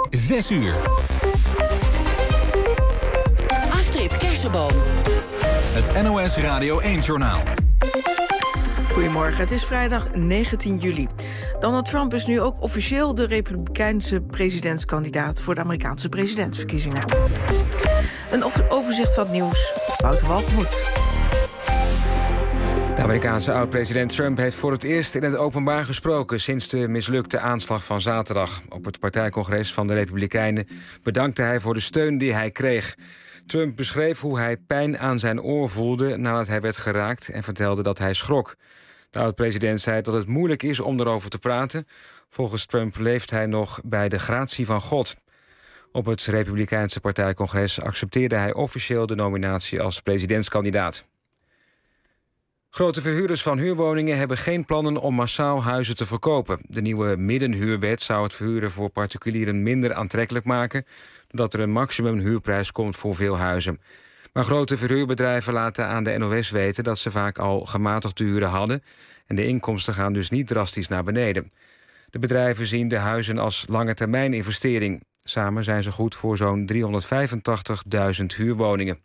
6 uur. Astrid Kersenboom. Het NOS Radio 1-journaal. Goedemorgen, het is vrijdag 19 juli. Donald Trump is nu ook officieel de Republikeinse presidentskandidaat voor de Amerikaanse presidentsverkiezingen. Een overzicht van het nieuws. Wouter Walgemoed. De Amerikaanse oud-president Trump heeft voor het eerst in het openbaar gesproken sinds de mislukte aanslag van zaterdag. Op het partijcongres van de Republikeinen bedankte hij voor de steun die hij kreeg. Trump beschreef hoe hij pijn aan zijn oor voelde nadat hij werd geraakt en vertelde dat hij schrok. De oud-president zei dat het moeilijk is om erover te praten. Volgens Trump leeft hij nog bij de gratie van God. Op het Republikeinse partijcongres accepteerde hij officieel de nominatie als presidentskandidaat. Grote verhuurders van huurwoningen hebben geen plannen om massaal huizen te verkopen. De nieuwe middenhuurwet zou het verhuren voor particulieren minder aantrekkelijk maken, doordat er een maximumhuurprijs komt voor veel huizen. Maar grote verhuurbedrijven laten aan de NOS weten dat ze vaak al gematigde huren hadden en de inkomsten gaan dus niet drastisch naar beneden. De bedrijven zien de huizen als langetermijn investering. Samen zijn ze goed voor zo'n 385.000 huurwoningen.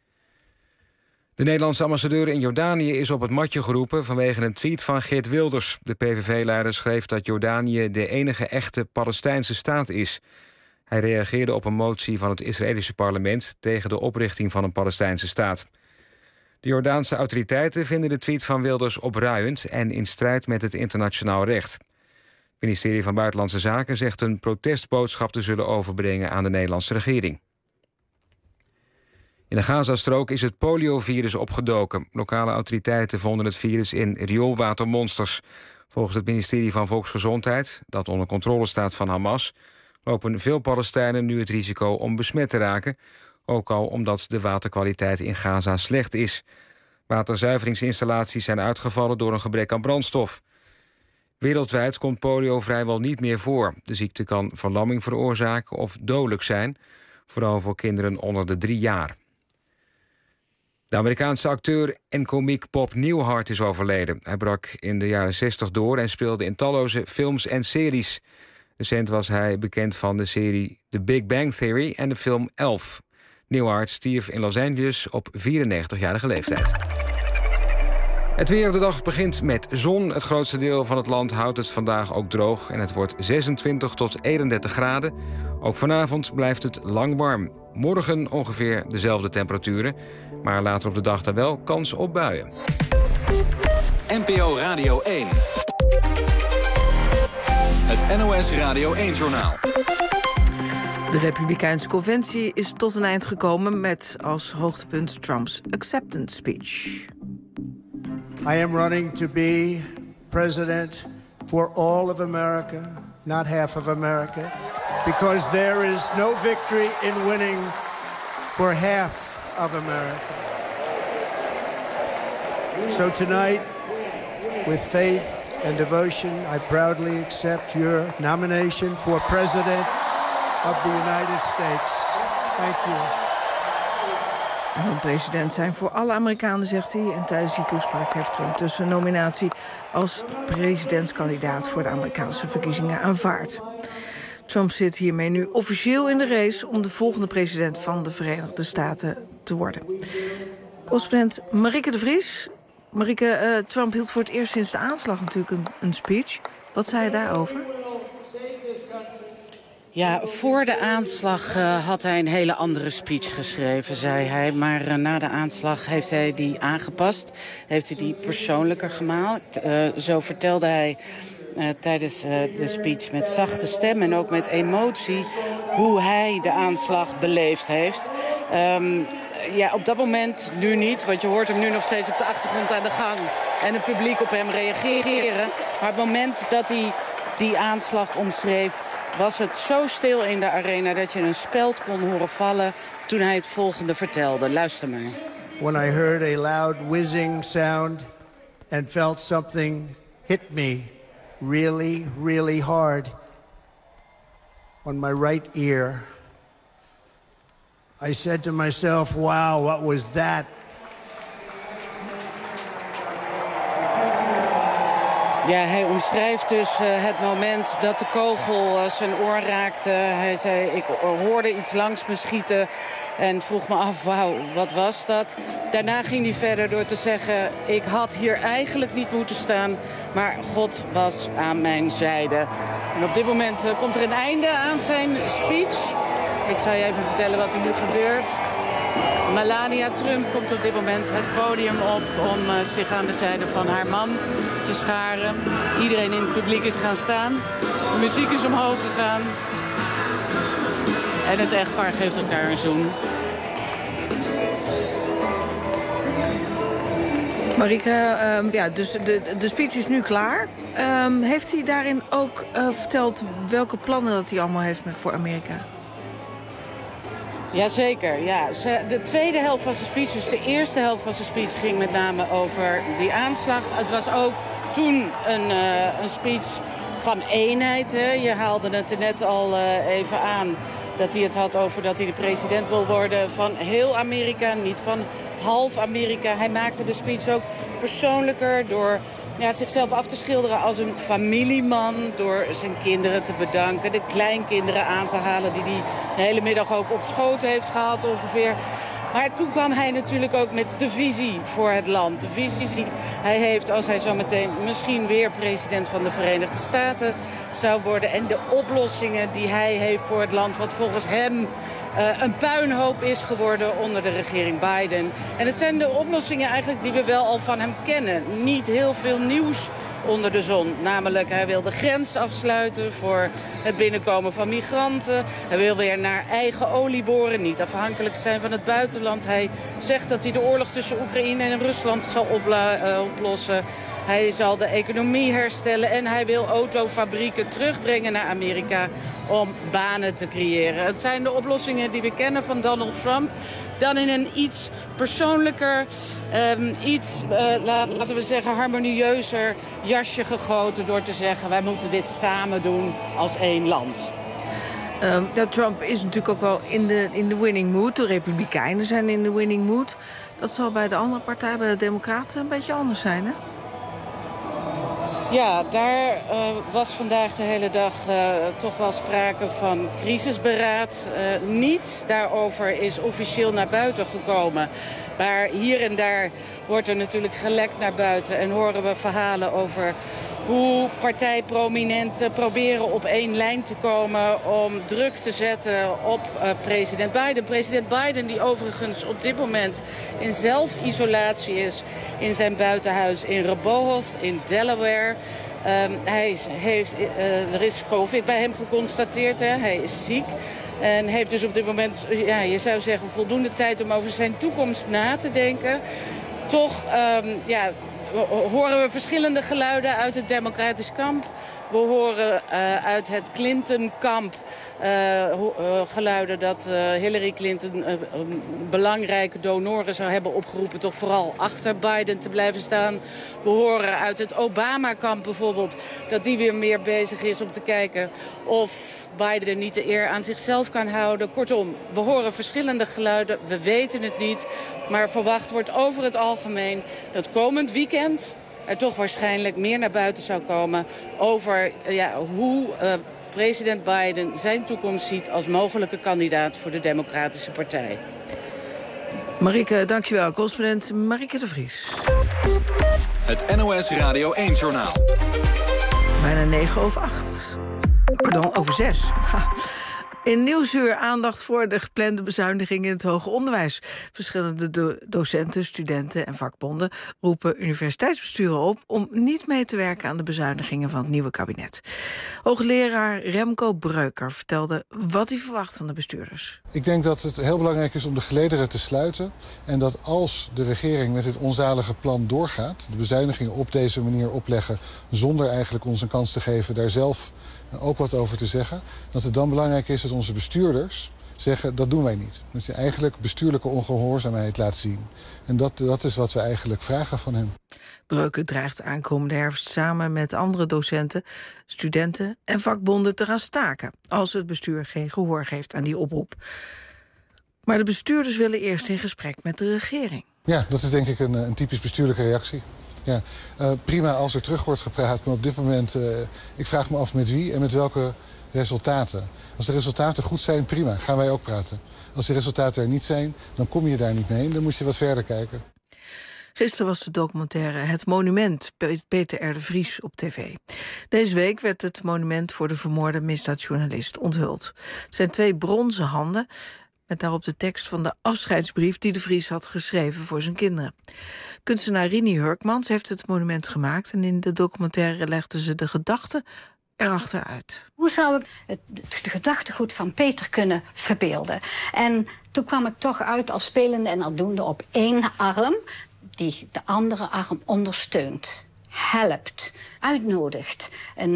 De Nederlandse ambassadeur in Jordanië is op het matje geroepen vanwege een tweet van Geert Wilders. De PVV-leider schreef dat Jordanië de enige echte Palestijnse staat is. Hij reageerde op een motie van het Israëlische parlement tegen de oprichting van een Palestijnse staat. De Jordaanse autoriteiten vinden de tweet van Wilders opruiend en in strijd met het internationaal recht. Het ministerie van Buitenlandse Zaken zegt een protestboodschap te zullen overbrengen aan de Nederlandse regering. In de Gazastrook is het poliovirus opgedoken. Lokale autoriteiten vonden het virus in rioolwatermonsters. Volgens het ministerie van Volksgezondheid, dat onder controle staat van Hamas, lopen veel Palestijnen nu het risico om besmet te raken, ook al omdat de waterkwaliteit in Gaza slecht is. Waterzuiveringsinstallaties zijn uitgevallen door een gebrek aan brandstof. Wereldwijd komt polio vrijwel niet meer voor. De ziekte kan verlamming veroorzaken of dodelijk zijn, vooral voor kinderen onder de 3 jaar. De Amerikaanse acteur en komiek Bob Newhart is overleden. Hij brak in de jaren 60 door en speelde in talloze films en series. Recent was hij bekend van de serie The Big Bang Theory en de film Elf. Newhart stierf in Los Angeles op 94-jarige leeftijd. Het weer op de dag begint met zon. Het grootste deel van het land houdt het vandaag ook droog en het wordt 26 tot 31 graden. Ook vanavond blijft het lang warm. Morgen ongeveer dezelfde temperaturen, maar later op de dag dan wel kans op buien. NPO Radio 1. Het NOS Radio 1-journaal. De Republikeinse conventie is tot een eind gekomen met als hoogtepunt Trumps acceptance speech. I am running to be president for all of America, not half of America, because there is no victory in winning for half of America. So tonight, with faith and devotion, I proudly accept your nomination for President of the United States. Thank you. Hij wil president zijn voor alle Amerikanen, zegt hij. En tijdens die toespraak heeft Trump dus een nominatie als presidentskandidaat voor de Amerikaanse verkiezingen aanvaard. Trump zit hiermee nu officieel in de race om de volgende president van de Verenigde Staten te worden. Correspondent Marieke de Vries. Marieke, Trump hield voor het eerst sinds de aanslag natuurlijk een speech. Wat zei hij daarover? Ja, voor de aanslag had hij een hele andere speech geschreven, zei hij. Maar na de aanslag heeft hij die aangepast. Heeft hij die persoonlijker gemaakt. Zo vertelde hij tijdens de speech met zachte stem en ook met emotie hoe hij de aanslag beleefd heeft. Ja, op dat moment nu niet, want je hoort hem nu nog steeds op de achtergrond aan de gang en het publiek op hem reageren. Maar het moment dat hij die aanslag omschreef, was het zo stil in de arena dat je een speld kon horen vallen toen hij het volgende vertelde. Luister maar. When I heard a loud whizzing sound and felt something hit me really, really hard on my right ear, I said to myself, wow, what was that? Ja, hij omschrijft dus het moment dat de kogel zijn oor raakte. Hij zei, ik hoorde iets langs me schieten en vroeg me af, wauw, wat was dat? Daarna ging hij verder door te zeggen, ik had hier eigenlijk niet moeten staan, maar God was aan mijn zijde. En op dit moment komt er een einde aan zijn speech. Ik zal je even vertellen wat er nu gebeurt. Melania Trump komt op dit moment het podium op om zich aan de zijde van haar man te scharen. Iedereen in het publiek is gaan staan. De muziek is omhoog gegaan. En het echtpaar geeft elkaar een zoen. Marieke, dus de speech is nu klaar. Heeft hij daarin ook verteld welke plannen dat hij allemaal heeft voor Amerika? Jazeker, ja. De tweede helft van zijn speech, dus de eerste helft van zijn speech ging met name over die aanslag. Het was ook toen een speech van eenheid. Hè. Je haalde het er net al even aan dat hij het had over dat hij de president wil worden van heel Amerika, niet van half Amerika. Hij maakte de speech ook persoonlijker door zichzelf af te schilderen als een familieman, door zijn kinderen te bedanken, de kleinkinderen aan te halen die hij de hele middag ook op schoot heeft gehad ongeveer. Maar toen kwam hij natuurlijk ook met de visie voor het land. De visie die hij heeft als hij zo meteen misschien weer president van de Verenigde Staten zou worden. En de oplossingen die hij heeft voor het land, wat volgens hem een puinhoop is geworden onder de regering Biden. En het zijn de oplossingen eigenlijk die we wel al van hem kennen. Niet heel veel nieuws onder de zon. Namelijk, hij wil de grens afsluiten voor het binnenkomen van migranten. Hij wil weer naar eigen olie boren, niet afhankelijk zijn van het buitenland. Hij zegt dat hij de oorlog tussen Oekraïne en Rusland zal oplossen. Hij zal de economie herstellen en hij wil autofabrieken terugbrengen naar Amerika om banen te creëren. Het zijn de oplossingen die we kennen van Donald Trump. Dan in een iets persoonlijker, laten we zeggen, harmonieuzer jasje gegoten door te zeggen, wij moeten dit samen doen als één land. Trump is natuurlijk ook wel in de winning mood. De Republikeinen zijn in de winning mood. Dat zal bij de andere partij, bij de Democraten, een beetje anders zijn, hè? Ja, daar was vandaag de hele dag toch wel sprake van crisisberaad. Niets daarover is officieel naar buiten gekomen. Maar hier en daar wordt er natuurlijk gelekt naar buiten en horen we verhalen over hoe partijprominenten proberen op één lijn te komen om druk te zetten op president Biden. President Biden die overigens op dit moment in zelfisolatie is in zijn buitenhuis in Rehoboth in Delaware. Er is COVID bij hem geconstateerd, hè. Hij is ziek. En heeft dus op dit moment, je zou zeggen, voldoende tijd om over zijn toekomst na te denken. Toch horen we verschillende geluiden uit het democratisch kamp. We horen uit het Clinton-kamp geluiden dat Hillary Clinton belangrijke donoren zou hebben opgeroepen toch vooral achter Biden te blijven staan. We horen uit het Obama-kamp bijvoorbeeld dat die weer meer bezig is om te kijken of Biden niet de eer aan zichzelf kan houden. Kortom, we horen verschillende geluiden, we weten het niet. Maar verwacht wordt over het algemeen dat komend weekend er toch waarschijnlijk meer naar buiten zou komen over hoe president Biden zijn toekomst ziet als mogelijke kandidaat voor de Democratische Partij. Marieke, dankjewel. Correspondent Marieke de Vries. Het NOS Radio 1-journaal. Bijna 7:08. Pardon, 7:06. In Nieuwsuur aandacht voor de geplande bezuinigingen in het hoger onderwijs. Verschillende docenten, studenten en vakbonden roepen universiteitsbesturen op om niet mee te werken aan de bezuinigingen van het nieuwe kabinet. Hoogleraar Remco Breuker vertelde wat hij verwacht van de bestuurders. Ik denk dat het heel belangrijk is om de gelederen te sluiten. En dat als de regering met dit onzalige plan doorgaat, de bezuinigingen op deze manier opleggen zonder eigenlijk ons een kans te geven daar zelf ook wat over te zeggen, dat het dan belangrijk is dat onze bestuurders zeggen, dat doen wij niet. Dat je eigenlijk bestuurlijke ongehoorzaamheid laat zien. En dat is wat we eigenlijk vragen van hem. Breuker dreigt aankomende herfst samen met andere docenten, studenten en vakbonden te gaan staken als het bestuur geen gehoor geeft aan die oproep. Maar de bestuurders willen eerst in gesprek met de regering. Ja, dat is denk ik een typisch bestuurlijke reactie. Ja, prima als er terug wordt gepraat, maar op dit moment... ik vraag me af met wie en met welke resultaten. Als de resultaten goed zijn, prima, gaan wij ook praten. Als de resultaten er niet zijn, dan kom je daar niet mee. Dan moet je wat verder kijken. Gisteren was de documentaire Het Monument, Peter R. de Vries op tv. Deze week werd het monument voor de vermoorde misdaadjournalist onthuld. Het zijn 2 bronzen handen met daarop de tekst van de afscheidsbrief die de Vries had geschreven voor zijn kinderen. Kunstenaar Rini Hurkmans heeft het monument gemaakt en in de documentaire legde ze de gedachten erachter uit. Hoe zou ik het gedachtegoed van Peter kunnen verbeelden? En toen kwam ik toch uit als spelende en aldoende op 1 arm... die de andere arm ondersteunt, helpt, uitnodigt.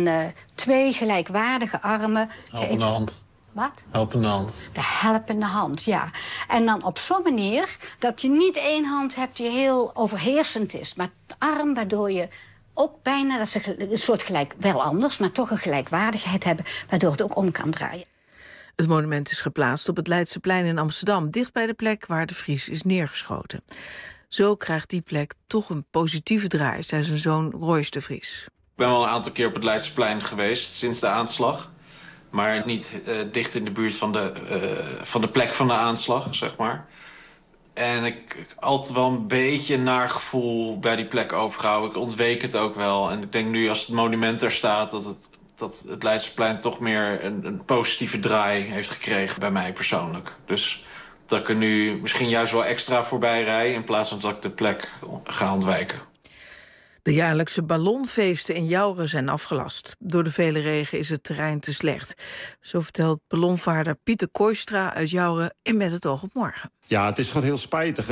2 gelijkwaardige armen. Helpende hand. Wat? Helpende hand. De helpende hand, ja. En dan op zo'n manier dat je niet 1 hand hebt die heel overheersend is... maar de arm waardoor je ook bijna, dat ze een soort gelijk, wel anders... maar toch een gelijkwaardigheid hebben, waardoor het ook om kan draaien. Het monument is geplaatst op het Leidseplein in Amsterdam... dicht bij de plek waar de Vries is neergeschoten. Zo krijgt die plek toch een positieve draai, zei zijn zoon Royce de Vries. Ik ben wel een aantal keer op het Leidseplein geweest sinds de aanslag. Maar niet dicht in de buurt van de plek van de aanslag, zeg maar. En ik altijd wel een beetje een naar gevoel bij die plek overgehouden. Ik ontweek het ook wel. En ik denk nu als het monument er staat dat het Leidseplein toch meer een positieve draai heeft gekregen bij mij persoonlijk. Dus dat ik er nu misschien juist wel extra voorbij rij in plaats van dat ik de plek ga ontwijken. De jaarlijkse ballonfeesten in Jouren zijn afgelast. Door de vele regen is het terrein te slecht. Zo vertelt ballonvaarder Pieter Kooistra uit Jouren in Met het oog op morgen. Ja, het is gewoon heel spijtig.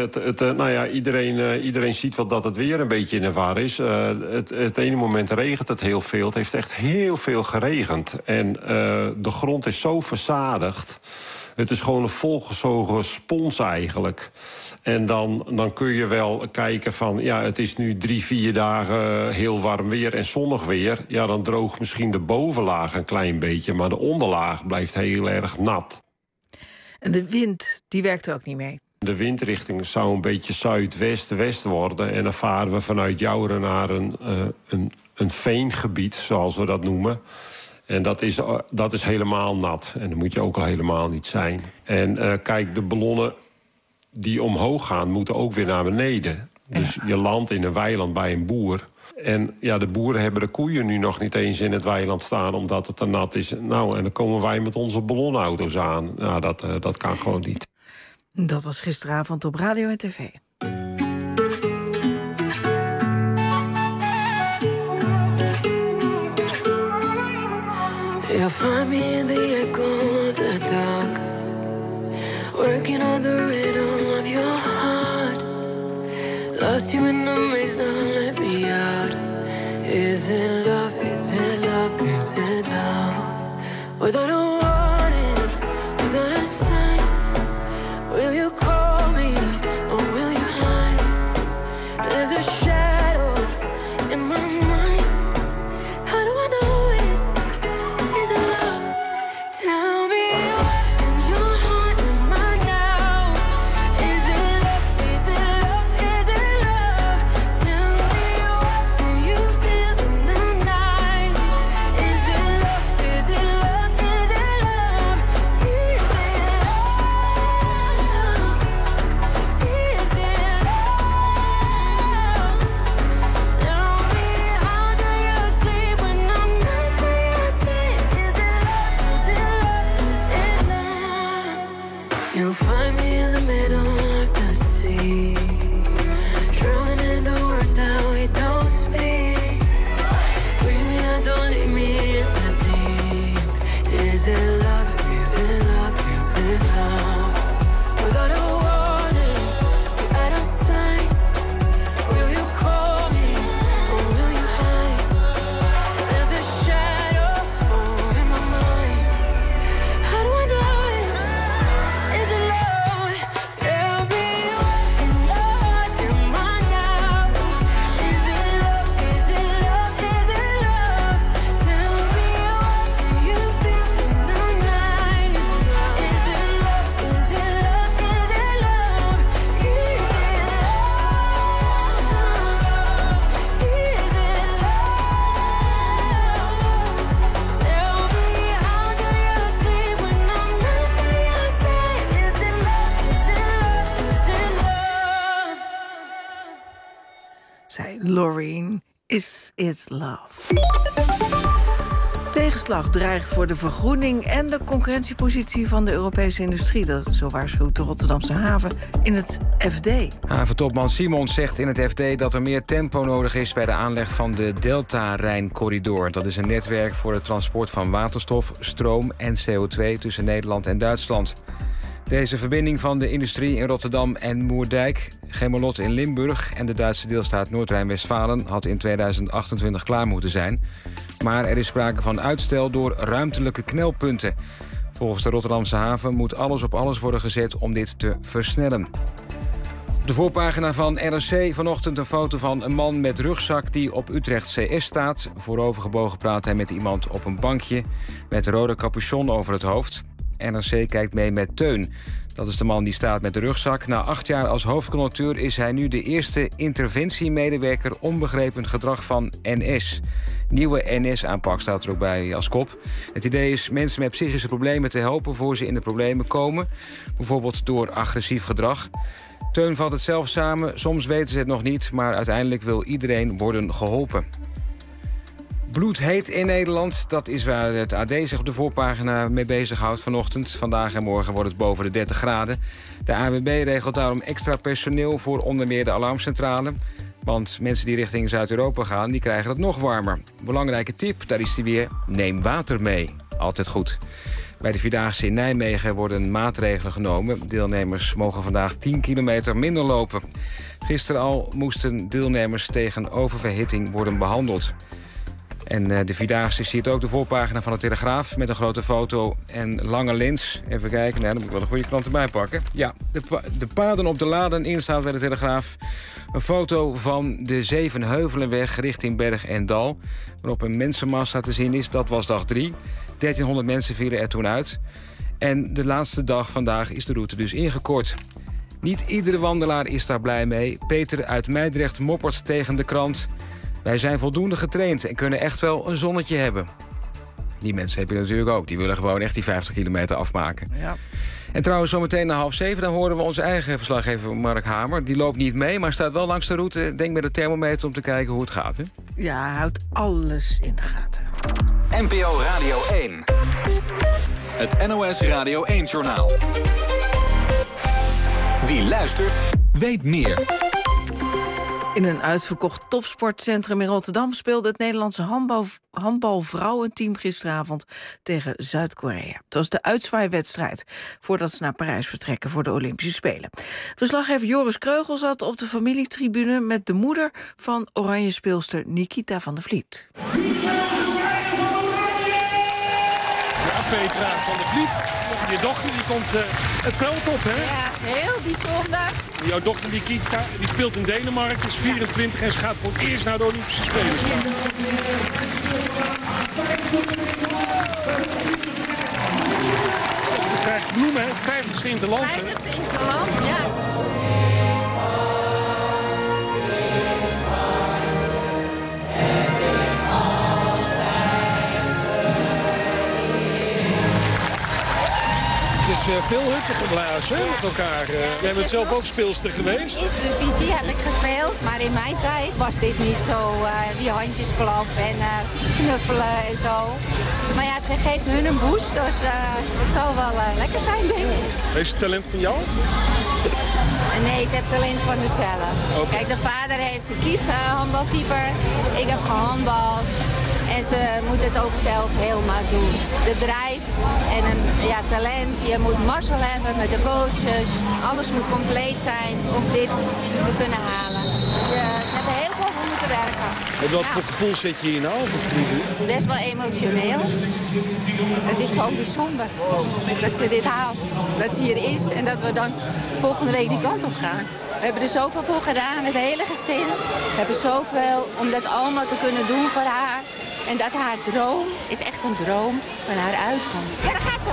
Iedereen ziet wel dat het weer een beetje in de war is. Het ene moment regent het heel veel. Het heeft echt heel veel geregend. En de grond is zo verzadigd. Het is gewoon een volgezogen spons eigenlijk. En dan kun je wel kijken van... ja, het is nu 3-4 dagen heel warm weer en zonnig weer. Ja, dan droogt misschien de bovenlaag een klein beetje... maar de onderlaag blijft heel erg nat. En de wind, die werkt ook niet mee. De windrichting zou een beetje zuidwest-west worden... en dan varen we vanuit Jouren naar een veengebied, zoals we dat noemen... En dat is helemaal nat. En dat moet je ook al helemaal niet zijn. En kijk, de ballonnen die omhoog gaan, moeten ook weer naar beneden. Dus je landt in een weiland bij een boer. En ja, de boeren hebben de koeien nu nog niet eens in het weiland staan... omdat het te nat is. Nou, en dan komen wij met onze ballonauto's aan. Nou, dat kan gewoon niet. Dat was gisteravond op radio en tv. You'll find me in the echo of the dark, working on the rhythm of your heart. Lost you in the maze, now let me out. Is it love, is it love, is it love? Without a warning, without a sign, will you call me or will you hide? There's a shadow in my mind. How do I know it? Is it love? Tell me what in your heart am I now? Is it love? Is it love? Is it love? Tell me what do you feel in the night? Is it love? Is it love? Is it love? Is it love? Is it love? Tell me how do you sleep when I'm not by your side? Is it love? Is it love? Is it love? You'll find me in the middle of the sea, drowning in the words that we don't speak. Bring me out, don't leave me in the deep. Is it love? Is it love? Is it love? Without a warning, without a sign, will you call me or will you hide? There's a shadow over my mind. How do I know it? Is it love? Tell me what in your heart am I now? Is it love? Is it love? Is it love? Tell me what do you feel in the night? Is it love? Is Loreen, Is It Love. Tegenslag dreigt voor de vergroening en de concurrentiepositie van de Europese industrie. Zo waarschuwt de Rotterdamse haven in het FD. Haventopman Simons zegt in het FD dat er meer tempo nodig is bij de aanleg van de Delta-Rijn-corridor. Dat is een netwerk voor het transport van waterstof, stroom en CO2 tussen Nederland en Duitsland. Deze verbinding van de industrie in Rotterdam en Moerdijk, Gemmelot in Limburg en de Duitse deelstaat Noord-Rijn-Westfalen had in 2028 klaar moeten zijn. Maar er is sprake van uitstel door ruimtelijke knelpunten. Volgens de Rotterdamse haven moet alles op alles worden gezet om dit te versnellen. Op de voorpagina van NRC vanochtend een foto van een man met rugzak die op Utrecht CS staat. Voorovergebogen praat hij met iemand op een bankje met een rode capuchon over het hoofd. NRC kijkt mee met Teun. Dat is de man die staat met de rugzak. Na 8 jaar als hoofdconducteur is hij nu de eerste interventiemedewerker onbegrepen gedrag van NS. Nieuwe NS-aanpak staat er ook bij als kop. Het idee is mensen met psychische problemen te helpen voor ze in de problemen komen. Bijvoorbeeld door agressief gedrag. Teun vat het zelf samen. Soms weten ze het nog niet, maar uiteindelijk wil iedereen worden geholpen. Bloedheet in Nederland, dat is waar het AD zich op de voorpagina mee bezighoudt vanochtend. Vandaag en morgen wordt het boven de 30 graden. De ANWB regelt daarom extra personeel voor onder meer de alarmcentrale. Want mensen die richting Zuid-Europa gaan, die krijgen het nog warmer. Belangrijke tip, daar is die weer, neem water mee. Altijd goed. Bij de Vierdaagse in Nijmegen worden maatregelen genomen. Deelnemers mogen vandaag 10 kilometer minder lopen. Gisteren al moesten deelnemers tegen oververhitting worden behandeld. En de Vierdaagse ziet ook de voorpagina van de Telegraaf met een grote foto en lange lens. Even kijken, dan moet ik wel een goede krant erbij pakken. Ja, de paden op de laden in staat bij de Telegraaf. Een foto van de Zevenheuvelenweg richting Berg en Dal. Waarop een mensenmassa te zien is, dat was dag 3. 1300 mensen vielen er toen uit. En de laatste dag vandaag is de route dus ingekort. Niet iedere wandelaar is daar blij mee. Peter uit Meidrecht moppert tegen de krant: wij zijn voldoende getraind en kunnen echt wel een zonnetje hebben. Die mensen heb je natuurlijk ook. Die willen gewoon echt die 50 kilometer afmaken. Ja. En trouwens, zometeen na 6:30... dan horen we onze eigen verslaggever Mark Hamer. Die loopt niet mee, maar staat wel langs de route. Denk met de thermometer om te kijken hoe het gaat. Hè? Ja, hij houdt alles in de gaten. NPO Radio 1. Het NOS Radio 1-journaal. Wie luistert, weet meer. In een uitverkocht topsportcentrum in Rotterdam speelde het Nederlandse handbalvrouwenteam gisteravond tegen Zuid-Korea. Het was de uitzwaaiwedstrijd voordat ze naar Parijs vertrekken voor de Olympische Spelen. Verslaggever Joris Kreugel zat op de familietribune met de moeder van oranje speelster Nikita van der Vliet. Ja, Petra van der Vliet. Je dochter die komt het veld op, hè? Ja, heel bijzonder. Jouw dochter Nikita, die speelt in Denemarken, is 24 en ze gaat voor het eerst naar de Olympische Spelen staan. Je krijgt bloemen, hè? 50ste interland. 50ste interland, ja. Het is veel hutten geblazen met elkaar. Jij bent zelf ook speelster geweest. Eerste divisie heb ik gespeeld, maar in mijn tijd was dit niet zo. Die handjesklap en knuffelen en zo. Maar ja, het geeft hun een boost, dus het zal wel lekker zijn, denk ik. Is het talent van jou? Nee, ze heeft talent van zichzelf. Okay. Kijk, de vader heeft gekiept, handbalkeeper. Ik heb gehandbald. En ze moet het ook zelf helemaal doen. De drijf en een talent. Je moet mazzel hebben met de coaches. Alles moet compleet zijn om dit te kunnen halen. Ze hebben heel veel voor moeten werken. En wat voor gevoel zet je hier nou op de tribune? Best wel emotioneel. Het is gewoon bijzonder dat ze dit haalt. Dat ze hier is en dat we dan volgende week die kant op gaan. We hebben er zoveel voor gedaan, het hele gezin. We hebben zoveel om dat allemaal te kunnen doen voor haar. En dat haar droom is echt een droom van haar uitkomt. Ja, daar gaat ze.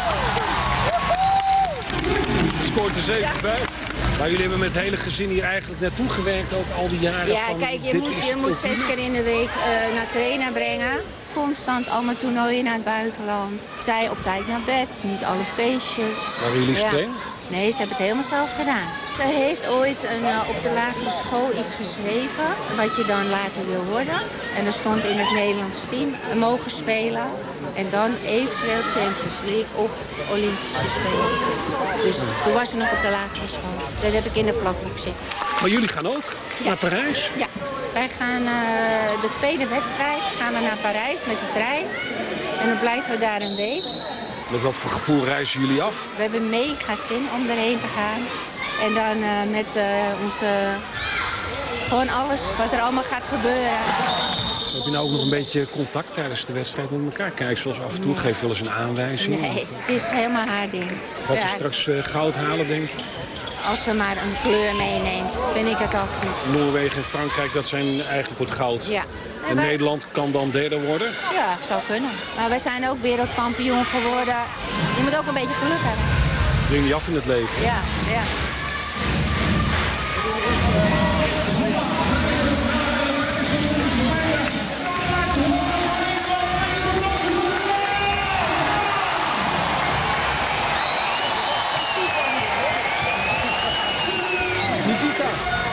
Scoort er 7-5. Maar jullie hebben met het hele gezin hier eigenlijk naartoe gewerkt, ook al die jaren. Ja, kijk, je moet 6 keer in de week naar trainen brengen. Constant allemaal toernooien naar het buitenland. Zij op tijd naar bed, niet alle feestjes. Waren jullie streng? Nee, ze hebben het helemaal zelf gedaan. heeft ooit op de lagere school iets geschreven wat je dan later wil worden. En er stond in het Nederlands team mogen spelen. En dan eventueel Champions League of Olympische Spelen. Dus toen was ze nog op de lagere school. Dat heb ik in het plakboek zitten. Maar jullie gaan ook naar Parijs? Ja, wij gaan de tweede wedstrijd gaan we naar Parijs met de trein. En dan blijven we daar een week. Met wat voor gevoel reizen jullie af? We hebben mega zin om erheen te gaan. En dan met gewoon alles wat er allemaal gaat gebeuren. Heb je nou ook nog een beetje contact tijdens de wedstrijd met elkaar? Kijk, zoals af en toe, geef wel eens een aanwijzing. Nee, het is helemaal haar ding. Gaat ze straks goud halen, denk je? Als ze maar een kleur meeneemt, vind ik het al goed. Noorwegen en Frankrijk, dat zijn eigenlijk voor het goud. Ja. En Nederland kan dan derde worden? Ja, zou kunnen. Maar wij zijn ook wereldkampioen geworden. Je moet ook een beetje geluk hebben. Dring je af in het leven. Ja, ja. Nikita,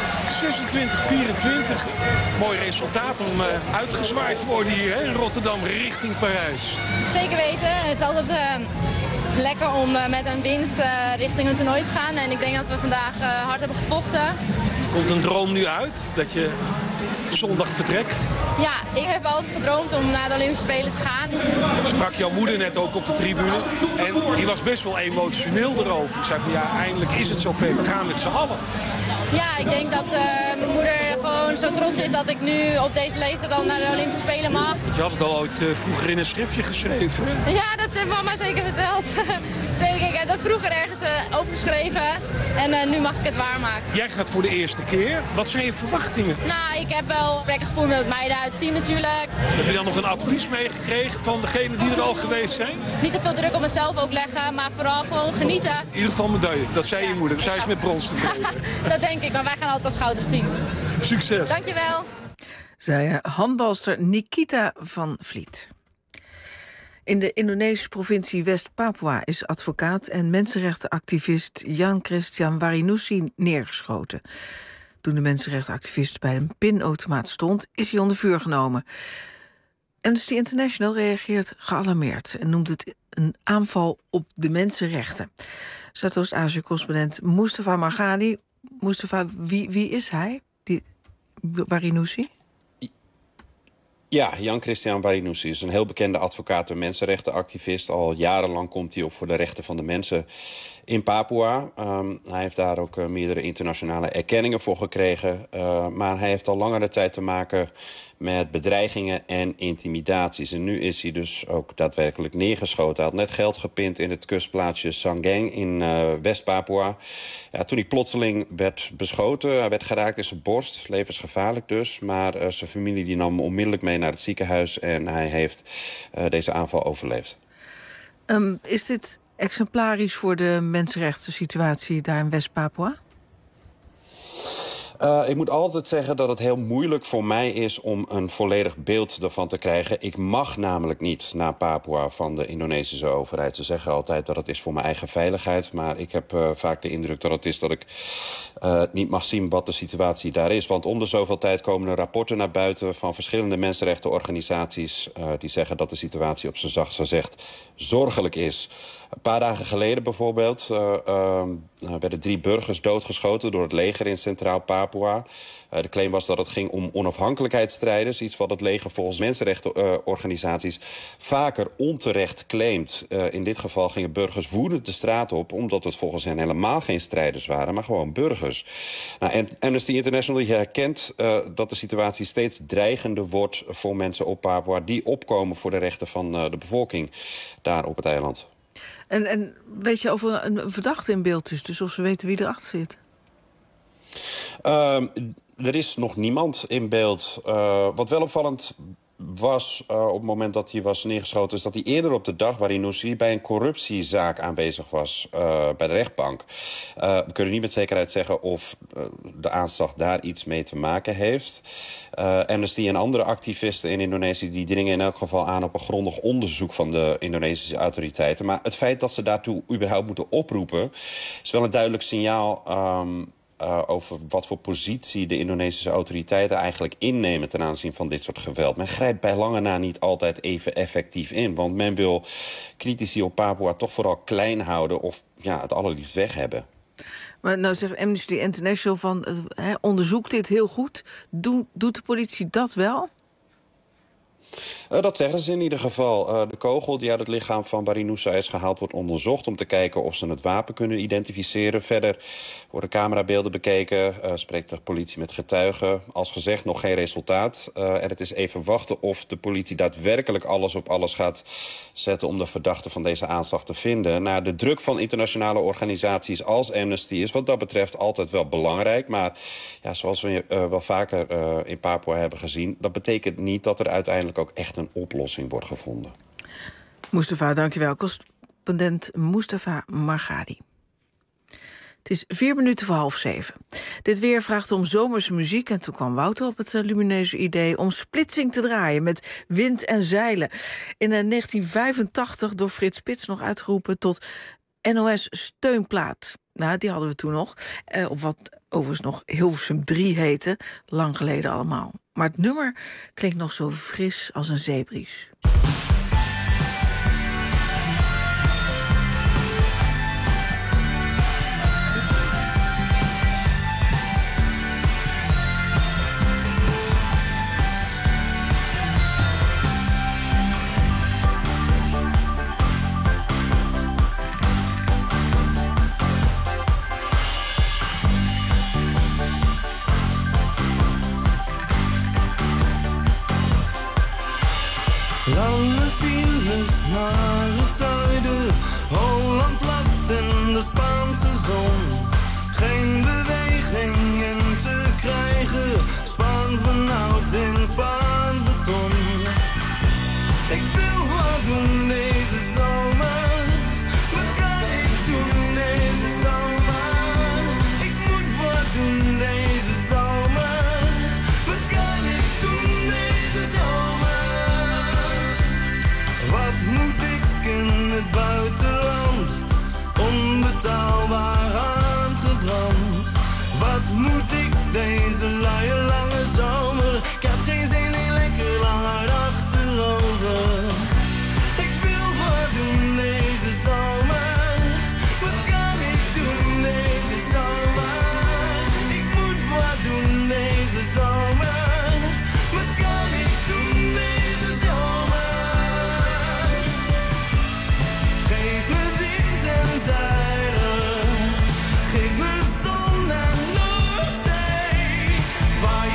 26-24. Mooi resultaat om uitgezwaaid te worden hier hè, in Rotterdam richting Parijs. Zeker weten. Het is altijd lekker om met een winst richting een toernooi te gaan. En ik denk dat we vandaag hard hebben gevochten. Komt een droom nu uit dat je zondag vertrekt? Ja, ik heb altijd gedroomd om naar de Olympische Spelen te gaan. Sprak jouw moeder net ook op de tribune. En die was best wel emotioneel erover. Die zei van ja, eindelijk is het zover. We gaan met z'n allen. Ja, ik denk dat mijn moeder gewoon zo trots is dat ik nu op deze leeftijd al naar de Olympische Spelen mag. Je had het al ooit vroeger in een schriftje geschreven. Ja, dat heeft mama zeker verteld. Zeker, ik heb dat vroeger ergens opgeschreven en nu mag ik het waarmaken. Jij gaat voor de eerste keer. Wat zijn je verwachtingen? Nou, ik heb wel gesprekken gevoerd met meiden uit het team natuurlijk. Heb je dan nog een advies meegekregen van degenen die er al geweest zijn? Niet te veel druk op mezelf ook leggen, maar vooral gewoon genieten. In ieder geval medaille. Dat zei je moeder. Zij is met brons tevreden. Dat denk ik, maar wij gaan altijd als goud als team. Succes. Dankjewel. Zei handbalster Nikita van Vliet. In de Indonesische provincie West-Papua is advocaat en mensenrechtenactivist Jan Christian Warinussi neergeschoten. Toen de mensenrechtenactivist bij een pinautomaat stond, is hij onder vuur genomen. Amnesty International reageert gealarmeerd en noemt het een aanval op de mensenrechten. Zuidoost-Azië-correspondent Mustafa Margadi. Mustafa, wie is hij, die Warinussi? Ja, Jan Christian Warinussi is een heel bekende advocaat en mensenrechtenactivist. Al jarenlang komt hij op voor de rechten van de mensen in Papua. Hij heeft daar ook meerdere internationale erkenningen voor gekregen. Maar hij heeft al langere tijd te maken met bedreigingen en intimidaties. En nu is hij dus ook daadwerkelijk neergeschoten. Hij had net geld gepind in het kustplaatsje Sangeng in West-Papua. Ja, toen hij plotseling werd beschoten, hij werd geraakt in zijn borst. Levensgevaarlijk dus. Maar zijn familie die nam hem onmiddellijk mee naar het ziekenhuis en hij heeft deze aanval overleefd. Is dit exemplarisch voor de mensenrechten situatie daar in West-Papua? Ik moet altijd zeggen dat het heel moeilijk voor mij is om een volledig beeld ervan te krijgen. Ik mag namelijk niet naar Papua van de Indonesische overheid. Ze zeggen altijd dat het is voor mijn eigen veiligheid. Maar ik heb vaak de indruk dat het is dat ik niet mag zien wat de situatie daar is. Want om de zoveel tijd komen er rapporten naar buiten van verschillende mensenrechtenorganisaties die zeggen dat de situatie op zijn zachtst gezegd zorgelijk is. Een paar dagen geleden bijvoorbeeld werden 3 burgers doodgeschoten door het leger in Centraal Papua. De claim was dat het ging om onafhankelijkheidsstrijders. Iets wat het leger volgens mensenrechtenorganisaties vaker onterecht claimt. In dit geval gingen burgers woedend de straat op, omdat het volgens hen helemaal geen strijders waren, maar gewoon burgers. Nou, en Amnesty International herkent dat de situatie steeds dreigender wordt voor mensen op Papua die opkomen voor de rechten van de bevolking daar op het eiland. En weet je of er een verdachte in beeld is, dus of ze weten wie erachter zit? Er is nog niemand in beeld. Wat wel opvallend was op het moment dat hij was neergeschoten, is dat hij eerder op de dag Warinussi bij een corruptiezaak aanwezig was bij de rechtbank. We kunnen niet met zekerheid zeggen of de aanslag daar iets mee te maken heeft. Amnesty en andere activisten in Indonesië die dringen in elk geval aan op een grondig onderzoek van de Indonesische autoriteiten. Maar het feit dat ze daartoe überhaupt moeten oproepen is wel een duidelijk signaal over wat voor positie de Indonesische autoriteiten eigenlijk innemen ten aanzien van dit soort geweld. Men grijpt bij lange na niet altijd even effectief in. Want men wil critici op Papua toch vooral klein houden of het allerliefst weg hebben. Maar nou zegt Amnesty International van onderzoekt dit heel goed. Doet de politie dat wel? Dat zeggen ze in ieder geval. De kogel die uit het lichaam van Barinoussa is gehaald wordt onderzocht om te kijken of ze het wapen kunnen identificeren. Verder worden camerabeelden bekeken, spreekt de politie met getuigen. Als gezegd nog geen resultaat. En het is even wachten of de politie daadwerkelijk alles op alles gaat zetten om de verdachte van deze aanslag te vinden. Nou, de druk van internationale organisaties als Amnesty is wat dat betreft altijd wel belangrijk. Maar zoals we wel vaker in Papua hebben gezien, dat betekent niet dat er uiteindelijk ook echt een oplossing wordt gevonden. Mustafa, dankjewel. Correspondent Mustafa Margadi. Het is 6:04. Dit weer vraagt om zomerse muziek en toen kwam Wouter op het lumineuze idee om splitsing te draaien met wind en zeilen. In 1985 door Frits Spits nog uitgeroepen tot NOS steunplaat. Nou, die hadden we toen nog. Op wat overigens nog Hilversum 3 heette. Lang geleden allemaal. Maar het nummer klinkt nog zo fris als een zeebries. Lange files naar het zuiden, Holland plat en de Spaanse zon. Geen beweging in te krijgen, Spaans benauwd in Spaans beton. Ik wil wat doen deze zomer, wat kan ik doen deze zomer? Ik moet wat doen deze zomer, wat kan ik doen deze zomer? Wat moet ik in het buitenland, onbetaalbaar aangebrand? Wat moet ik deze luie lange zomer? Ik heb geen zin in lekker lang uit achterover. Ik wil wat doen deze zomer, wat kan ik doen deze zomer? Ik moet wat doen deze zomer, wat kan ik doen deze zomer? Geef me wind en zeilen, geef me zon en Noordzee, waar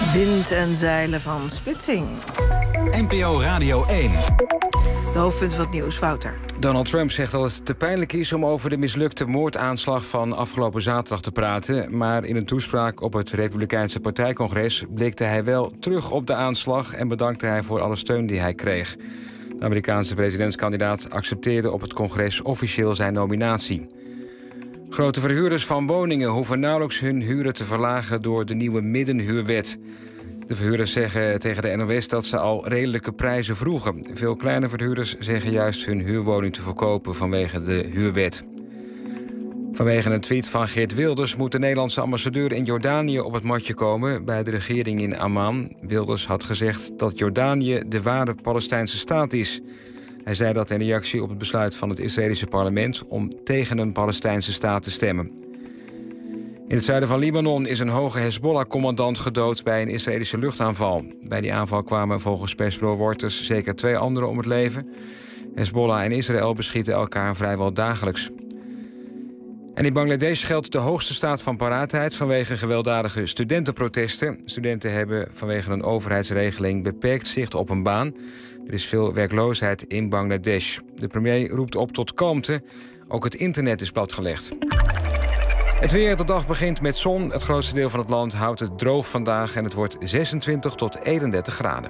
Wind en zeilen van Splitsing. NPO Radio 1. De hoofdpunten van het nieuws, Wouter. Donald Trump zegt dat het te pijnlijk is om over de mislukte moordaanslag van afgelopen zaterdag te praten. Maar in een toespraak op het Republikeinse partijcongres blikte hij wel terug op de aanslag en bedankte hij voor alle steun die hij kreeg. De Amerikaanse presidentskandidaat accepteerde op het congres officieel zijn nominatie. Grote verhuurders van woningen hoeven nauwelijks hun huren te verlagen door de nieuwe middenhuurwet. De verhuurders zeggen tegen de NOS dat ze al redelijke prijzen vroegen. Veel kleine verhuurders zeggen juist hun huurwoning te verkopen vanwege de huurwet. Vanwege een tweet van Geert Wilders moet de Nederlandse ambassadeur in Jordanië op het matje komen bij de regering in Amman. Wilders had gezegd dat Jordanië de ware Palestijnse staat is. Hij zei dat in reactie op het besluit van het Israëlische parlement om tegen een Palestijnse staat te stemmen. In het zuiden van Libanon is een hoge Hezbollah-commandant gedood bij een Israëlische luchtaanval. Bij die aanval kwamen volgens persbureau Reuters zeker 2 anderen om het leven. Hezbollah en Israël beschieten elkaar vrijwel dagelijks. En in Bangladesh geldt de hoogste staat van paraatheid vanwege gewelddadige studentenprotesten. Studenten hebben vanwege een overheidsregeling beperkt zicht op een baan. Er is veel werkloosheid in Bangladesh. De premier roept op tot kalmte. Ook het internet is platgelegd. Het weer, de dag begint met zon. Het grootste deel van het land houdt het droog vandaag en het wordt 26 tot 31 graden.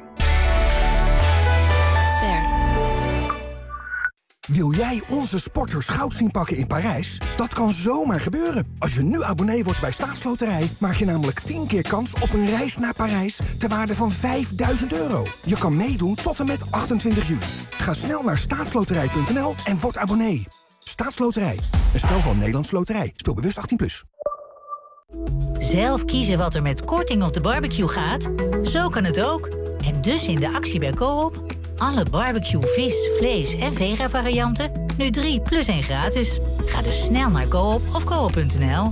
Wil jij onze sporters goud zien pakken in Parijs? Dat kan zomaar gebeuren. Als je nu abonnee wordt bij Staatsloterij, maak je namelijk 10 keer kans op een reis naar Parijs ter waarde van €5.000. Je kan meedoen tot en met 28 juli. Ga snel naar staatsloterij.nl en word abonnee. Staatsloterij, een spel van Nederlandse Loterij. Speel bewust 18+. Zelf kiezen wat er met korting op de barbecue gaat? Zo kan het ook. En dus in de actie bij Coop. Alle barbecue, vis, vlees en vega-varianten. Nu 3 plus 1 gratis. Ga dus snel naar Coop of coop.nl.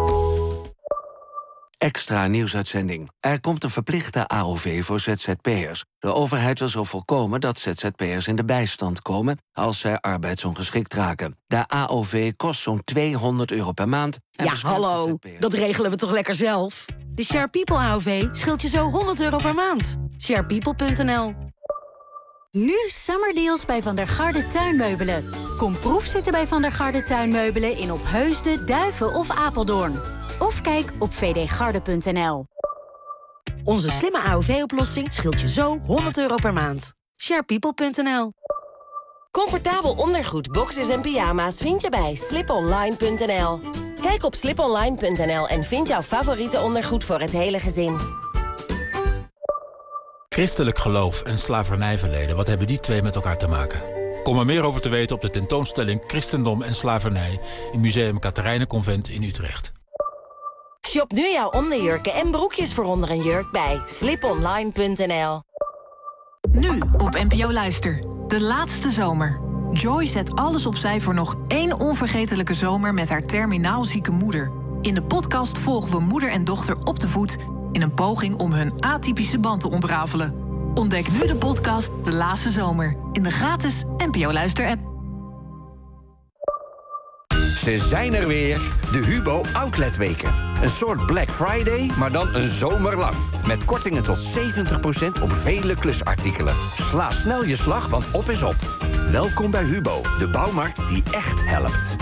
Extra nieuwsuitzending. Er komt een verplichte AOV voor ZZP'ers. De overheid wil zo voorkomen dat ZZP'ers in de bijstand komen als zij arbeidsongeschikt raken. De AOV kost zo'n €200 per maand. Ja, hallo, dat regelen we toch lekker zelf? De Share People AOV scheelt je zo €100 per maand. Sharepeople.nl. Nu summerdeals bij Van der Garde Tuinmeubelen. Kom proefzitten bij Van der Garde Tuinmeubelen in Opheusden, Duiven of Apeldoorn. Of kijk op vdgarde.nl. Onze slimme AOV-oplossing scheelt je zo €100 per maand. Sharepeople.nl. Comfortabel ondergoed, boxers en pyjama's vind je bij sliponline.nl. Kijk op sliponline.nl en vind jouw favoriete ondergoed voor het hele gezin. Christelijk geloof en slavernijverleden, wat hebben die twee met elkaar te maken? Kom er meer over te weten op de tentoonstelling Christendom en Slavernij in Museum Katerijnenconvent in Utrecht. Shop nu jouw onderjurken en broekjes voor onder een jurk bij sliponline.nl. Nu op NPO Luister. De laatste zomer. Joy zet alles opzij voor nog 1 onvergetelijke zomer met haar terminaal zieke moeder. In de podcast volgen we moeder en dochter op de voet in een poging om hun atypische band te ontrafelen. Ontdek nu de podcast De Laatste Zomer in de gratis NPO Luister-app. Ze zijn er weer, de Hubo Outletweken. Een soort Black Friday, maar dan een zomer lang. Met kortingen tot 70% op vele klusartikelen. Sla snel je slag, want op is op. Welkom bij Hubo, de bouwmarkt die echt helpt.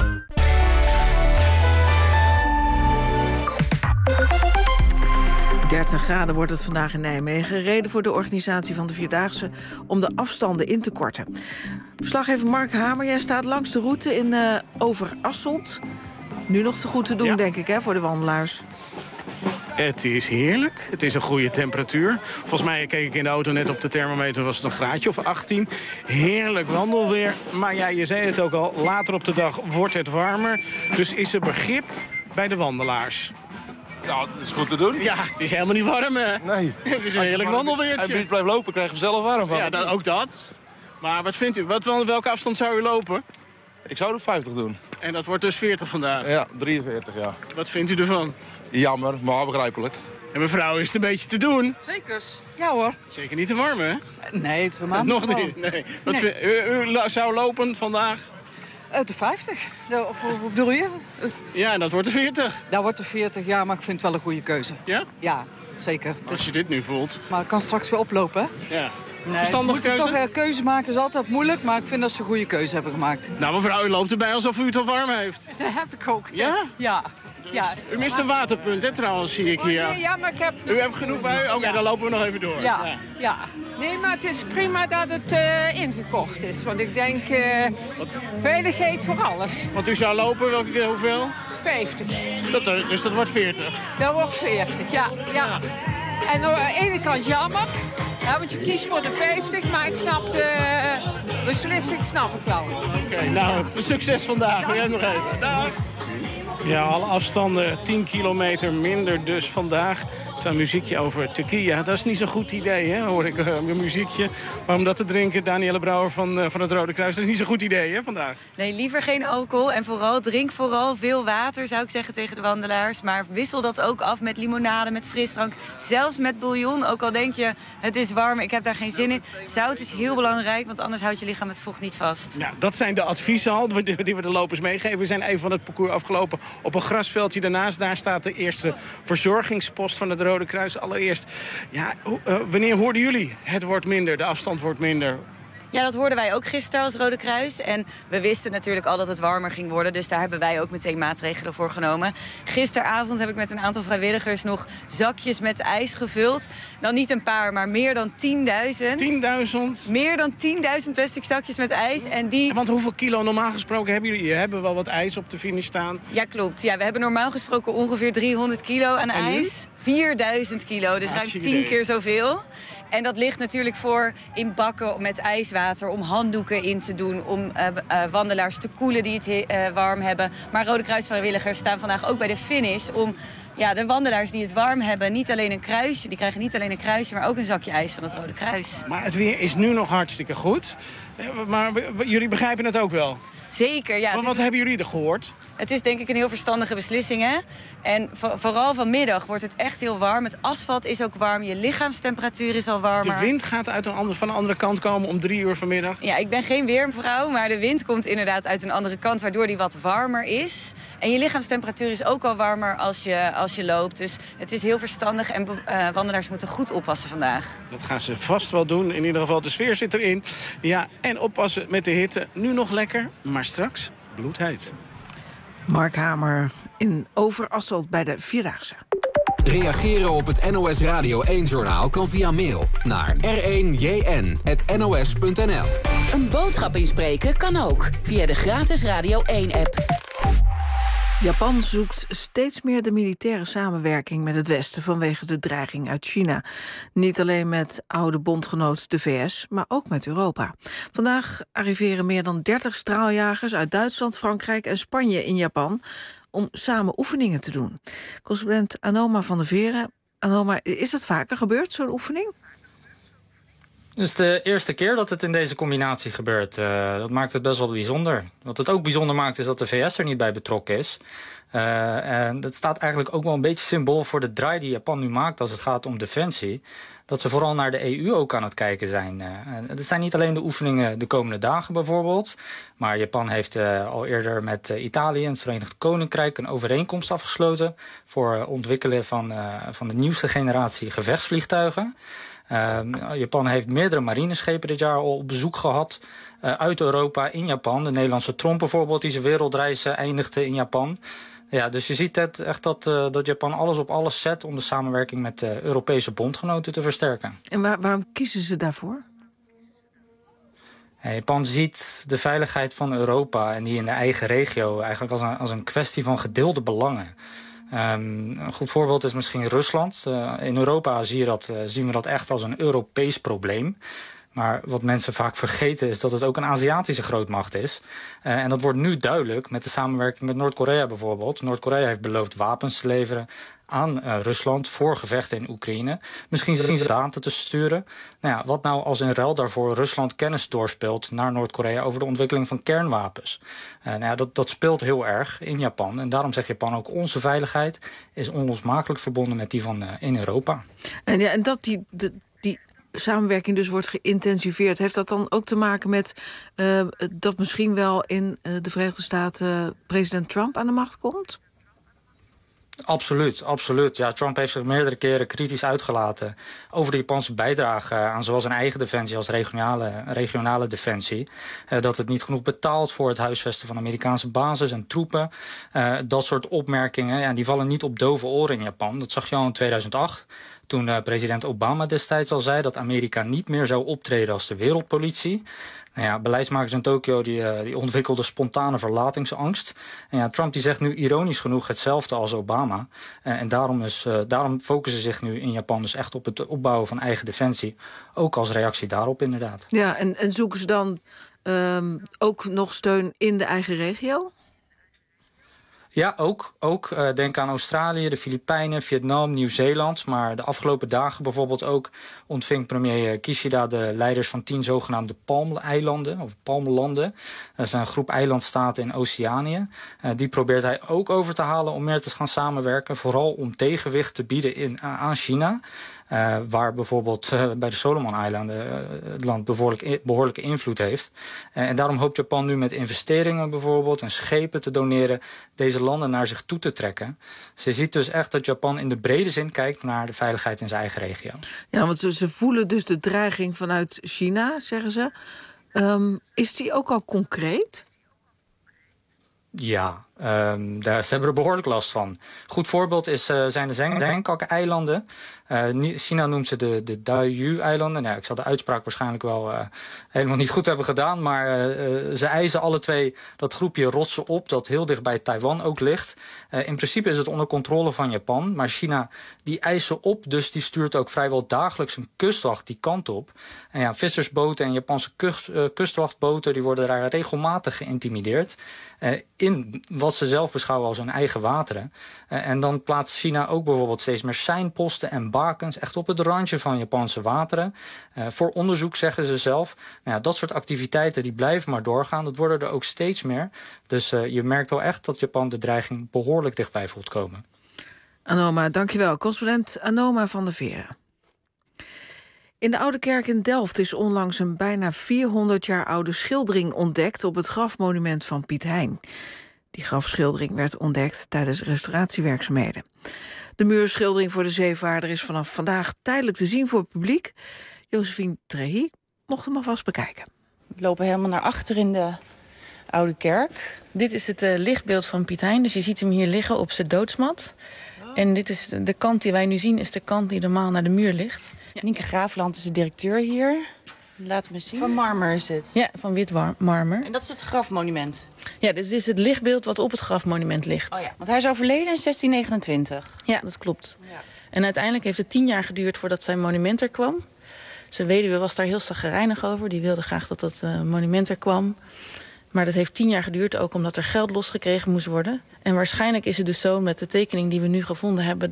€30 wordt het vandaag in Nijmegen. Reden voor de organisatie van de Vierdaagse om de afstanden in te korten. Verslaggever Mark Hamer, jij staat langs de route in Overasselt. Nu nog te goed te doen, denk ik, hè, voor de wandelaars. Het is heerlijk. Het is een goede temperatuur. Volgens mij keek ik in de auto net op de thermometer, was het een graadje of 18. Heerlijk wandelweer. Maar ja, je zei het ook al, later op de dag wordt het warmer. Dus is er begrip bij de wandelaars. Ja, dat is goed te doen. Ja, het is helemaal niet warm, hè? Nee. Het is een heerlijk wandelweertje. Als je blijft lopen, krijg je zelf warm van. Ja, ook dat. Maar wat vindt u? Welke afstand zou u lopen? Ik zou er 50 doen. En dat wordt dus 40 vandaag? Ja, 43, ja. Wat vindt u ervan? Jammer, maar begrijpelijk. En mevrouw, is het een beetje te doen? Zekers. Ja hoor. Zeker niet te warm, hè? Nee, het is helemaal nog niet. Nee. U zou lopen vandaag? De 50. Hoe bedoel je? Ja, en dat wordt de 40. Dat wordt de 40, ja, maar ik vind het wel een goede keuze. Ja? Ja, zeker. Als je dit nu voelt. Maar het kan straks weer oplopen, hè? Ja. Nee, Verstandige keuze? Toch, keuze maken is altijd moeilijk, maar ik vind dat ze een goede keuze hebben gemaakt. Nou, mevrouw, u loopt erbij alsof u het al warm heeft. Dat heb ik ook. Ja? Ja. Ja. U mist een waterpunt, hè, trouwens, zie ik hier. Nee, ja, maar ik heb... U hebt genoeg bij u? Oké, dan lopen we nog even door. Ja. Nee, maar het is prima dat het ingekocht is. Want ik denk, veiligheid voor alles. Want u zou lopen, hoeveel? 50. Dus dat wordt 40? Dat wordt 40, ja. En aan de ene kant jammer, want je kiest voor de 50, maar ik snap de beslissing snap ik wel. Oké, nou, succes vandaag. Wil jij nog even? Dag. Ja, alle afstanden 10 kilometer minder dus vandaag. Een muziekje over tequila. Dat is niet zo'n goed idee, hè? Hoor ik een muziekje. Maar om dat te drinken, Danielle Brouwer van het Rode Kruis. Dat is niet zo'n goed idee, hè, vandaag? Nee, liever geen alcohol. En drink vooral veel water, zou ik zeggen tegen de wandelaars. Maar wissel dat ook af met limonade, met frisdrank. Zelfs met bouillon. Ook al denk je, het is warm, ik heb daar geen zin in. Zout is heel belangrijk, want anders houdt je lichaam het vocht niet vast. Ja, dat zijn de adviezen al die we de lopers meegeven. We zijn even van het parcours afgelopen op een grasveldje. Daarnaast daar staat de eerste verzorgingspost van het Rode Kruis. Allereerst, ja, wanneer hoorden jullie? Het wordt minder, de afstand wordt minder. Ja, dat hoorden wij ook gisteren als Rode Kruis. En we wisten natuurlijk al dat het warmer ging worden. Dus daar hebben wij ook meteen maatregelen voor genomen. Gisteravond heb ik met een aantal vrijwilligers nog zakjes met ijs gevuld. Dan niet een paar, maar meer dan 10.000. 10.000? Meer dan 10.000 plastic zakjes met ijs. En die... Want hoeveel kilo normaal gesproken hebben jullie? Je hebben wel wat ijs op de finish staan. Ja, klopt. Ja, we hebben normaal gesproken ongeveer 300 kilo aan ijs. 4.000 kilo, dus ruim 10 keer zoveel. En dat ligt natuurlijk voor in bakken met ijswater, om handdoeken in te doen, om wandelaars te koelen die het warm hebben. Maar Rode Kruis vrijwilligers staan vandaag ook bij de finish om de wandelaars die het warm hebben die krijgen niet alleen een kruisje, maar ook een zakje ijs van het Rode Kruis. Maar het weer is nu nog hartstikke goed. Maar jullie begrijpen het ook wel? Zeker, ja. Maar wat hebben jullie er gehoord? Het is denk ik een heel verstandige beslissing, hè? En vooral vanmiddag wordt het echt heel warm. Het asfalt is ook warm, je lichaamstemperatuur is al warmer. De wind gaat van de andere kant komen om 3 uur vanmiddag? Ja, ik ben geen weervrouw, maar de wind komt inderdaad uit een andere kant, waardoor die wat warmer is. En je lichaamstemperatuur is ook al warmer als je loopt. Dus het is heel verstandig en wandelaars moeten goed oppassen vandaag. Dat gaan ze vast wel doen. In ieder geval, de sfeer zit erin. Ja, en oppassen met de hitte. Nu nog lekker, maar straks bloedheet. Mark Hamer in Overasselt bij de Vierdaagse. Reageren op het NOS Radio 1-journaal kan via mail naar r1jn@nos.nl. Een boodschap inspreken kan ook via de gratis Radio 1-app. Japan zoekt steeds meer de militaire samenwerking met het Westen vanwege de dreiging uit China. Niet alleen met oude bondgenoot de VS, maar ook met Europa. Vandaag arriveren meer dan 30 straaljagers uit Duitsland, Frankrijk en Spanje in Japan om samen oefeningen te doen. Correspondent Anoma van der Veren. Anoma, is dat vaker gebeurd, zo'n oefening? Het is de eerste keer dat het in deze combinatie gebeurt. Dat maakt het best wel bijzonder. Wat het ook bijzonder maakt is dat de VS er niet bij betrokken is. En dat staat eigenlijk ook wel een beetje symbool voor de draai die Japan nu maakt als het gaat om defensie. Dat ze vooral naar de EU ook aan het kijken zijn. Het zijn niet alleen de oefeningen de komende dagen bijvoorbeeld. Maar Japan heeft al eerder met Italië en het Verenigd Koninkrijk een overeenkomst afgesloten voor ontwikkelen van de nieuwste generatie gevechtsvliegtuigen. Japan heeft meerdere marineschepen dit jaar al op bezoek gehad uit Europa in Japan. De Nederlandse Tromp bijvoorbeeld, die zijn wereldreis eindigde in Japan. Ja, dus je ziet echt dat Japan alles op alles zet om de samenwerking met Europese bondgenoten te versterken. En waarom kiezen ze daarvoor? Japan ziet de veiligheid van Europa en die in de eigen regio eigenlijk als een kwestie van gedeelde belangen. Een goed voorbeeld is misschien Rusland. In Europa zien we dat echt als een Europees probleem. Maar wat mensen vaak vergeten is dat het ook een Aziatische grootmacht is. En dat wordt nu duidelijk met de samenwerking met Noord-Korea bijvoorbeeld. Noord-Korea heeft beloofd wapens te leveren aan Rusland voor gevechten in Oekraïne. Misschien soldaten te sturen. Nou ja, wat nou als in ruil daarvoor Rusland kennis doorspeelt naar Noord-Korea over de ontwikkeling van kernwapens? Dat speelt heel erg in Japan. En daarom zegt Japan ook, onze veiligheid is onlosmakelijk verbonden met die van in Europa. En dat die samenwerking dus wordt geïntensiveerd. Heeft dat dan ook te maken met dat misschien wel in de Verenigde Staten president Trump aan de macht komt? Absoluut, absoluut. Ja, Trump heeft zich meerdere keren kritisch uitgelaten over de Japanse bijdrage aan zowel zijn eigen defensie als regionale defensie. Dat het niet genoeg betaalt voor het huisvesten van Amerikaanse bases en troepen. Dat soort opmerkingen, die vallen niet op dove oren in Japan. Dat zag je al in 2008. Toen president Obama destijds al zei dat Amerika niet meer zou optreden als de wereldpolitie. Nou ja, beleidsmakers in Tokio die ontwikkelden spontane verlatingsangst. En ja, Trump die zegt nu ironisch genoeg hetzelfde als Obama. En daarom focussen ze zich nu in Japan dus echt op het opbouwen van eigen defensie. Ook als reactie daarop inderdaad. Ja, en zoeken ze dan ook nog steun in de eigen regio? Ja, ook. Denk aan Australië, de Filipijnen, Vietnam, Nieuw-Zeeland. Maar de afgelopen dagen bijvoorbeeld ook ontving premier Kishida de leiders van 10 zogenaamde palmeilanden of palmlanden. Dat is een groep eilandstaten in Oceanië. Die probeert hij ook over te halen om meer te gaan samenwerken. Vooral om tegenwicht te bieden aan China. Waar bijvoorbeeld bij de Solomon-eilanden het land behoorlijke invloed heeft. En daarom hoopt Japan nu met investeringen bijvoorbeeld en schepen te doneren deze landen naar zich toe te trekken. Ze ziet dus echt dat Japan in de brede zin kijkt naar de veiligheid in zijn eigen regio. Ja, want ze voelen dus de dreiging vanuit China, zeggen ze. Is die ook al concreet? Ja, ze hebben er behoorlijk last van. Goed voorbeeld zijn de Senkaku-eilanden. China noemt ze de Diaoyu-eilanden. Nou, ik zal de uitspraak waarschijnlijk wel helemaal niet goed hebben gedaan. Maar ze eisen alle twee dat groepje rotsen op dat heel dicht bij Taiwan ook ligt. In principe is het onder controle van Japan. Maar China die eist ze op, dus die stuurt ook vrijwel dagelijks een kustwacht die kant op. En ja, vissersboten en Japanse kustwachtboten die worden daar regelmatig geïntimideerd. In wat ze zelf beschouwen als hun eigen wateren. En dan plaatst China ook bijvoorbeeld steeds meer seinposten en bakens echt op het randje van Japanse wateren. Voor onderzoek, zeggen ze zelf. Nou ja, dat soort activiteiten die blijven maar doorgaan. Dat worden er ook steeds meer. Dus je merkt wel echt dat Japan de dreiging behoorlijk dichtbij voelt komen. Anoma, dankjewel. Correspondent Anoma van der Veren. In de Oude Kerk in Delft is onlangs een bijna 400 jaar oude schildering ontdekt op het grafmonument van Piet Hein. Die grafschildering werd ontdekt tijdens restauratiewerkzaamheden. De muurschildering voor de zeevaarder is vanaf vandaag tijdelijk te zien voor het publiek. Josephine Trehi mocht hem alvast bekijken. We lopen helemaal naar achter in de Oude Kerk. Dit is het lichtbeeld van Piet Hein, dus je ziet hem hier liggen op zijn doodsmat. En dit is de kant die wij nu zien, is de kant die normaal naar de muur ligt. Ja. Nienke Graafland is de directeur hier. Laat me zien. Van marmer is het? Ja, van wit marmer. En dat is het grafmonument? Ja, dus dit is het lichtbeeld wat op het grafmonument ligt. Oh ja, want hij is overleden in 1629. Ja, dat klopt. Ja. En uiteindelijk heeft het 10 jaar geduurd voordat zijn monument er kwam. Zijn weduwe was daar heel chagrijnig over. Die wilde graag dat dat monument er kwam. Maar dat heeft 10 jaar geduurd, ook omdat er geld losgekregen moest worden. En waarschijnlijk is het dus zo met de tekening die we nu gevonden hebben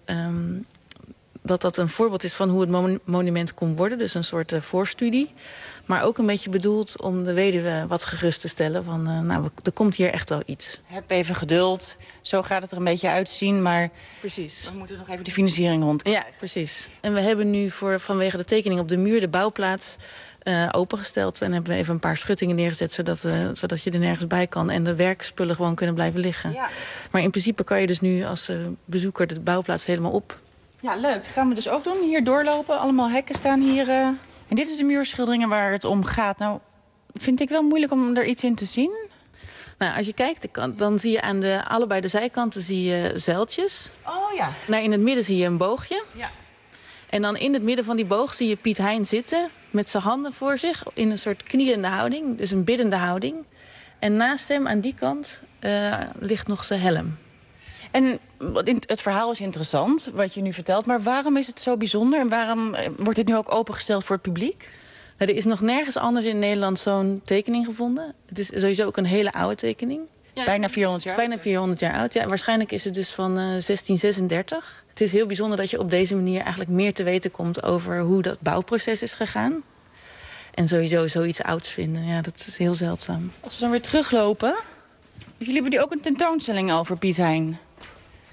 dat een voorbeeld is van hoe het monument kon worden. Dus een soort voorstudie. Maar ook een beetje bedoeld om de weduwe wat gerust te stellen. Van, er komt hier echt wel iets. Heb even geduld. Zo gaat het er een beetje uitzien. Maar precies. We moeten nog even de financiering rondkrijgen. Ja, precies. En we hebben nu vanwege de tekening op de muur de bouwplaats opengesteld. En hebben we even een paar schuttingen neergezet. Zodat je er nergens bij kan. En de werkspullen gewoon kunnen blijven liggen. Ja. Maar in principe kan je dus nu als bezoeker de bouwplaats helemaal op. Ja, leuk. Dat gaan we dus ook doen. Hier doorlopen. Allemaal hekken staan hier. En dit is de muurschilderingen waar het om gaat. Nou, vind ik wel moeilijk om er iets in te zien. Nou, als je kijkt, dan zie je aan allebei de zijkanten zie je zuiltjes. Oh ja. Nou, in het midden zie je een boogje. Ja. En dan in het midden van die boog zie je Piet Hein zitten met zijn handen voor zich in een soort knielende houding. Dus een biddende houding. En naast hem aan die kant ligt nog zijn helm. En het verhaal is interessant, wat je nu vertelt. Maar waarom is het zo bijzonder? En waarom wordt dit nu ook opengesteld voor het publiek? Nou, er is nog nergens anders in Nederland zo'n tekening gevonden. Het is sowieso ook een hele oude tekening. Ja, bijna 400 jaar? Bijna 400 jaar oud, ja. Waarschijnlijk is het dus van 1636. Het is heel bijzonder dat je op deze manier eigenlijk meer te weten komt over hoe dat bouwproces is gegaan. En sowieso zoiets ouds vinden, ja, dat is heel zeldzaam. Als we dan weer teruglopen. Jullie hebben ook een tentoonstelling over Piet Hein.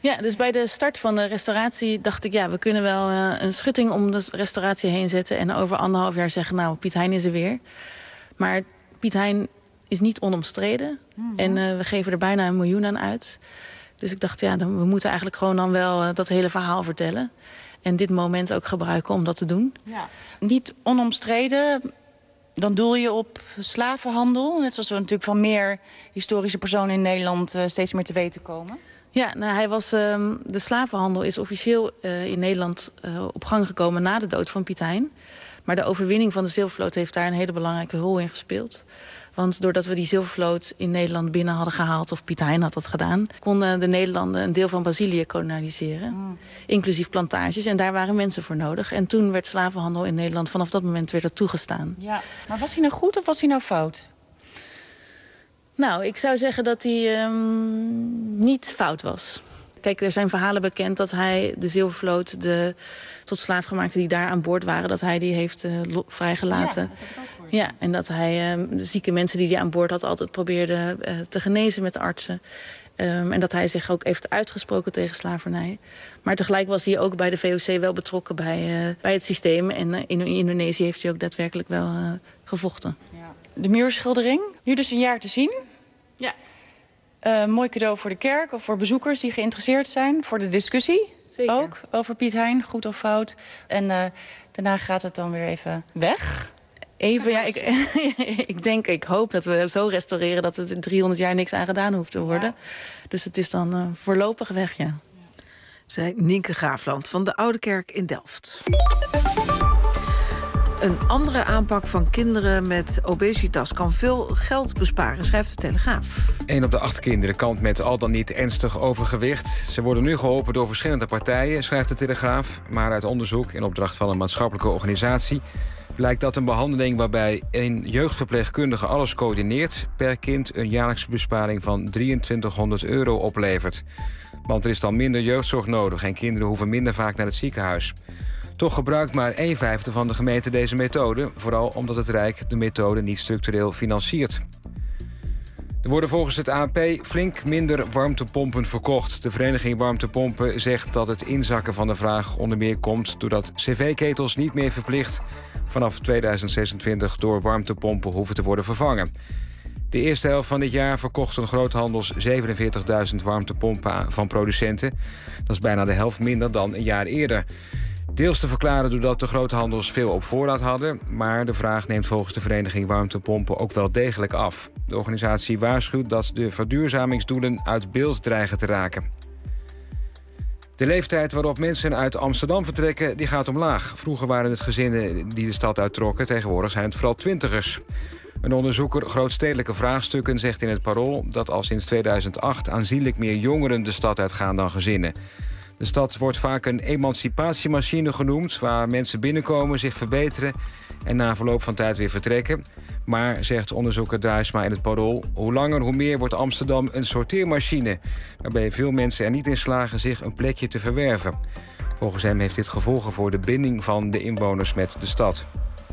Ja, dus bij de start van de restauratie dacht ik... we kunnen wel een schutting om de restauratie heen zetten... en over 1,5 jaar zeggen, nou, Piet Hein is er weer. Maar Piet Hein is niet onomstreden. En we geven er bijna 1 miljoen aan uit. Dus ik dacht, we moeten eigenlijk gewoon dan wel dat hele verhaal vertellen. En dit moment ook gebruiken om dat te doen. Ja. Niet onomstreden, dan doel je op slavenhandel. Net zoals we natuurlijk van meer historische personen in Nederland steeds meer te weten komen. Ja, nou, hij was, de slavenhandel is officieel in Nederland op gang gekomen na de dood van Piet Hein. Maar de overwinning van de zilvervloot heeft daar een hele belangrijke rol in gespeeld. Want doordat we die zilvervloot in Nederland binnen hadden gehaald... of Piet Hein had dat gedaan... konden de Nederlanden een deel van Brazilië koloniseren. Inclusief plantages. En daar waren mensen voor nodig. En toen werd slavenhandel in Nederland... vanaf dat moment werd dat toegestaan. Ja. Maar was hij nou goed of was hij nou fout? Nou, ik zou zeggen dat hij niet fout was. Kijk, er zijn verhalen bekend dat hij de zilvervloot... de tot slaafgemaakten die daar aan boord waren... dat hij die heeft vrijgelaten. Ja, dat heb ik ook gehoord. Ja, en dat hij de zieke mensen die hij aan boord had... altijd probeerde te genezen met artsen. En dat hij zich ook heeft uitgesproken tegen slavernij. Maar tegelijk was hij ook bij de VOC wel betrokken bij het systeem. En in Indonesië heeft hij ook daadwerkelijk wel gevochten. Ja. De muurschildering, nu dus een jaar te zien. Ja. Mooi cadeau voor de kerk of voor bezoekers die geïnteresseerd zijn. Voor de discussie. Zeker. Ook over Piet Hein, goed of fout. En daarna gaat het dan weer even weg. Even, ja, ik hoop dat we zo restaureren... dat er 300 jaar niks aan gedaan hoeft te worden. Ja. Dus het is dan voorlopig weg, ja. Zei Nienke Graafland van de Oude Kerk in Delft. Een andere aanpak van kinderen met obesitas kan veel geld besparen, schrijft de Telegraaf. 1 op de 8 kinderen kampt met al dan niet ernstig overgewicht. Ze worden nu geholpen door verschillende partijen, schrijft de Telegraaf. Maar uit onderzoek in opdracht van een maatschappelijke organisatie... blijkt dat een behandeling waarbij een jeugdverpleegkundige alles coördineert... per kind een jaarlijkse besparing van €2300 oplevert. Want er is dan minder jeugdzorg nodig en kinderen hoeven minder vaak naar het ziekenhuis. Toch gebruikt maar 1/5 van de gemeente deze methode... vooral omdat het Rijk de methode niet structureel financiert. Er worden volgens het ANP flink minder warmtepompen verkocht. De vereniging Warmtepompen zegt dat het inzakken van de vraag onder meer komt... doordat cv-ketels niet meer verplicht vanaf 2026 door warmtepompen hoeven te worden vervangen. De eerste helft van dit jaar verkochten groothandels 47.000 warmtepompen van producenten. Dat is bijna de helft minder dan een jaar eerder. Deels te verklaren doordat de groothandels veel op voorraad hadden... maar de vraag neemt volgens de vereniging Warmtepompen ook wel degelijk af. De organisatie waarschuwt dat de verduurzamingsdoelen uit beeld dreigen te raken. De leeftijd waarop mensen uit Amsterdam vertrekken, die gaat omlaag. Vroeger waren het gezinnen die de stad uittrokken, tegenwoordig zijn het vooral twintigers. Een onderzoeker grootstedelijke vraagstukken zegt in het Parool... dat al sinds 2008 aanzienlijk meer jongeren de stad uitgaan dan gezinnen. De stad wordt vaak een emancipatiemachine genoemd... waar mensen binnenkomen, zich verbeteren en na verloop van tijd weer vertrekken. Maar, zegt onderzoeker Draaisma in het Parool... hoe langer hoe meer wordt Amsterdam een sorteermachine... waarbij veel mensen er niet in slagen zich een plekje te verwerven. Volgens hem heeft dit gevolgen voor de binding van de inwoners met de stad.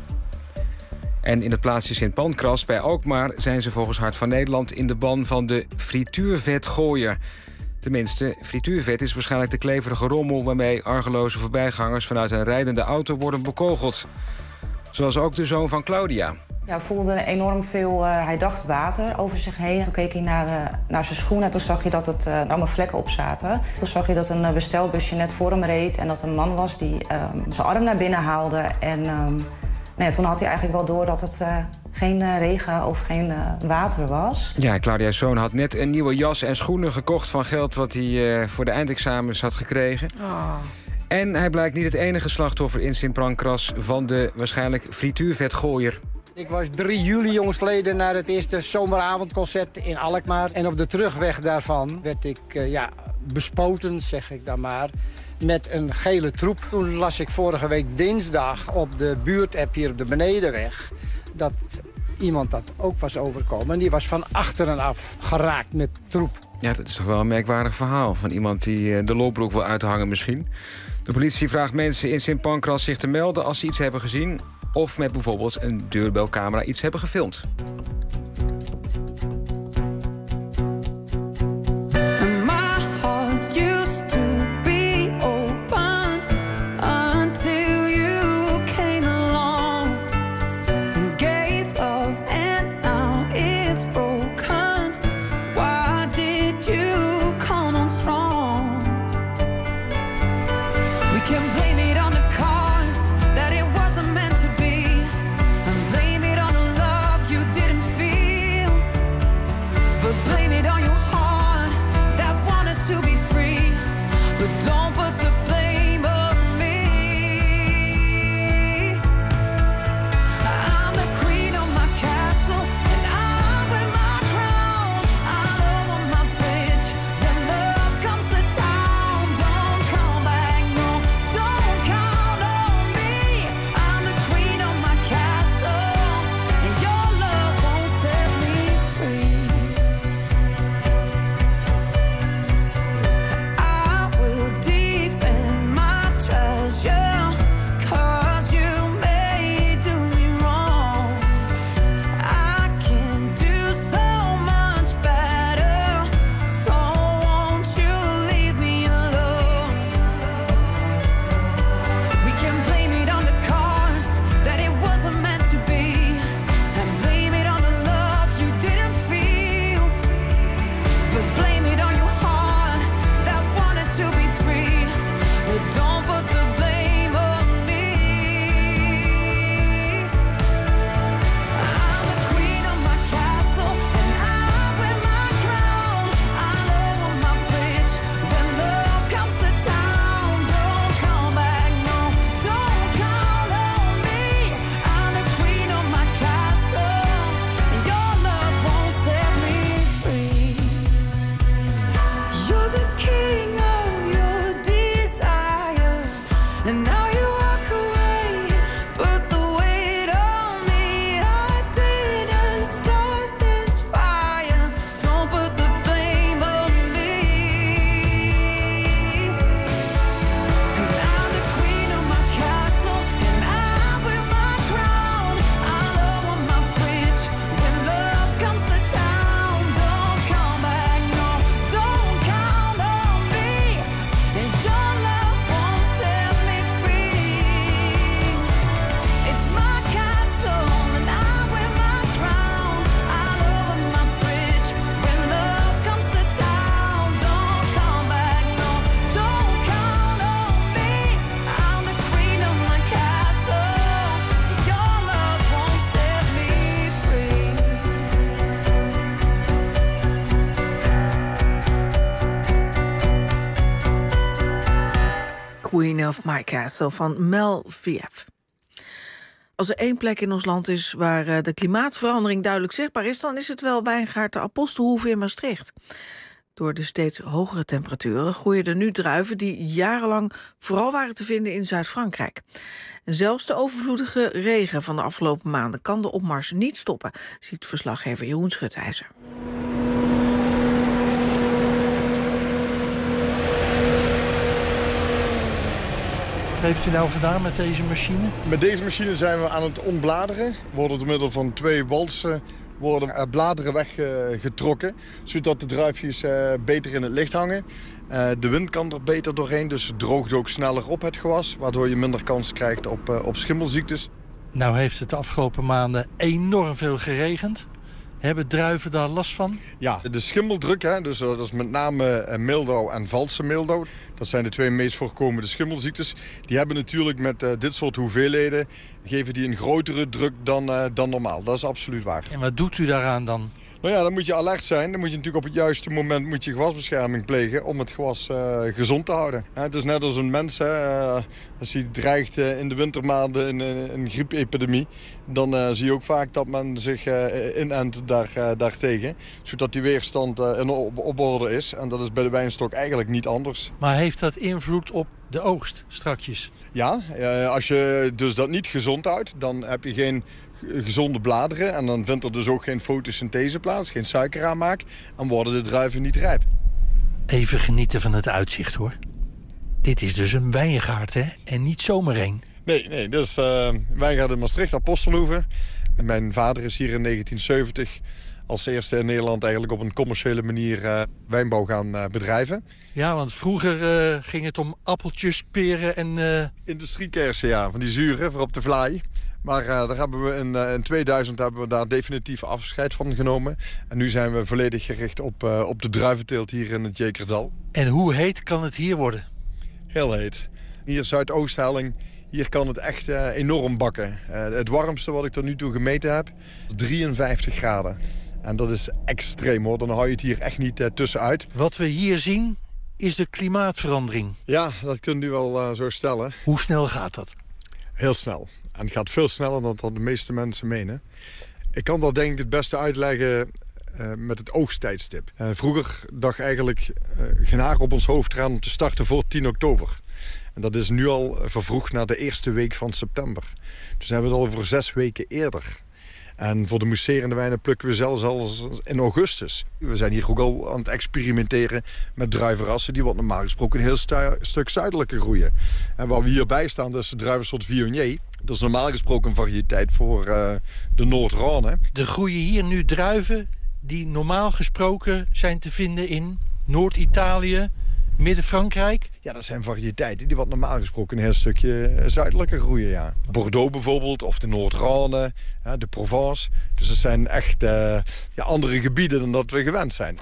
En in het plaatsje Sint Pancras bij Alkmaar zijn ze volgens Hart van Nederland in de ban van de frituurvetgooier. Tenminste, frituurvet is waarschijnlijk de kleverige rommel waarmee argeloze voorbijgangers vanuit een rijdende auto worden bekogeld. Zoals ook de zoon van Claudia. Ja, hij voelde enorm veel, hij dacht water over zich heen. Toen keek hij naar zijn schoenen en toen zag je dat het allemaal vlekken op zaten. Toen zag je dat een bestelbusje net voor hem reed en dat een man was die zijn arm naar binnen haalde. En toen had hij eigenlijk wel door dat het geen regen of geen water was. Ja, Claudia's zoon had net een nieuwe jas en schoenen gekocht van geld wat hij voor de eindexamens had gekregen. Oh. En hij blijkt niet het enige slachtoffer in Sint Pancras van de waarschijnlijk frituurvetgooier. Ik was 3 juli jongstleden naar het eerste zomeravondconcert in Alkmaar. En op de terugweg daarvan werd ik bespoten, zeg ik dan maar, met een gele troep. Toen las ik vorige week dinsdag op de buurtapp hier op de Benedenweg dat iemand dat ook was overkomen. En die was van achteren af geraakt met troep. Ja, dat is toch wel een merkwaardig verhaal van iemand die de lolbroek wil uithangen misschien. De politie vraagt mensen in Sint Pancras zich te melden als ze iets hebben gezien of met bijvoorbeeld een deurbelcamera iets hebben gefilmd. My heart used blame it on the cards that it wasn't meant to be, and blame it on the love you didn't feel, but blame it on your heart that wanted to be free, but don't put the blame on me. I'm the queen of my castle, and I wear my crown all over my bridge. When love comes to town, don't come back, no, don't count on me. I'm the queen of my castle, and your love won't set me free. I will defend my treasure, 'cause you may do me wrong. I can do so much better, so won't you leave me alone? We can blame it on the cards that it wasn't meant to be, and blame it on the love you didn't feel, but blame it on your heart that wanted to be free, but don't put the blame on me. I'm the queen of my castle, and I wear my crown all over my bridge. When love comes to town, don't come back, no, don't count on me. I'm the queen of my castle, and your love won't set me free. You're the king of your desire, and now you walk away, put the weight on me. I didn't start this fire, don't put the blame on me. And I'm the queen of my castle, and I wear my crown all over my bridge. When love comes to town, don't come back, no, don't count on me. And your love won't set me free. It's my castle, and I wear my crown all over my bridge. When love comes to town, don't come back, no, don't count on me. I'm the queen of my castle, your love won't set me free. Queen of My Castle van Mel Vieff. Als er één plek in ons land is waar de klimaatverandering duidelijk zichtbaar is, dan is het wel Wijngaard de Apostelhoeve in Maastricht. Door de steeds hogere temperaturen groeien er nu druiven die jarenlang vooral waren te vinden in Zuid-Frankrijk. En zelfs de overvloedige regen van de afgelopen maanden kan de opmars niet stoppen, ziet verslaggever Jeroen Schutijzer. Wat heeft u nou gedaan met deze machine? Met deze machine zijn we aan het ontbladeren. Worden door middel van 2 walsen worden bladeren weggetrokken, zodat de druifjes beter in het licht hangen. De wind kan er beter doorheen, dus het droogt ook sneller op het gewas, waardoor je minder kans krijgt op schimmelziektes. Nou heeft het de afgelopen maanden enorm veel geregend. Hebben druiven daar last van? Ja, de schimmeldruk, hè, dus dat is met name mildew en valse mildew. Dat zijn de 2 meest voorkomende schimmelziektes. Die hebben natuurlijk met dit soort hoeveelheden, geven die een grotere druk dan normaal. Dat is absoluut waar. En wat doet u daaraan dan? Nou ja, dan moet je alert zijn. Dan moet je natuurlijk op het juiste moment gewasbescherming plegen om het gewas gezond te houden. Het is net als een mens. Als hij dreigt in de wintermaanden een griepepidemie, dan zie je ook vaak dat men zich inent daartegen. Zodat die weerstand op orde is. En dat is bij de wijnstok eigenlijk niet anders. Maar heeft dat invloed op de oogst strakjes? Ja, als je dus dat niet gezond houdt, dan heb je geen gezonde bladeren. En dan vindt er dus ook geen fotosynthese plaats, geen suikeraanmaak. En worden de druiven niet rijp. Even genieten van het uitzicht, hoor. Dit is dus een wijngaard, hè? En niet zomaar één. Nee, dit is wijngaard in Maastricht, Apostelhoeve. Mijn vader is hier in 1970 als eerste in Nederland eigenlijk op een commerciële manier wijnbouw gaan bedrijven. Ja, want vroeger ging het om appeltjes, peren en... Industriekersen, ja, van die zuren voor op de vlaai. Maar daar hebben we in 2000 hebben we daar definitief afscheid van genomen. En nu zijn we volledig gericht op de druiventeelt hier in het Jekerdal. En hoe heet kan het hier worden? Heel heet. Hier Zuidoosthelling, hier kan het echt enorm bakken. Het warmste wat ik tot nu toe gemeten heb, is 53 graden. En dat is extreem hoor, dan hou je het hier echt niet tussenuit. Wat we hier zien is de klimaatverandering. Ja, dat kunt u wel zo stellen. Hoe snel gaat dat? Heel snel. En het gaat veel sneller dan de meeste mensen menen. Ik kan dat denk ik het beste uitleggen met het oogsttijdstip. Vroeger dacht eigenlijk geen haar op ons hoofd eraan om te starten voor 10 oktober. En dat is nu al vervroegd naar de eerste week van september. Dus we hebben het al over 6 weken eerder. En voor de mousserende wijnen plukken we zelfs al in augustus. We zijn hier ook al aan het experimenteren met druivenrassen die wat normaal gesproken een heel stuk zuidelijker groeien. En waar we hierbij staan, dat is de druivensoort Viognier. Dat is normaal gesproken een variëteit voor de Noord-Rhône. Er groeien hier nu druiven die normaal gesproken zijn te vinden in Noord-Italië, Midden-Frankrijk. Ja, dat zijn variëteiten die wat normaal gesproken een heel stukje zuidelijker groeien, ja. Bordeaux bijvoorbeeld, of de Noord-Rhône, de Provence. Dus dat zijn echt andere gebieden dan dat we gewend zijn.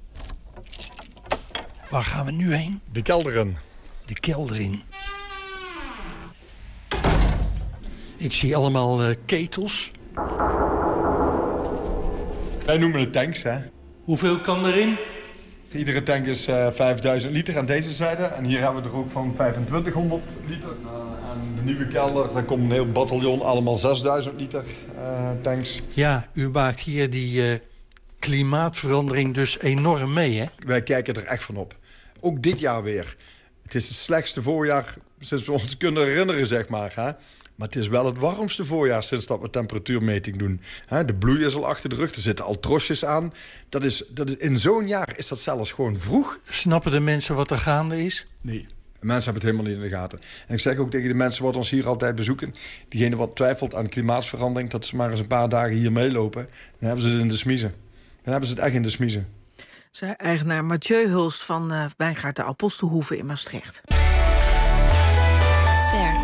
Waar gaan we nu heen? De kelder in. De kelder in. Ik zie allemaal ketels. Wij noemen het tanks, hè. Hoeveel kan erin? Iedere tank is 5000 liter aan deze zijde. En hier hebben we er ook van 2500 liter. En de nieuwe kelder, daar komt een heel bataljon, allemaal 6000 liter tanks. Ja, u maakt hier die klimaatverandering dus enorm mee, hè? Wij kijken er echt van op. Ook dit jaar weer. Het is het slechtste voorjaar sinds we ons kunnen herinneren, zeg maar. Hè? Maar het is wel het warmste voorjaar sinds dat we temperatuurmeting doen. De bloei is al achter de rug, er zitten al trosjes aan. Dat is, in zo'n jaar is dat zelfs gewoon vroeg. Snappen de mensen wat er gaande is? Nee. Mensen hebben het helemaal niet in de gaten. En ik zeg ook tegen de mensen wat ons hier altijd bezoeken, diegene wat twijfelt aan klimaatverandering, dat ze maar eens een paar dagen hier meelopen, dan hebben ze het in de smiezen. Dan hebben ze het echt in de smiezen. Zei eigenaar Mathieu Hulst van Wijngaard de Apostelhoeve in Maastricht. Ster.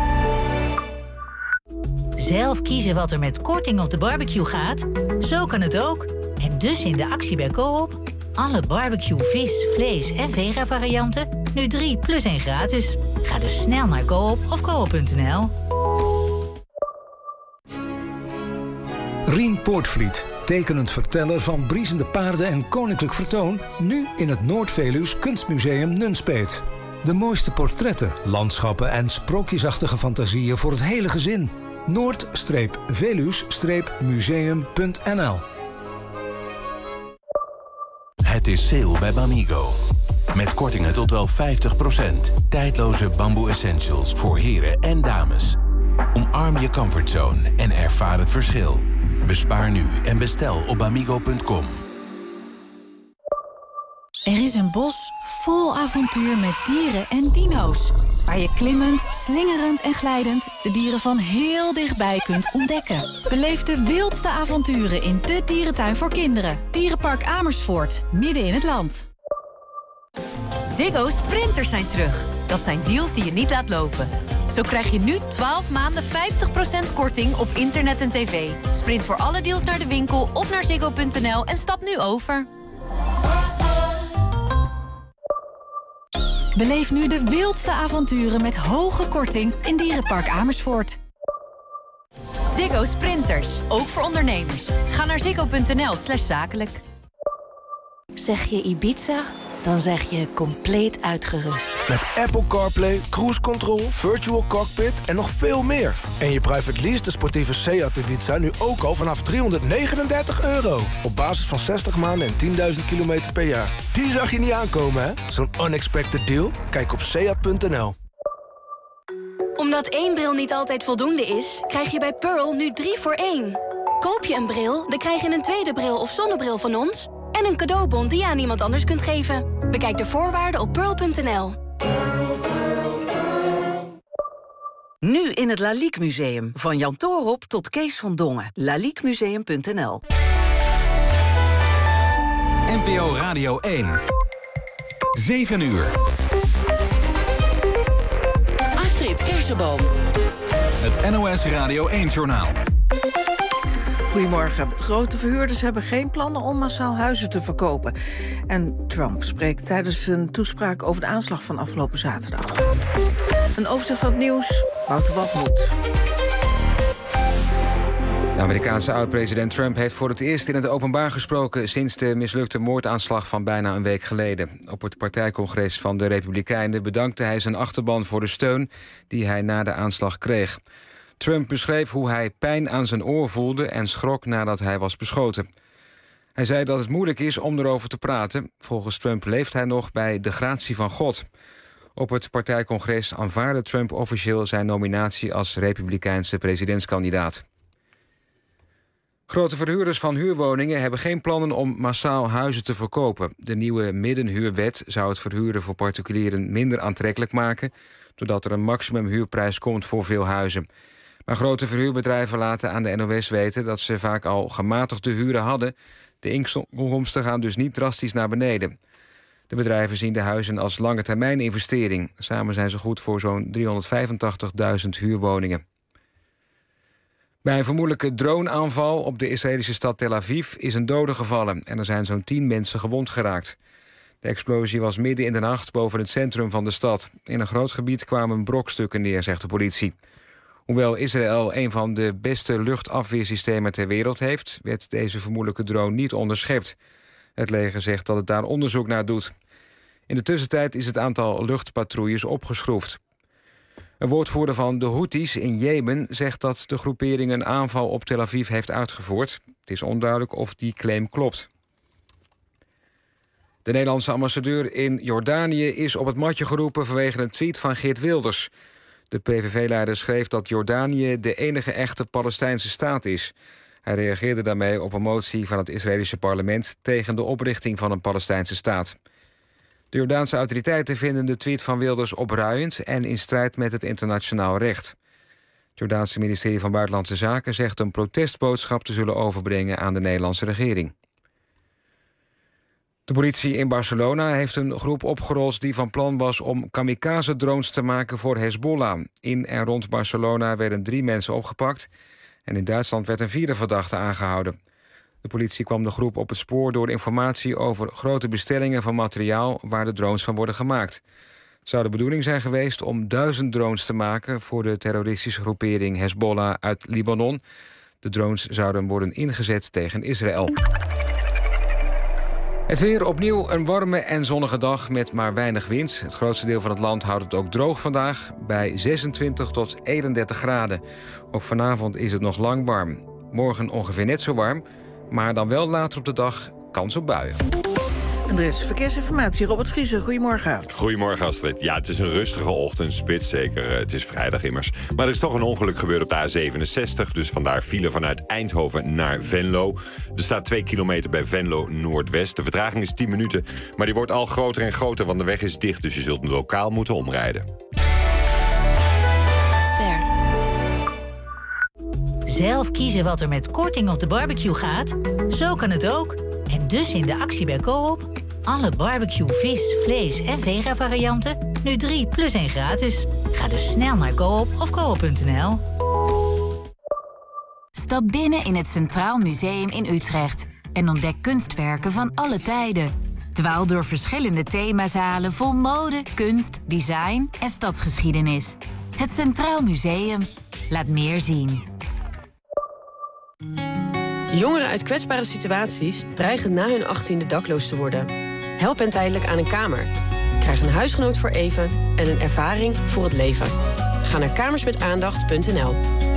Zelf kiezen wat er met korting op de barbecue gaat? Zo kan het ook. En dus in de actie bij Coop. Alle barbecue, vis, vlees en vega varianten. Nu 3 plus 1 gratis. Ga dus snel naar Coop of coop.nl. Rien Poortvliet, tekenend verteller van briesende paarden en koninklijk vertoon, nu in het Noord-Veluws Kunstmuseum Nunspeet. De mooiste portretten, landschappen en sprookjesachtige fantasieën voor het hele gezin. Noord-Veluws-museum.nl. Het is sale bij Bamigo. Met kortingen tot wel 50%. Tijdloze bamboe essentials voor heren en dames. Omarm je comfortzone en ervaar het verschil. Bespaar nu en bestel op bamigo.com. Er is een bos vol avontuur met dieren en dino's. Waar je klimmend, slingerend en glijdend de dieren van heel dichtbij kunt ontdekken. Beleef de wildste avonturen in de dierentuin voor kinderen. Dierenpark Amersfoort, midden in het land. Ziggo Sprinters zijn terug. Dat zijn deals die je niet laat lopen. Zo krijg je nu 12 maanden 50% korting op internet en tv. Sprint voor alle deals naar de winkel of naar ziggo.nl en stap nu over. Beleef nu de wildste avonturen met hoge korting in Dierenpark Amersfoort. Ziggo Sprinters, ook voor ondernemers. Ga naar ziggo.nl/zakelijk. Zeg je Ibiza? Dan zeg je compleet uitgerust. Met Apple CarPlay, Cruise Control, Virtual Cockpit en nog veel meer. En je private lease de sportieve Seat Ibiza nu ook al vanaf €339. Op basis van 60 maanden en 10.000 kilometer per jaar. Die zag je niet aankomen, hè? Zo'n unexpected deal? Kijk op seat.nl. Omdat 1 bril niet altijd voldoende is, krijg je bij Pearl nu 3 voor 1. Koop je een bril, dan krijg je een tweede bril of zonnebril van ons en een cadeaubon die je aan iemand anders kunt geven. Bekijk de voorwaarden op pearl.nl. Nu in het Lalique Museum. Van Jan Toorop tot Kees van Dongen. Laliquemuseum.nl. NPO Radio 1. 7 uur. Astrid Kersenboom. Het NOS Radio 1-journaal. Goedemorgen. Grote verhuurders hebben geen plannen om massaal huizen te verkopen. En Trump spreekt tijdens zijn toespraak over de aanslag van afgelopen zaterdag. Een overzicht van het nieuws, Wouter Waltmoed. De Amerikaanse oud-president Trump heeft voor het eerst in het openbaar gesproken sinds de mislukte moordaanslag van bijna een week geleden. Op het partijcongres van de Republikeinen bedankte hij zijn achterban voor de steun die hij na de aanslag kreeg. Trump beschreef hoe hij pijn aan zijn oor voelde en schrok nadat hij was beschoten. Hij zei dat het moeilijk is om erover te praten. Volgens Trump leeft hij nog bij de gratie van God. Op het partijcongres aanvaarde Trump officieel zijn nominatie als Republikeinse presidentskandidaat. Grote verhuurders van huurwoningen hebben geen plannen om massaal huizen te verkopen. De nieuwe middenhuurwet zou het verhuren voor particulieren minder aantrekkelijk maken, doordat er een maximumhuurprijs komt voor veel huizen. Maar grote verhuurbedrijven laten aan de NOS weten dat ze vaak al gematigde huren hadden. De inkomsten gaan dus niet drastisch naar beneden. De bedrijven zien de huizen als lange termijn investering. Samen zijn ze goed voor zo'n 385.000 huurwoningen. Bij een vermoedelijke droneaanval op de Israëlische stad Tel Aviv is een dode gevallen en er zijn zo'n 10 mensen gewond geraakt. De explosie was midden in de nacht boven het centrum van de stad. In een groot gebied kwamen brokstukken neer, zegt de politie. Hoewel Israël een van de beste luchtafweersystemen ter wereld heeft, werd deze vermoedelijke drone niet onderschept. Het leger zegt dat het daar onderzoek naar doet. In de tussentijd is het aantal luchtpatrouilles opgeschroefd. Een woordvoerder van de Houthis in Jemen zegt dat de groepering een aanval op Tel Aviv heeft uitgevoerd. Het is onduidelijk of die claim klopt. De Nederlandse ambassadeur in Jordanië is op het matje geroepen vanwege een tweet van Geert Wilders. De PVV-leider schreef dat Jordanië de enige echte Palestijnse staat is. Hij reageerde daarmee op een motie van het Israëlische parlement tegen de oprichting van een Palestijnse staat. De Jordaanse autoriteiten vinden de tweet van Wilders opruiend en in strijd met het internationaal recht. Het Jordaanse ministerie van Buitenlandse Zaken zegt een protestboodschap te zullen overbrengen aan de Nederlandse regering. De politie in Barcelona heeft een groep opgerold die van plan was om kamikaze-drones te maken voor Hezbollah. In en rond Barcelona werden 3 mensen opgepakt en in Duitsland werd een 4e verdachte aangehouden. De politie kwam de groep op het spoor door informatie over grote bestellingen van materiaal waar de drones van worden gemaakt. Het zou de bedoeling zijn geweest om 1000 drones te maken voor de terroristische groepering Hezbollah uit Libanon. De drones zouden worden ingezet tegen Israël. Het weer opnieuw een warme en zonnige dag met maar weinig wind. Het grootste deel van het land houdt het ook droog vandaag bij 26 tot 31 graden. Ook vanavond is het nog lang warm. Morgen ongeveer net zo warm, maar dan wel later op de dag kans op buien. En er is verkeersinformatie. Robert Vriezen, goedemorgen. Goedemorgen, Astrid. Ja, het is een rustige ochtendspits, zeker. Het is vrijdag immers. Maar er is toch een ongeluk gebeurd op de A67. Dus vandaar file vanuit Eindhoven naar Venlo. Er staat 2 kilometer bij Venlo Noordwest. De vertraging is 10 minuten. Maar die wordt al groter en groter, want de weg is dicht. Dus je zult lokaal moeten omrijden. Ster. Zelf kiezen wat er met korting op de barbecue gaat? Zo kan het ook. En dus in de actie bij Coop. Alle barbecue, vis, vlees en vega-varianten. Nu 3 plus 1 gratis. Ga dus snel naar Coop of coop.nl. Stap binnen in het Centraal Museum in Utrecht. En ontdek kunstwerken van alle tijden. Dwaal door verschillende themazalen vol mode, kunst, design en stadsgeschiedenis. Het Centraal Museum laat meer zien. Jongeren uit kwetsbare situaties dreigen na hun 18e dakloos te worden. Help hen tijdelijk aan een kamer. Krijg een huisgenoot voor even en een ervaring voor het leven. Ga naar kamersmetaandacht.nl.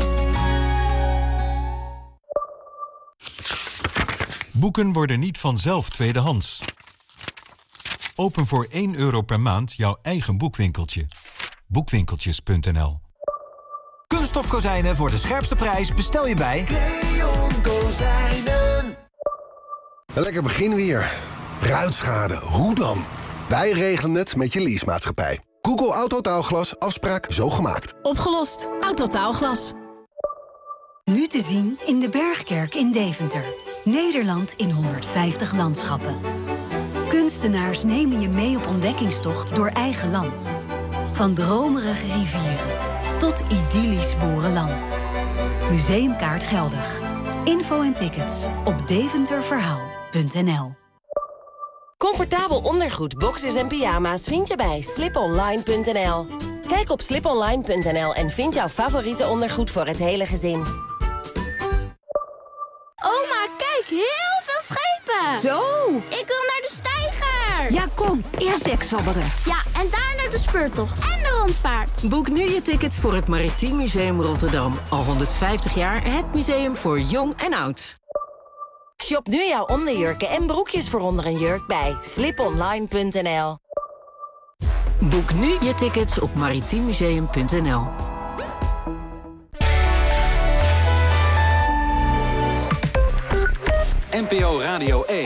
Boeken worden niet vanzelf tweedehands. Open voor €1 per maand jouw eigen boekwinkeltje. Boekwinkeltjes.nl. Kunststof kozijnen voor de scherpste prijs bestel je bij Leon Kozijnen. Een lekker begin weer. Ruitschade, hoe dan? Wij regelen het met je leasemaatschappij. Google Autotaalglas, afspraak zo gemaakt. Opgelost. Autotaalglas. Nu te zien in de Bergkerk in Deventer. Nederland in 150 landschappen. Kunstenaars nemen je mee op ontdekkingstocht door eigen land. Van dromerige rivieren tot idyllisch boerenland. Museumkaart geldig. Info en tickets op deventerverhaal.nl. Comfortabel ondergoed, boxers en pyjama's vind je bij sliponline.nl. Kijk op sliponline.nl en vind jouw favoriete ondergoed voor het hele gezin. Oma, kijk, heel veel schepen. Zo. Ik wil naar de steiger. Ja, kom. Eerst dekzabberen. Ja, en daarna de speurtocht en de rondvaart. Boek nu je ticket voor het Maritiem Museum Rotterdam. Al 150 jaar het museum voor jong en oud. Shop nu jouw onderjurken en broekjes voor onder een jurk bij sliponline.nl. Boek nu je tickets op maritiemuseum.nl. NPO Radio 1.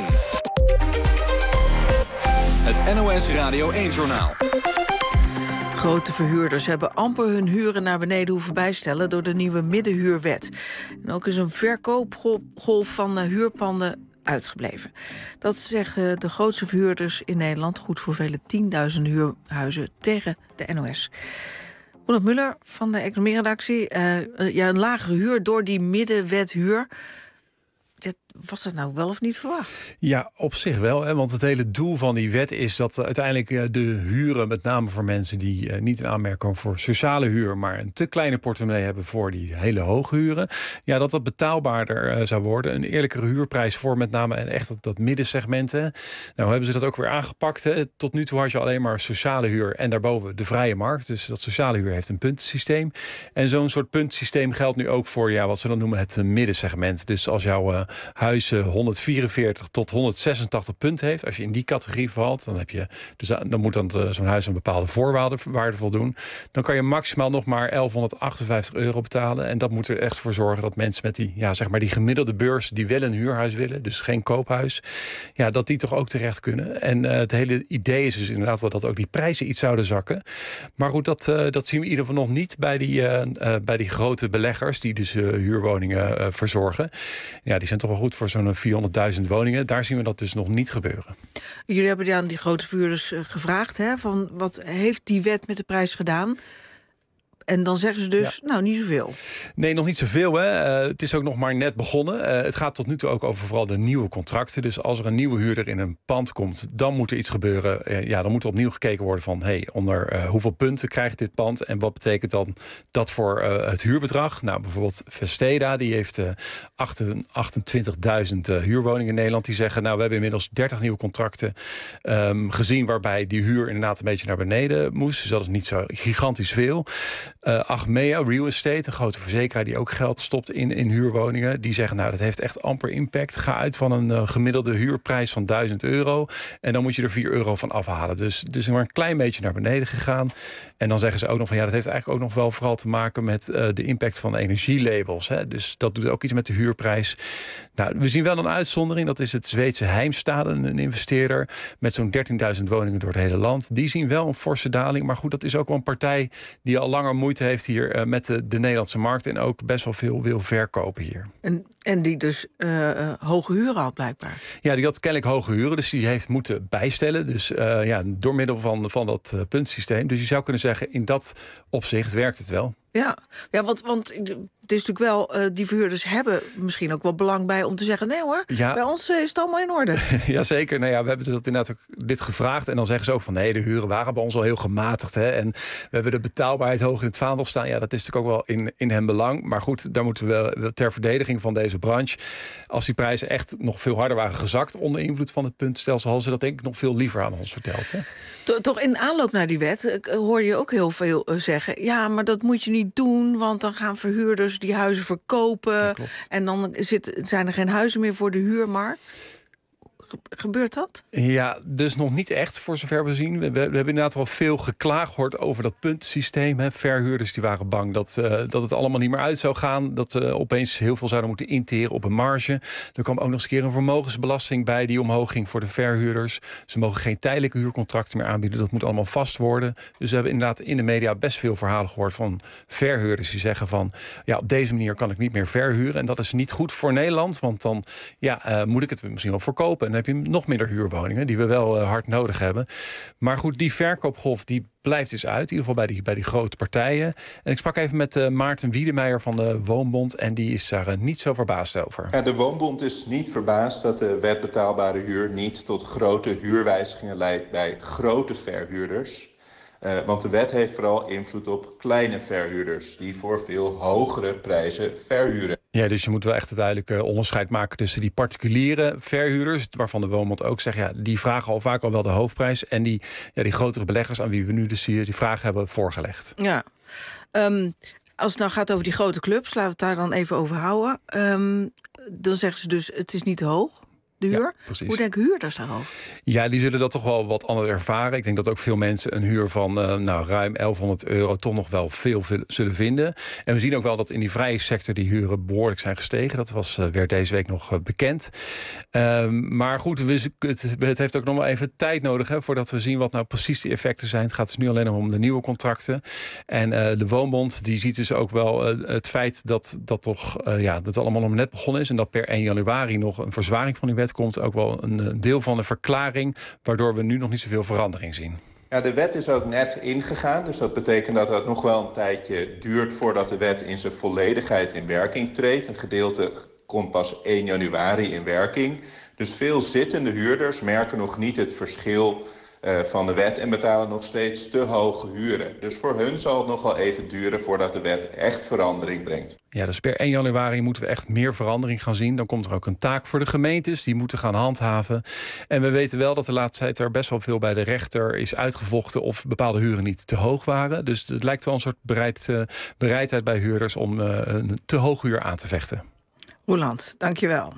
Het NOS Radio 1-journaal. Grote verhuurders hebben amper hun huren naar beneden hoeven bijstellen door de nieuwe middenhuurwet. En ook is een verkoopgolf van huurpanden uitgebleven. Dat zeggen de grootste verhuurders in Nederland, goed voor vele 10.000 huurhuizen, tegen de NOS. Ronald Muller van de economieredactie. Een lagere huur door die middenwethuur. Was dat nou wel of niet verwacht? Ja, op zich wel. Hè? Want het hele doel van die wet is dat uiteindelijk de huren, met name voor mensen die niet in aanmerking komen voor sociale huur, maar een te kleine portemonnee hebben voor die hele hoge huren, ja, dat betaalbaarder zou worden. Een eerlijkere huurprijs voor met name en echt dat middensegment. Hè? Nou hebben ze dat ook weer aangepakt. Hè? Tot nu toe had je alleen maar sociale huur en daarboven de vrije markt. Dus dat sociale huur heeft een puntensysteem. En zo'n soort puntensysteem geldt nu ook voor wat ze dan noemen het middensegment. Dus als jouw huis 144 tot 186 punten heeft, als je in die categorie valt, dan moet zo'n huis een bepaalde voorwaarde voldoen. Dan kan je maximaal nog maar €1158 betalen. En dat moet er echt voor zorgen dat mensen met die gemiddelde beurs, die wel een huurhuis willen, dus geen koophuis, dat die toch ook terecht kunnen. En het hele idee is dus inderdaad wel dat ook die prijzen iets zouden zakken. Maar goed, dat zien we in ieder geval nog niet bij die grote beleggers die dus huurwoningen verzorgen. Ja, die zijn toch wel goed voor zo'n 400.000 woningen. Daar zien we dat dus nog niet gebeuren. Jullie hebben aan die grote verhuurders gevraagd, hè, van wat heeft die wet met de prijs gedaan? En dan zeggen ze dus, niet zoveel. Nee, nog niet zoveel. Hè. Het is ook nog maar net begonnen. Het gaat tot nu toe ook over vooral de nieuwe contracten. Dus als er een nieuwe huurder in een pand komt, dan moet er iets gebeuren. Dan moet er opnieuw gekeken worden van, onder hoeveel punten krijgt dit pand? En wat betekent dan dat voor het huurbedrag? Nou, bijvoorbeeld Vesteda, die heeft 28.000 huurwoningen in Nederland. Die zeggen, we hebben inmiddels 30 nieuwe contracten gezien waarbij die huur inderdaad een beetje naar beneden moest. Dus dat is niet zo gigantisch veel. Achmea Real Estate, een grote verzekeraar die ook geld stopt in huurwoningen. Die zeggen, dat heeft echt amper impact. Ga uit van een gemiddelde huurprijs van €1000. En dan moet je er €4 van afhalen. Dus maar een klein beetje naar beneden gegaan. En dan zeggen ze ook nog van, dat heeft eigenlijk ook nog wel vooral te maken met de impact van energielabels. Hè. Dus dat doet ook iets met de huurprijs. Nou, we zien wel een uitzondering. Dat is het Zweedse Heimstaden, een investeerder met zo'n 13.000 woningen door het hele land. Die zien wel een forse daling. Maar goed, dat is ook wel een partij die al langer moeite heeft hier met de Nederlandse markt en ook best wel veel wil verkopen hier. En die dus hoge huren had blijkbaar. Ja, die had kennelijk hoge huren, dus die heeft moeten bijstellen. Dus door middel van dat puntsysteem. Dus je zou kunnen zeggen, in dat opzicht werkt het wel. Ja, want het is natuurlijk wel, die verhuurders hebben misschien ook wel belang bij om te zeggen, nee hoor, bij ons is het allemaal in orde. Jazeker, we hebben dus inderdaad ook dit gevraagd. En dan zeggen ze ook van, nee, de huren waren bij ons al heel gematigd. Hè, en we hebben de betaalbaarheid hoog in het vaandel staan. Ja, dat is natuurlijk ook wel in hun belang. Maar goed, daar moeten we ter verdediging van deze branche, als die prijzen echt nog veel harder waren gezakt onder invloed van het puntstelsel, hadden ze dat denk ik nog veel liever aan ons verteld. Hè? Toch in aanloop naar die wet hoor je ook heel veel zeggen, ja, maar dat moet je niet doen, want dan gaan verhuurders die huizen verkopen en dan zijn er geen huizen meer voor de huurmarkt. Gebeurt dat? Ja, dus nog niet echt voor zover we zien. We hebben inderdaad wel veel geklaagd gehoord over dat puntensysteem. Hè. Verhuurders die waren bang dat het allemaal niet meer uit zou gaan. Dat ze opeens heel veel zouden moeten interen op een marge. Er kwam ook nog eens een keer een vermogensbelasting bij die omhoog ging voor de verhuurders. Ze mogen geen tijdelijke huurcontracten meer aanbieden. Dat moet allemaal vast worden. Dus we hebben inderdaad in de media best veel verhalen gehoord van verhuurders die zeggen van, op deze manier kan ik niet meer verhuren. En dat is niet goed voor Nederland, want dan moet ik het misschien wel verkopen. En dan heb je nog minder huurwoningen die we wel hard nodig hebben. Maar goed, die verkoopgolf die blijft dus uit. In ieder geval bij die grote partijen. En ik sprak even met Maarten Wiedemeijer van de Woonbond. En die is daar niet zo verbaasd over. Ja, de Woonbond is niet verbaasd dat de wet betaalbare huur niet tot grote huurwijzigingen leidt bij grote verhuurders. Want de wet heeft vooral invloed op kleine verhuurders die voor veel hogere prijzen verhuren. Ja, dus je moet wel echt het duidelijke onderscheid maken tussen die particuliere verhuurders, waarvan de Woonbond ook zegt, ja, die vragen al vaak al wel de hoofdprijs, en die grotere beleggers aan wie we nu dus hier die vraag hebben voorgelegd. Ja, als het nou gaat over die grote clubs, laten we het daar dan even over houden. Dan zeggen ze dus, het is niet te hoog, de huur. Ja, hoe denken huurders daarover? Ja, die zullen dat toch wel wat anders ervaren. Ik denk dat ook veel mensen een huur van ruim €1100 toch nog wel veel zullen vinden. En we zien ook wel dat in die vrije sector die huren behoorlijk zijn gestegen. Dat werd deze week nog bekend. Maar goed, het heeft ook nog wel even tijd nodig, hè, voordat we zien wat nou precies die effecten zijn. Het gaat dus nu alleen nog om de nieuwe contracten. En de Woonbond die ziet dus ook wel het feit dat het allemaal nog net begonnen is en dat per 1 januari nog een verzwaring van die wet komt, ook wel een deel van de verklaring, waardoor we nu nog niet zoveel verandering zien. Ja, de wet is ook net ingegaan, dus dat betekent dat het nog wel een tijdje duurt voordat de wet in zijn volledigheid in werking treedt. Een gedeelte komt pas 1 januari in werking. Dus veel zittende huurders merken nog niet het verschil van de wet en betalen nog steeds te hoge huren. Dus voor hun zal het nog wel even duren voordat de wet echt verandering brengt. Ja, dus per 1 januari moeten we echt meer verandering gaan zien. Dan komt er ook een taak voor de gemeentes, die moeten gaan handhaven. En we weten wel dat de laatste tijd er best wel veel bij de rechter is uitgevochten of bepaalde huren niet te hoog waren. Dus het lijkt wel een soort bereidheid bij huurders om een te hoog huur aan te vechten. Roeland, dankjewel.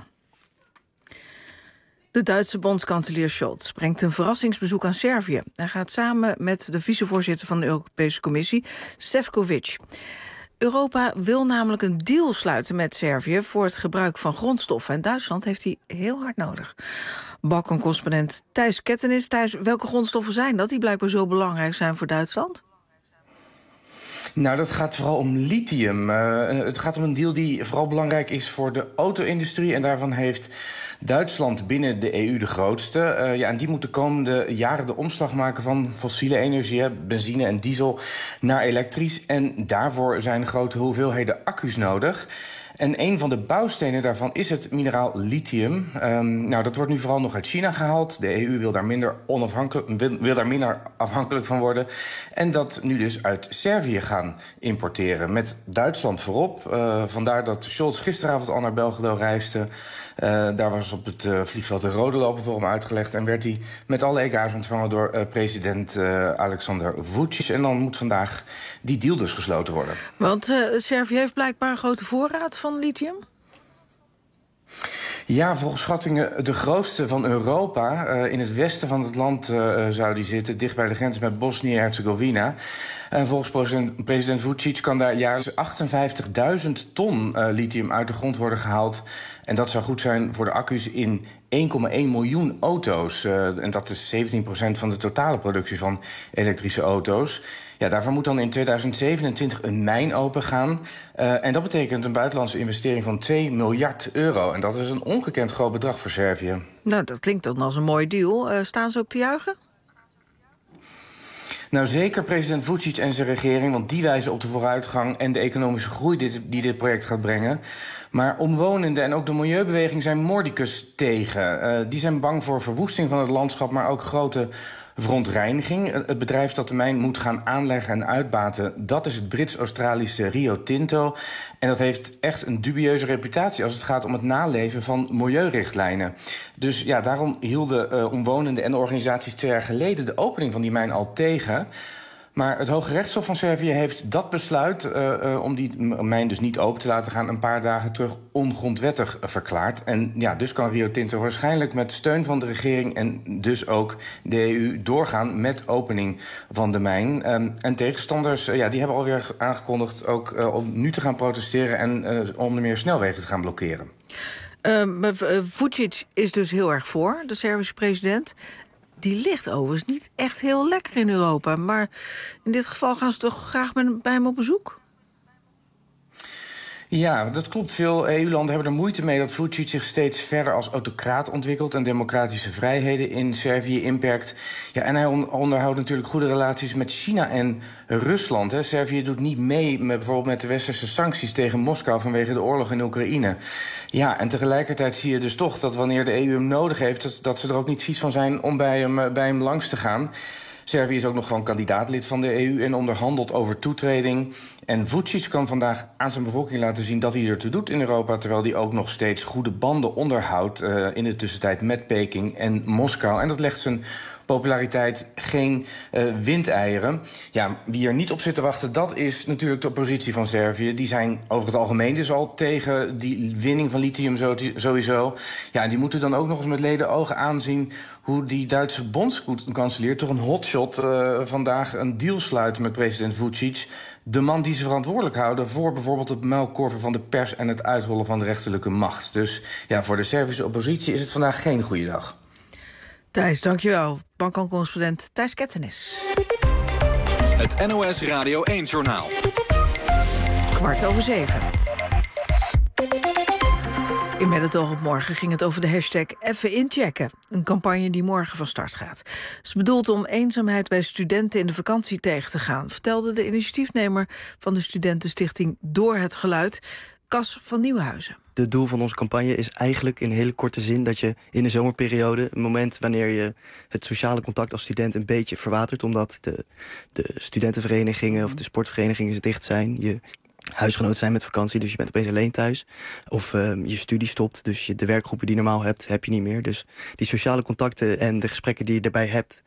De Duitse bondskanselier Scholz brengt een verrassingsbezoek aan Servië. Hij gaat samen met de vicevoorzitter van de Europese Commissie, Šefčovič. Europa wil namelijk een deal sluiten met Servië voor het gebruik van grondstoffen. En Duitsland heeft die heel hard nodig. Balkan-correspondent Thijs Kettenis. Thijs, welke grondstoffen zijn dat die blijkbaar zo belangrijk zijn voor Duitsland? Nou, dat gaat vooral om lithium. Het gaat om een deal die vooral belangrijk is voor de auto-industrie. En daarvan heeft Duitsland binnen de EU de grootste. En die moet de komende jaren de omslag maken van fossiele energie, benzine en diesel, naar elektrisch. En daarvoor zijn grote hoeveelheden accu's nodig. En een van de bouwstenen daarvan is het mineraal lithium. Dat wordt nu vooral nog uit China gehaald. De EU wil daar minder afhankelijk van worden. En dat nu dus uit Servië gaan importeren. Met Duitsland voorop. Vandaar dat Scholz gisteravond al naar Belgrado reisde. Daar was op het vliegveld de rode loper voor hem uitgelegd. En werd hij met alle ega's ontvangen door president Alexander Vučić. En dan moet vandaag die deal dus gesloten worden. Want Servië heeft blijkbaar een grote voorraad van lithium? Ja, volgens schattingen de grootste van Europa. In het westen van het land zou die zitten, dicht bij de grens met Bosnië-Herzegovina. En volgens president Vučić kan daar jaarlijks 58.000 ton lithium uit de grond worden gehaald. En dat zou goed zijn voor de accu's in 1,1 miljoen auto's. En dat is 17% van de totale productie van elektrische auto's. Ja, daarvan moet dan in 2027 een mijn opengaan. En dat betekent een buitenlandse investering van €2 miljard. En dat is een ongekend groot bedrag voor Servië. Nou, dat klinkt dan als een mooi deal. Staan ze ook te juichen? Nou, zeker president Vučić en zijn regering, want die wijzen op de vooruitgang en de economische groei die dit project gaat brengen. Maar omwonenden en ook de milieubeweging zijn mordicus tegen. Die zijn bang voor verwoesting van het landschap, maar ook grote verontreiniging. Het bedrijf dat de mijn moet gaan aanleggen en uitbaten, dat is het Brits-Australische Rio Tinto. En dat heeft echt een dubieuze reputatie als het gaat om het naleven van milieurichtlijnen. Dus ja, daarom hielden omwonenden en organisaties 2 jaar geleden de opening van die mijn al tegen. Maar het Hoge Rechtshof van Servië heeft dat besluit om die mijn dus niet open te laten gaan een paar dagen terug ongrondwettig verklaard. En ja, dus kan Rio Tinto waarschijnlijk met steun van de regering en dus ook de EU doorgaan met opening van de mijn. En tegenstanders die hebben alweer aangekondigd ook om nu te gaan protesteren en om meer snelwegen te gaan blokkeren. Vučić is dus heel erg voor, de Servische president. Die ligt overigens niet echt heel lekker in Europa. Maar in dit geval gaan ze toch graag bij hem op bezoek? Ja, dat klopt. Veel EU-landen hebben er moeite mee dat Vučić zich steeds verder als autocraat ontwikkelt en democratische vrijheden in Servië inperkt. Ja, en hij onderhoudt natuurlijk goede relaties met China en Rusland. Hè. Servië doet niet mee bijvoorbeeld met de westerse sancties tegen Moskou vanwege de oorlog in Oekraïne. Ja, en tegelijkertijd zie je dus toch dat wanneer de EU hem nodig heeft, dat ze er ook niet vies van zijn om bij hem langs te gaan. Servië is ook nog gewoon kandidaatlid van de EU en onderhandelt over toetreding. En Vučić kan vandaag aan zijn bevolking laten zien dat hij ertoe doet in Europa, terwijl hij ook nog steeds goede banden onderhoudt in de tussentijd met Peking en Moskou. En dat legt zijn populariteit geen windeieren. Ja, wie er niet op zit te wachten, dat is natuurlijk de oppositie van Servië. Die zijn over het algemeen dus al tegen die winning van lithium sowieso. Ja, en die moeten dan ook nog eens met leden ogen aanzien hoe die Duitse bondskanselier, toch een hotshot, vandaag een deal sluit met president Vučić. De man die ze verantwoordelijk houden voor bijvoorbeeld het muilkorven van de pers en het uithollen van de rechterlijke macht. Dus ja, voor de Servische oppositie is het vandaag geen goede dag. Thijs, dankjewel. Balkan-correspondent Thijs Kettenis. Het NOS Radio 1-journaal. 7:15. In Met het oog op morgen ging het over de hashtag Even inchecken. Een campagne die morgen van start gaat. Het is bedoeld om eenzaamheid bij studenten in de vakantie tegen te gaan, vertelde de initiatiefnemer van de studentenstichting Door het Geluid, Cas van Nieuwenhuizen. Het doel van onze campagne is eigenlijk in hele korte zin dat je in de zomerperiode, een moment wanneer je het sociale contact als student een beetje verwatert, omdat de studentenverenigingen of de sportverenigingen dicht zijn, je huisgenoten zijn met vakantie, dus je bent opeens alleen thuis. Of je studie stopt, dus de werkgroepen die je normaal hebt, heb je niet meer. Dus die sociale contacten en de gesprekken die je erbij hebt,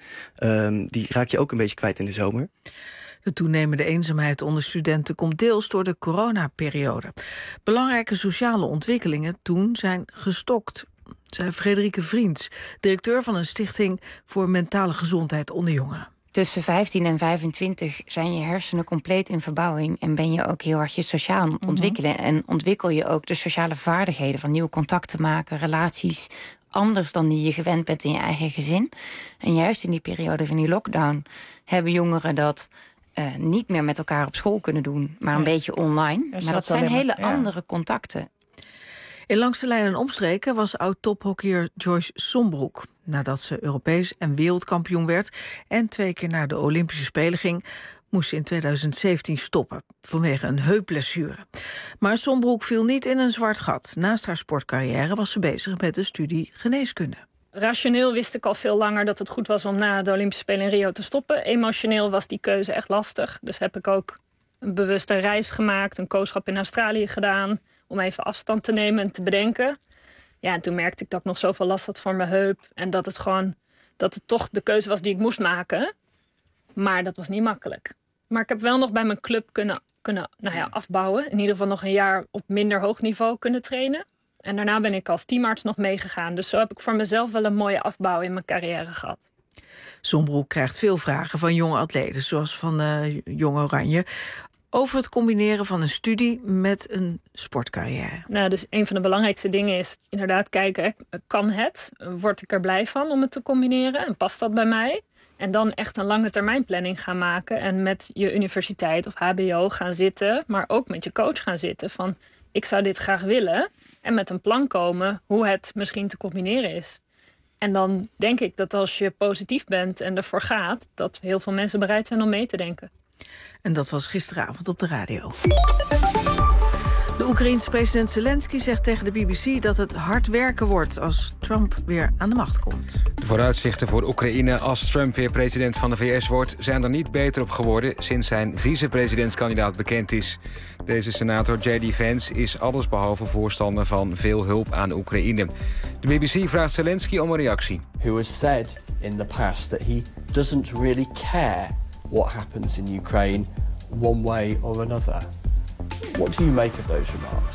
die raak je ook een beetje kwijt in de zomer. De toenemende eenzaamheid onder studenten komt deels door de coronaperiode. Belangrijke sociale ontwikkelingen toen zijn gestokt, zei Frederike Vriends, directeur van een stichting voor mentale gezondheid onder jongeren. Tussen 15 en 25 zijn je hersenen compleet in verbouwing en ben je ook heel erg je sociaal aan het ontwikkelen. En ontwikkel je ook de sociale vaardigheden van nieuwe contacten maken, relaties anders dan die je gewend bent in je eigen gezin. En juist in die periode van die lockdown hebben jongeren dat niet meer met elkaar op school kunnen doen, maar een beetje online. Ja, maar dat zijn hele andere contacten. In Langs de Lijn en Omstreken was oud-tophockeyer Joyce Sombroek. Nadat ze Europees en wereldkampioen werd en 2 keer naar de Olympische Spelen ging, moest ze in 2017 stoppen vanwege een heupblessure. Maar Sombroek viel niet in een zwart gat. Naast haar sportcarrière was ze bezig met de studie geneeskunde. Rationeel wist ik al veel langer dat het goed was om na de Olympische Spelen in Rio te stoppen. Emotioneel was die keuze echt lastig. Dus heb ik ook een bewuste reis gemaakt, een coachschap in Australië gedaan, om even afstand te nemen en te bedenken. Ja, en toen merkte ik dat ik nog zoveel last had voor mijn heup. En dat het toch de keuze was die ik moest maken. Maar dat was niet makkelijk. Maar ik heb wel nog bij mijn club kunnen afbouwen. In ieder geval nog een jaar op minder hoog niveau kunnen trainen. En daarna ben ik als teamarts nog meegegaan. Dus zo heb ik voor mezelf wel een mooie afbouw in mijn carrière gehad. Sombroek krijgt veel vragen van jonge atleten, zoals van Jong Oranje, over het combineren van een studie met een sportcarrière. Nou, dus een van de belangrijkste dingen is inderdaad kijken, kan het? Word ik er blij van om het te combineren? En past dat bij mij? En dan echt een lange termijn planning gaan maken en met je universiteit of HBO gaan zitten, maar ook met je coach gaan zitten van ik zou dit graag willen en met een plan komen hoe het misschien te combineren is. En dan denk ik dat als je positief bent en ervoor gaat, dat heel veel mensen bereid zijn om mee te denken. En dat was gisteravond op de radio. De Oekraïense president Zelensky zegt tegen de BBC dat het hard werken wordt als Trump weer aan de macht komt. De vooruitzichten voor Oekraïne als Trump weer president van de VS wordt zijn er niet beter op geworden sinds zijn vicepresidentskandidaat bekend is. Deze senator J.D. Vance is allesbehalve voorstander van veel hulp aan Oekraïne. De BBC vraagt Zelensky om een reactie. Who has said in the past that he doesn't really care what happens in Ukraine one way or another. What do you make of those remarks?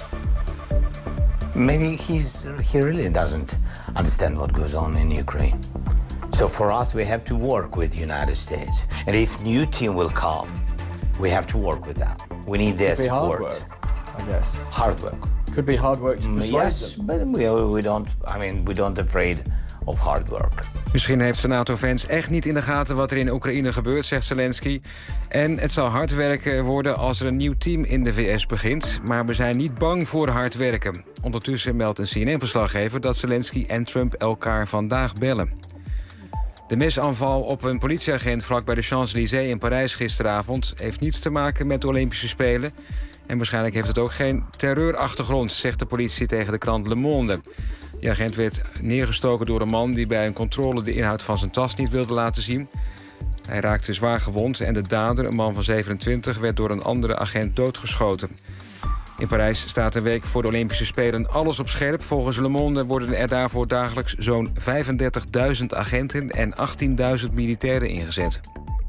Maybe he really doesn't understand what goes on in Ukraine. So for us, we have to work with the United States. And if new team will come, we have to work with them. We need their support. Hard work, I guess. Hard work. Could be hard work to persuade yes, them. but we don't afraid of hard work. Misschien heeft senator Vance echt niet in de gaten wat er in Oekraïne gebeurt, zegt Zelensky. En het zal hard werken worden als er een nieuw team in de VS begint. Maar we zijn niet bang voor hard werken. Ondertussen meldt een CNN-verslaggever dat Zelensky en Trump elkaar vandaag bellen. De mesaanval op een politieagent vlak bij de Champs-Élysées in Parijs gisteravond heeft niets te maken met de Olympische Spelen. En waarschijnlijk heeft het ook geen terreurachtergrond, zegt de politie tegen de krant Le Monde. De agent werd neergestoken door een man die bij een controle de inhoud van zijn tas niet wilde laten zien. Hij raakte zwaar gewond en de dader, een man van 27... werd door een andere agent doodgeschoten. In Parijs staat een week voor de Olympische Spelen alles op scherp. Volgens Le Monde worden er daarvoor dagelijks zo'n 35.000 agenten... en 18.000 militairen ingezet.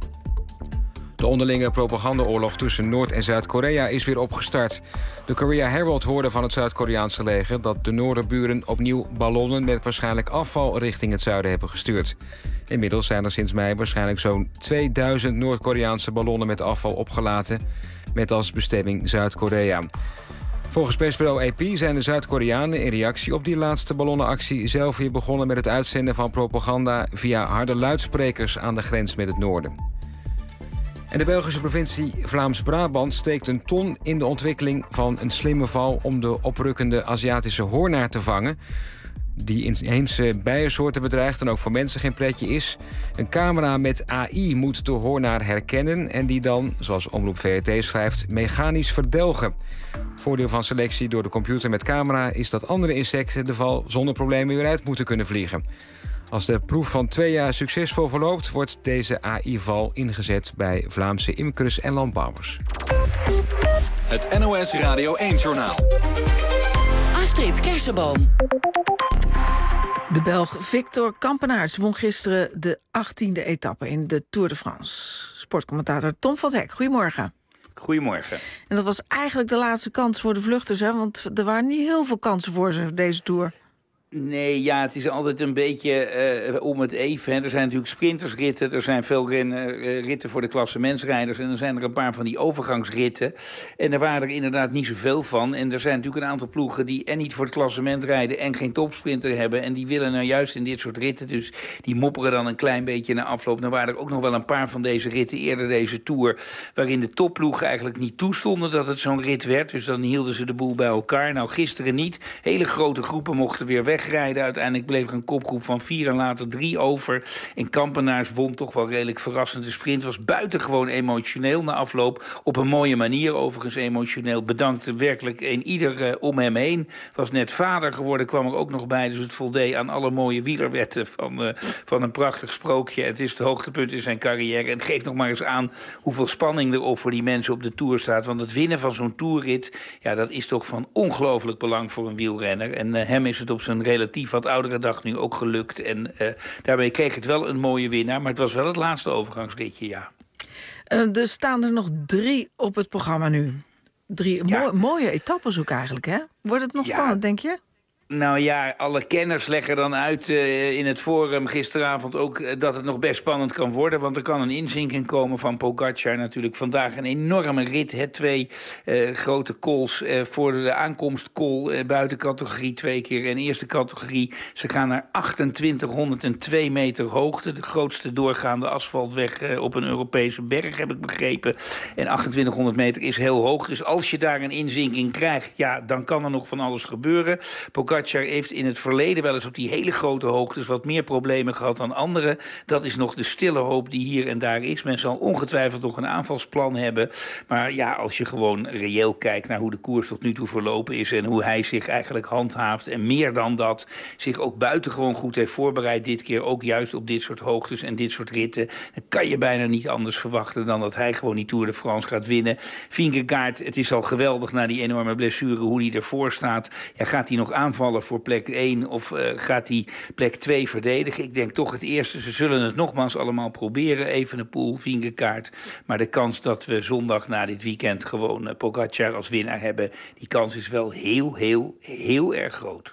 De onderlinge propagandaoorlog tussen Noord- en Zuid-Korea is weer opgestart. De Korea Herald hoorde van het Zuid-Koreaanse leger... dat de noorderburen opnieuw ballonnen met waarschijnlijk afval richting het zuiden hebben gestuurd. Inmiddels zijn er sinds mei waarschijnlijk zo'n 2000 Noord-Koreaanse ballonnen met afval opgelaten... met als bestemming Zuid-Korea. Volgens persbureau AP zijn de Zuid-Koreanen in reactie op die laatste ballonnenactie... zelf weer begonnen met het uitzenden van propaganda via harde luidsprekers aan de grens met het noorden. En de Belgische provincie Vlaams-Brabant steekt een ton in de ontwikkeling van een slimme val om de oprukkende Aziatische hoornaar te vangen, die inheemse bijensoorten bedreigt en ook voor mensen geen pretje is. Een camera met AI moet de hoornaar herkennen en die dan, zoals Omroep VRT schrijft, mechanisch verdelgen. Voordeel van selectie door de computer met camera is dat andere insecten de val zonder problemen weer uit moeten kunnen vliegen. Als de proef van 2 jaar succesvol verloopt, wordt deze AI-val ingezet bij Vlaamse imkers en landbouwers. Het NOS Radio 1-journaal. Astrid Kersenboom. De Belg Victor Kampenaerts won gisteren de 18e etappe in de Tour de France. Sportcommentator Tom van Hek, goedemorgen. Goedemorgen. En dat was eigenlijk de laatste kans voor de vluchters, hè? Want er waren niet heel veel kansen voor ze deze Tour. Nee, ja, het is altijd een beetje om het even. Hè. Er zijn natuurlijk sprintersritten, er zijn veel ritten voor de klassementsrijders en er zijn er een paar van die overgangsritten. En daar waren er inderdaad niet zoveel van. En er zijn natuurlijk een aantal ploegen die en niet voor het klassement rijden en geen topsprinter hebben. En die willen nou juist in dit soort ritten, dus die mopperen dan een klein beetje na afloop. Dan waren er ook nog wel een paar van deze ritten eerder deze Tour, waarin de topploegen eigenlijk niet toestonden dat het zo'n rit werd. Dus dan hielden ze de boel bij elkaar. Nou, gisteren niet. Hele grote groepen mochten weer wegrijden. Uiteindelijk bleef er een kopgroep van 4 en later 3 over. En Kampenaerts won toch wel redelijk verrassend. De sprint was buitengewoon emotioneel na afloop. Op een mooie manier overigens emotioneel. Bedankte werkelijk ieder om hem heen. Was net vader geworden, kwam er ook nog bij. Dus het voldeed aan alle mooie wielerwetten van een prachtig sprookje. Het is het hoogtepunt in zijn carrière. En het geeft nog maar eens aan hoeveel spanning er op voor die mensen op de Tour staat. Want het winnen van zo'n toerrit, ja, dat is toch van ongelooflijk belang voor een wielrenner. En hem is het op zijn relatief wat oudere dag nu ook gelukt. En daarmee kreeg het wel een mooie winnaar. Maar het was wel het laatste overgangsritje, ja. Er staan er nog 3 op het programma nu. 3 mooie etappes ook eigenlijk, hè? Wordt het nog spannend, denk je? Nou ja, alle kenners leggen dan uit in het forum gisteravond ook dat het nog best spannend kan worden. Want er kan een inzinking komen van Pogačar natuurlijk. Vandaag een enorme rit, hè, 2 grote calls voor de aankomstcall. Buitencategorie 2 keer en eerste categorie. Ze gaan naar 2802 meter hoogte. De grootste doorgaande asfaltweg op een Europese berg, heb ik begrepen. En 2800 meter is heel hoog. Dus als je daar een inzinking krijgt, ja, dan kan er nog van alles gebeuren. Pogačar heeft in het verleden wel eens op die hele grote hoogtes wat meer problemen gehad dan anderen. Dat is nog de stille hoop die hier en daar is. Men zal ongetwijfeld nog een aanvalsplan hebben. Maar ja, als je gewoon reëel kijkt naar hoe de koers tot nu toe verlopen is en hoe hij zich eigenlijk handhaaft en meer dan dat zich ook buitengewoon goed heeft voorbereid dit keer, ook juist op dit soort hoogtes en dit soort ritten, dan kan je bijna niet anders verwachten dan dat hij gewoon die Tour de France gaat winnen. Vingegaard, het is al geweldig na die enorme blessure hoe hij ervoor staat. Ja, gaat hij nog aanvallen voor plek 1 of gaat hij plek 2 verdedigen? Ik denk toch het eerste. Ze zullen het nogmaals allemaal proberen. Evenepoel, Vingegaard. Maar de kans dat we zondag na dit weekend gewoon Pogačar als winnaar hebben, die kans is wel heel, heel, heel erg groot.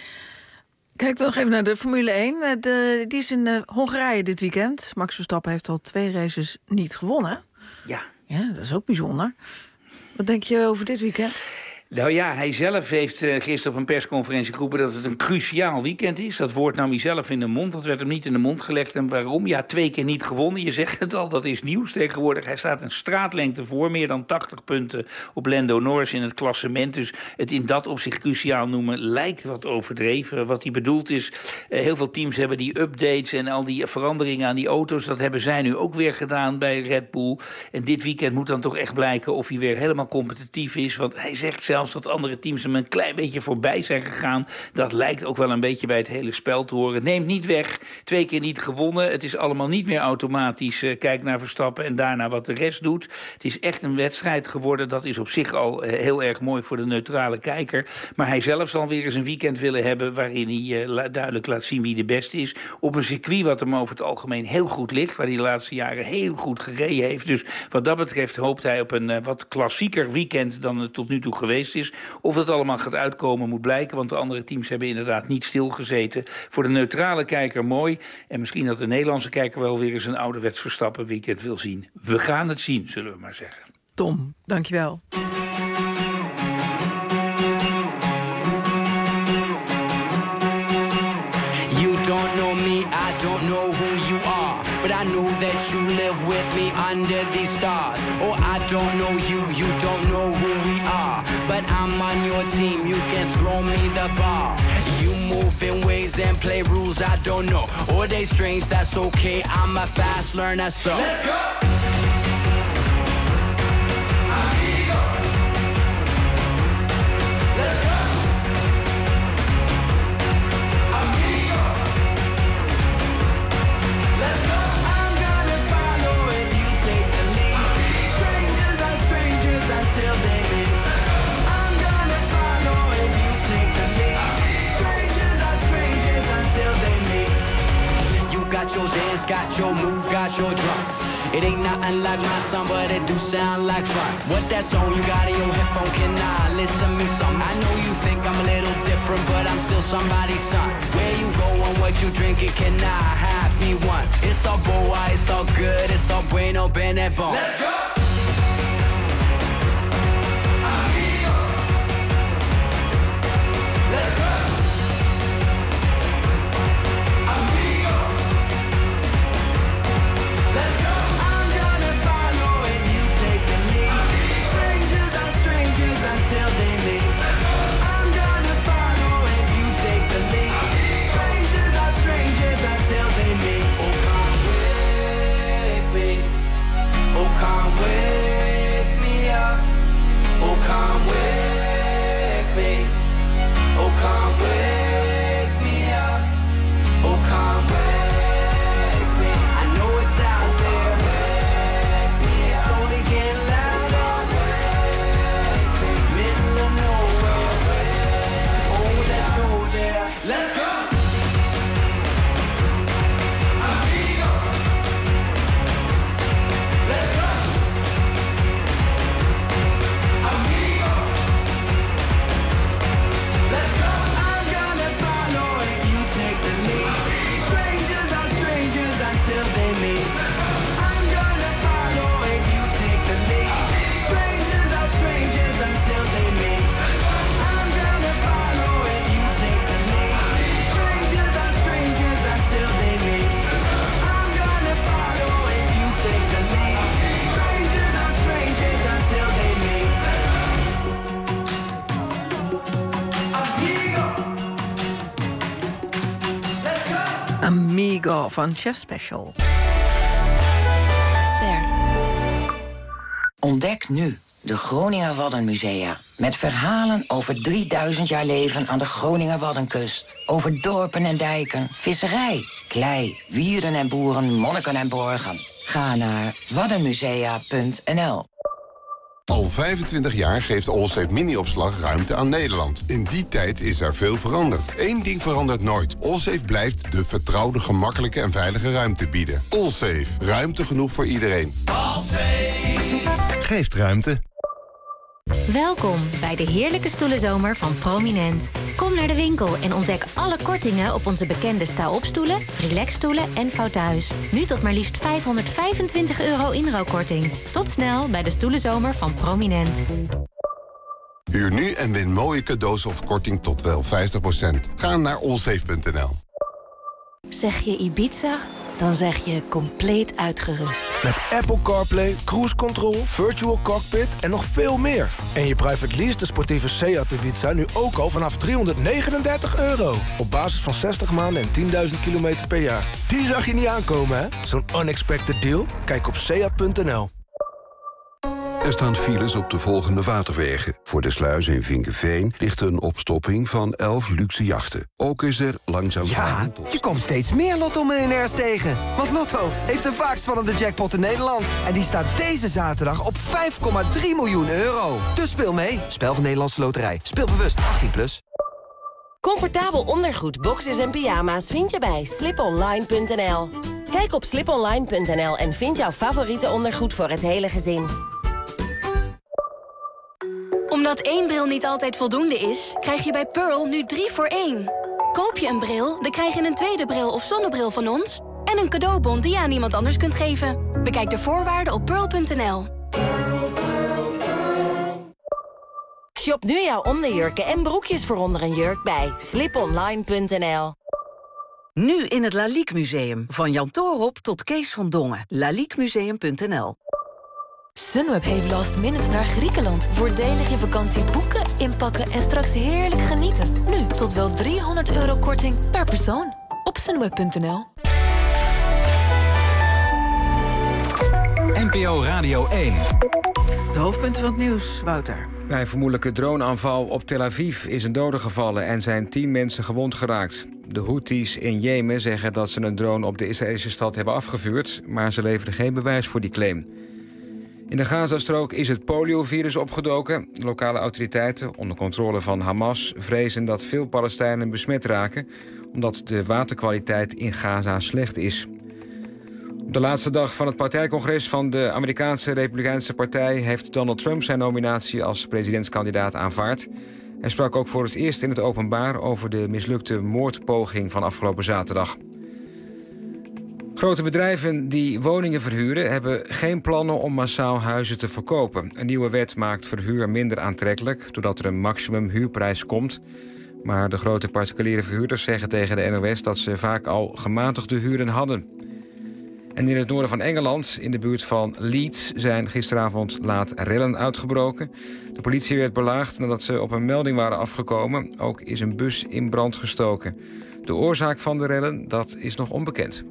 Kijk, we nog even naar de Formule 1. Die is in Hongarije dit weekend. Max Verstappen heeft al 2 races niet gewonnen. Ja. Ja, dat is ook bijzonder. Wat denk je over dit weekend? Nou ja, hij zelf heeft gisteren op een persconferentie geroepen dat het een cruciaal weekend is. Dat woord nam hij zelf in de mond. Dat werd hem niet in de mond gelegd. En waarom? Ja, 2 keer niet gewonnen. Je zegt het al, dat is nieuws tegenwoordig. Hij staat een straatlengte voor. Meer dan 80 punten op Lando Norris in het klassement. Dus het in dat opzicht cruciaal noemen lijkt wat overdreven. Wat hij bedoelt is, heel veel teams hebben die updates en al die veranderingen aan die auto's. Dat hebben zij nu ook weer gedaan bij Red Bull. En dit weekend moet dan toch echt blijken of hij weer helemaal competitief is. Want hij zegt zelf, zelfs dat andere teams hem een klein beetje voorbij zijn gegaan. Dat lijkt ook wel een beetje bij het hele spel te horen. Neemt niet weg, 2 keer niet gewonnen. Het is allemaal niet meer automatisch. Kijk naar Verstappen en daarna wat de rest doet. Het is echt een wedstrijd geworden. Dat is op zich al heel erg mooi voor de neutrale kijker. Maar hij zelf zal weer eens een weekend willen hebben waarin hij duidelijk laat zien wie de beste is. Op een circuit wat hem over het algemeen heel goed ligt, waar hij de laatste jaren heel goed gereden heeft. Dus wat dat betreft hoopt hij op een wat klassieker weekend dan het tot nu toe geweest is. Of dat allemaal gaat uitkomen moet blijken, want de andere teams hebben inderdaad niet stilgezeten. Voor de neutrale kijker mooi. En misschien dat de Nederlandse kijker wel weer eens een ouderwets Verstappen weekend wil zien. We gaan het zien, zullen we maar zeggen. Tom, dankjewel. Don't know me, I don't know who you are, but I know that you live with me under these stars. Oh, I don't know you, you don't know who we are, but I'm on your team, you can throw me the ball. You move in ways and play rules I don't know, or they strange, that's okay, I'm a fast learner, so let's go! Got your dance, got your move, got your drop. It ain't nothing like my song, but it do sound like fun. What that song you got in your headphone, can I listen me some? I know you think I'm a little different, but I'm still somebody's son. Where you going, what you drinking, can I have me one? It's all boy, it's all good, it's all bueno, bene bon. Let's go! Let's go! Until they meet, I'm gonna follow if you take the lead. Strangers are strangers until they meet. Oh, come with me. Oh, come wake me up. Oh, come with me. Oh, come wake me up. Oh, come wake me. I know it's out there. Wake me up. Slowly getting louder. Let's go! Amigo! Let's go! Amigo! Let's go! I'm gonna follow if you take the lead. Strangers are strangers until they meet. I'm gonna follow if you take the lead. Strangers are strangers until they meet. I'm gonna follow if you take the lead. Strangers are strangers until they meet. I'm gonna follow if you take the lead. Strangers are strangers until they meet. Amigo van Chef Special. Ster. Ontdek nu de Groninger Waddenmusea. Met verhalen over 3000 jaar leven aan de Groninger Waddenkust. Over dorpen en dijken, visserij, klei, wierden en boeren, monniken en borgen. Ga naar waddenmusea.nl. Al 25 jaar geeft Allsafe Mini-opslag ruimte aan Nederland. In die tijd is er veel veranderd. Eén ding verandert nooit. Allsafe blijft de vertrouwde, gemakkelijke en veilige ruimte bieden. Allsafe. Ruimte genoeg voor iedereen. Allsafe geeft ruimte. Welkom bij de heerlijke stoelenzomer van Prominent. Kom naar de winkel en ontdek alle kortingen op onze bekende sta-opstoelen, relaxstoelen en fauteuils. Nu tot maar liefst €525 inruilkorting. Tot snel bij de stoelenzomer van Prominent. Huur nu en win mooie cadeaus of korting tot wel 50%. Ga naar allsafe.nl. Zeg je Ibiza? Dan zeg je compleet uitgerust. Met Apple CarPlay, Cruise Control, Virtual Cockpit en nog veel meer. En je private lease de sportieve Seat Ibiza nu ook al vanaf €339. Op basis van 60 maanden en 10.000 kilometer per jaar. Die zag je niet aankomen, hè? Zo'n unexpected deal? Kijk op seat.nl. Er staan files op de volgende waterwegen. Voor de sluis in Vinkeveen ligt een opstopping van 11 luxe jachten. Ook is er langzaam... Ja, je komt steeds meer Lotto-miljonairs tegen. Want Lotto heeft de vaakst vallende jackpot in Nederland. En die staat deze zaterdag op 5,3 miljoen euro. Dus speel mee. Spel van Nederlandse Loterij. Speel bewust 18+. Comfortabel ondergoed, boxers en pyjama's vind je bij sliponline.nl. Kijk op sliponline.nl en vind jouw favoriete ondergoed voor het hele gezin. Omdat 1 bril niet altijd voldoende is, krijg je bij Pearl nu 3 voor 1. Koop je een bril, dan krijg je een tweede bril of zonnebril van ons... en een cadeaubon die je aan iemand anders kunt geven. Bekijk de voorwaarden op pearl.nl. Shop nu jouw onderjurken en broekjes voor onder een jurk bij sliponline.nl. Nu in het Lalique Museum. Van Jan Toorop tot Kees van Dongen. laliquemuseum.nl. Sunweb heeft last minute naar Griekenland. Voordelig je vakantie boeken, inpakken en straks heerlijk genieten. Nu tot wel €300 korting per persoon. Op sunweb.nl. NPO Radio 1. De hoofdpunten van het nieuws, Wouter. Bij een vermoedelijke droneaanval op Tel Aviv is een dode gevallen en zijn 10 mensen gewond geraakt. De Houthis in Jemen zeggen dat ze een drone op de Israëlische stad hebben afgevuurd, maar ze leveren geen bewijs voor die claim. In de Gazastrook is het poliovirus opgedoken. Lokale autoriteiten, onder controle van Hamas, vrezen dat veel Palestijnen besmet raken, omdat de waterkwaliteit in Gaza slecht is. Op de laatste dag van het partijcongres van de Amerikaanse Republikeinse Partij heeft Donald Trump zijn nominatie als presidentskandidaat aanvaard. Hij sprak ook voor het eerst in het openbaar over de mislukte moordpoging van afgelopen zaterdag. Grote bedrijven die woningen verhuren hebben geen plannen om massaal huizen te verkopen. Een nieuwe wet maakt verhuur minder aantrekkelijk, doordat er een maximum huurprijs komt. Maar de grote particuliere verhuurders zeggen tegen de NOS dat ze vaak al gematigde huren hadden. En in het noorden van Engeland, in de buurt van Leeds, zijn gisteravond laat rellen uitgebroken. De politie werd belaagd nadat ze op een melding waren afgekomen. Ook is een bus in brand gestoken. De oorzaak van de rellen, dat is nog onbekend.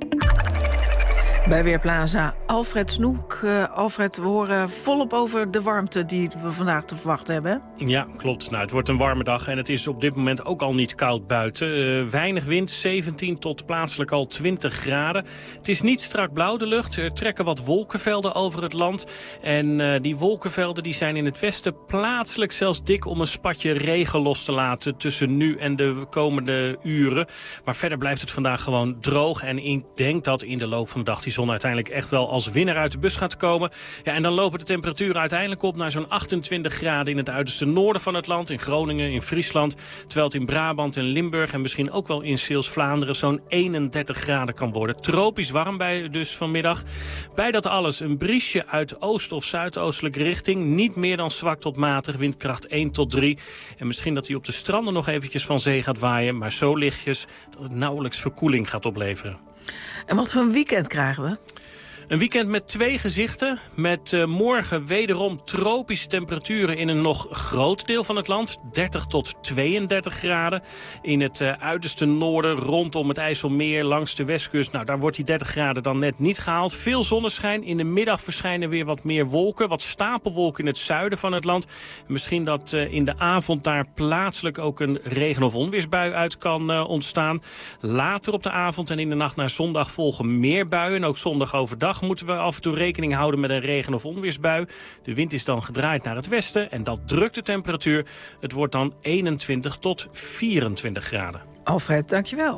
Bij Weerplaza Alfred Snoek. Alfred, we horen volop over de warmte die we vandaag te verwachten hebben. Ja, klopt. Nou, het wordt een warme dag en het is op dit moment ook al niet koud buiten. Weinig wind, 17 tot plaatselijk al 20 graden. Het is niet strak blauw de lucht. Er trekken wat wolkenvelden over het land. En die wolkenvelden die zijn in het westen plaatselijk zelfs dik om een spatje regen los te laten tussen nu en de komende uren. Maar verder blijft het vandaag gewoon droog. En ik denk dat in de loop van de dag die zon uiteindelijk echt wel als winnaar uit de bus gaat komen. Ja, en dan lopen de temperaturen uiteindelijk op naar zo'n 28 graden in het uiterste noorden van het land. In Groningen, in Friesland. Terwijl het in Brabant en Limburg en misschien ook wel in Zeeuws-Vlaanderen zo'n 31 graden kan worden. Tropisch warm bij dus vanmiddag. Bij dat alles een briesje uit oost- of zuidoostelijke richting. Niet meer dan zwak tot matig, windkracht 1 tot 3. En misschien dat hij op de stranden nog eventjes van zee gaat waaien. Maar zo lichtjes dat het nauwelijks verkoeling gaat opleveren. En wat voor een weekend krijgen we? Een weekend met 2 gezichten. Met morgen wederom tropische temperaturen in een nog groot deel van het land. 30 tot 32 graden. In het uiterste noorden rondom het IJsselmeer langs de westkust. Nou, daar wordt die 30 graden dan net niet gehaald. Veel zonneschijn. In de middag verschijnen weer wat meer wolken. Wat stapelwolken in het zuiden van het land. Misschien dat in de avond daar plaatselijk ook een regen- of onweersbui uit kan ontstaan. Later op de avond en in de nacht naar zondag volgen meer buien. En ook zondag overdag moeten we af en toe rekening houden met een regen- of onweersbui. De wind is dan gedraaid naar het westen en dat drukt de temperatuur. Het wordt dan 21 tot 24 graden. Alfred, dankjewel.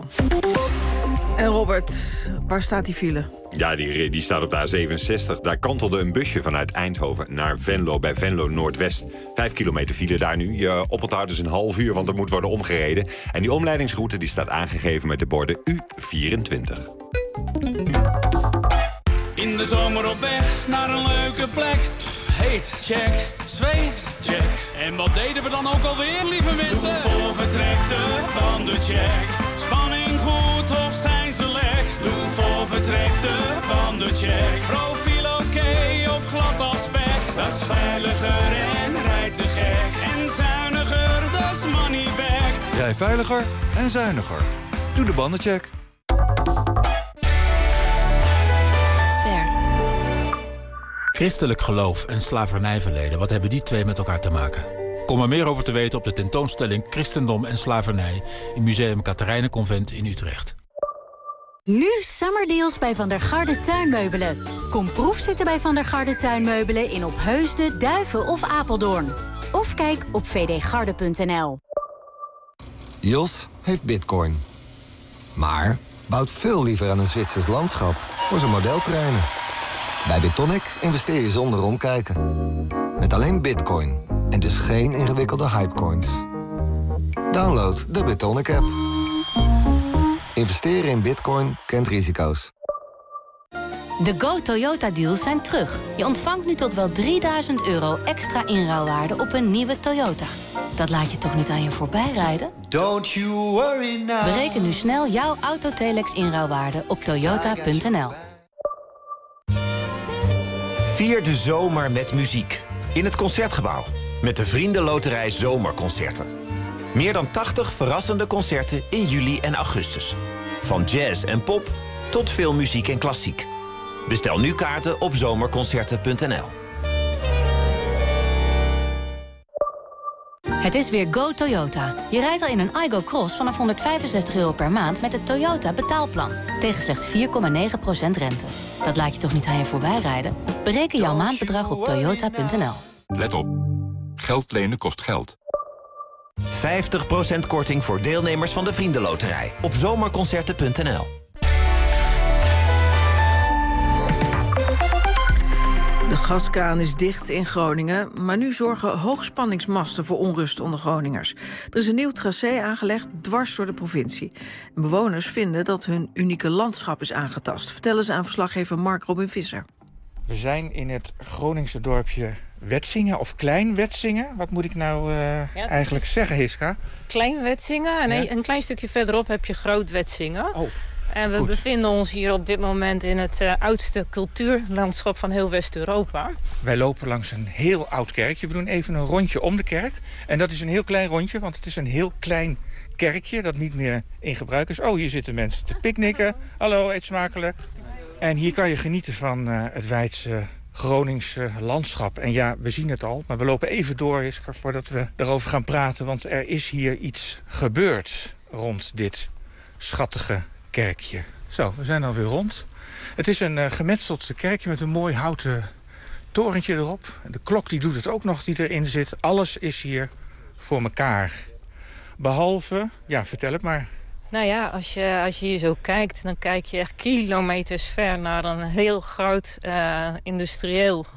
En Robert, waar staat die file? Ja, die staat op de A67. Daar kantelde een busje vanuit Eindhoven naar Venlo, bij Venlo Noordwest. 5 kilometer file daar nu. Je oponthoud is een half uur, want er moet worden omgereden. En die omleidingsroute die staat aangegeven met de borden U24. In de zomer op weg naar een leuke plek. Heet, check, zweet, check. En wat deden we dan ook alweer, lieve mensen? Doe voor vertrekte bandencheck. Spanning goed of zijn ze lek? Doe voor vertrekte bandencheck. Profiel oké of glad als spek. Dat is veiliger en rijdt te gek. En zuiniger, dat is money back. Rij veiliger en zuiniger. Doe de bandencheck. Christelijk geloof en slavernijverleden, wat hebben die twee met elkaar te maken? Kom er meer over te weten op de tentoonstelling Christendom en Slavernij in Museum Catharijnenconvent in Utrecht. Nu summerdeals bij Van der Garde Tuinmeubelen. Kom proefzitten bij Van der Garde Tuinmeubelen in Opheusden, Duiven of Apeldoorn. Of kijk op vdgarde.nl. Jos heeft bitcoin. Maar bouwt veel liever aan een Zwitsers landschap voor zijn modeltreinen. Bij BitTonic investeer je zonder omkijken. Met alleen bitcoin en dus geen ingewikkelde hypecoins. Download de BitTonic app. Investeren in bitcoin kent risico's. De Go Toyota deals zijn terug. Je ontvangt nu tot wel €3000 extra inruilwaarde op een nieuwe Toyota. Dat laat je toch niet aan je voorbij rijden? Don't you worry now. Bereken nu snel jouw Autotelex inruilwaarde op toyota.nl. Vier de zomer met muziek. In het Concertgebouw. Met de Vriendenloterij Zomerconcerten. Meer dan 80 verrassende concerten in juli en augustus. Van jazz en pop tot filmmuziek en klassiek. Bestel nu kaarten op zomerconcerten.nl. Het is weer Go Toyota. Je rijdt al in een Aygo Cross vanaf €165 per maand met het Toyota betaalplan. Tegen slechts 4,9% rente. Dat laat je toch niet aan je voorbij rijden? Bereken jouw maandbedrag op toyota.nl. Let op. Geld lenen kost geld. 50% korting voor deelnemers van de Vriendenloterij op zomerconcerten.nl. De gaskraan is dicht in Groningen, maar nu zorgen hoogspanningsmasten voor onrust onder Groningers. Er is een nieuw tracé aangelegd dwars door de provincie. En bewoners vinden dat hun unieke landschap is aangetast. Vertellen ze aan verslaggever Mark Robin Visser. We zijn in het Groningse dorpje Wetsinge, of Klein Wetsinge. Wat moet ik nou eigenlijk zeggen, Hiska? Klein Wetsinge en een klein stukje verderop heb je Groot Wetsinge. Oh. En we bevinden ons hier op dit moment in het oudste cultuurlandschap van heel West-Europa. Wij lopen langs een heel oud kerkje. We doen even een rondje om de kerk. En dat is een heel klein rondje, want het is een heel klein kerkje dat niet meer in gebruik is. Oh, hier zitten mensen te picknicken. Hallo, eet smakelijk. En hier kan je genieten van het wijdse Groningse landschap. En ja, we zien het al, maar we lopen even door voordat we erover gaan praten. Want er is hier iets gebeurd rond dit schattige kerkje. Zo, we zijn alweer rond. Het is een gemetseld kerkje met een mooi houten torentje erop. De klok die doet het ook nog die erin zit. Alles is hier voor elkaar. Behalve, ja, vertel het maar. Nou ja, als je hier zo kijkt, dan kijk je echt kilometers ver naar een heel groot industrieel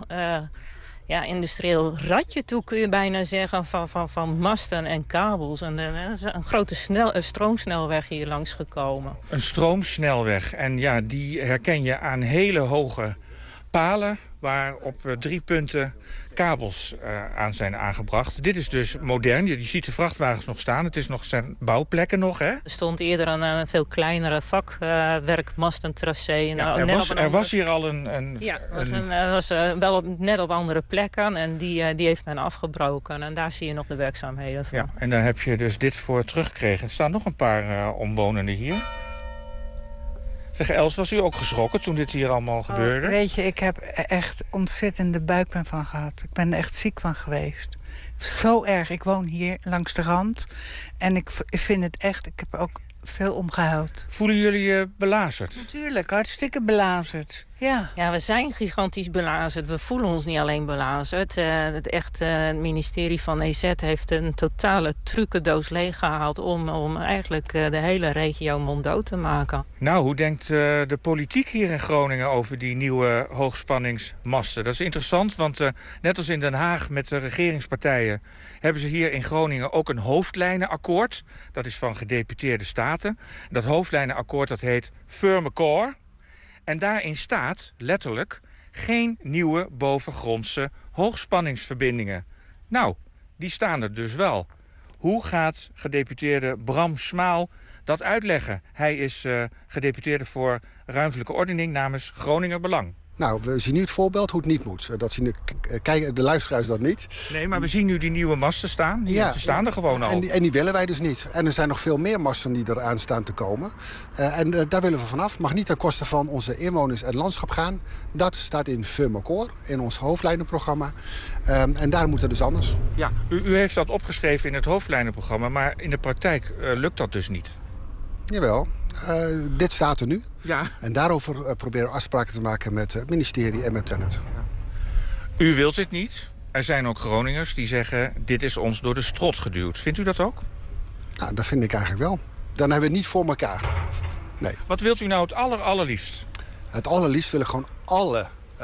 radje toe, kun je bijna zeggen, van masten en kabels. En er is een grote stroomsnelweg hier langs gekomen. Een stroomsnelweg. En ja, die herken je aan hele hoge palen waar op 3 punten kabels aan zijn aangebracht. Dit is dus modern. Je ziet de vrachtwagens nog staan. Het is nog zijn bouwplekken nog, hè? Er stond eerder een veel kleinere vakwerkmastentracé. Ja, er was hier al een was wel net op andere plekken. En die heeft men afgebroken. En daar zie je nog de werkzaamheden van. Ja, en daar heb je dus dit voor teruggekregen. Er staan nog een paar omwonenden hier. Zeg, Els, was u ook geschrokken toen dit hier allemaal gebeurde? Weet je, ik heb echt ontzettende buikpijn van gehad. Ik ben er echt ziek van geweest. Zo erg. Ik woon hier langs de rand. En ik vind het echt... Ik heb ook veel omgehuild. Voelen jullie je belazerd? Natuurlijk, hartstikke belazerd. Ja. Ja, we zijn gigantisch belazerd. We voelen ons niet alleen belazerd. Het ministerie van EZ heeft een totale trucendoos leeggehaald om eigenlijk de hele regio monddood te maken. Nou, hoe denkt de politiek hier in Groningen over die nieuwe hoogspanningsmasten? Dat is interessant, want net als in Den Haag met de regeringspartijen hebben ze hier in Groningen ook een hoofdlijnenakkoord. Dat is van gedeputeerde staten. Dat hoofdlijnenakkoord dat heet Firmencore. En daarin staat letterlijk geen nieuwe bovengrondse hoogspanningsverbindingen. Nou, die staan er dus wel. Hoe gaat gedeputeerde Bram Smaal dat uitleggen? Hij is gedeputeerde voor ruimtelijke ordening namens Groninger Belang. Nou, we zien nu het voorbeeld hoe het niet moet. Dat zien de luisteraars dat niet. Nee, maar we zien nu die nieuwe masten staan. Die staan er gewoon al. En die willen wij dus niet. En er zijn nog veel meer masten die eraan staan te komen. En daar willen we vanaf. Mag niet ten koste van onze inwoners en landschap gaan. Dat staat in Feumacore, in ons hoofdlijnenprogramma. En daar moet het dus anders. Ja, u heeft dat opgeschreven in het hoofdlijnenprogramma, maar in de praktijk lukt dat dus niet. Jawel, dit staat er nu. Ja. En daarover proberen we afspraken te maken met het ministerie en met Tennet. U wilt dit niet. Er zijn ook Groningers die zeggen, dit is ons door de strot geduwd. Vindt u dat ook? Nou, dat vind ik eigenlijk wel. Dan hebben we het niet voor elkaar. Nee. Wat wilt u nou het allerliefst? Het allerliefst wil ik gewoon alle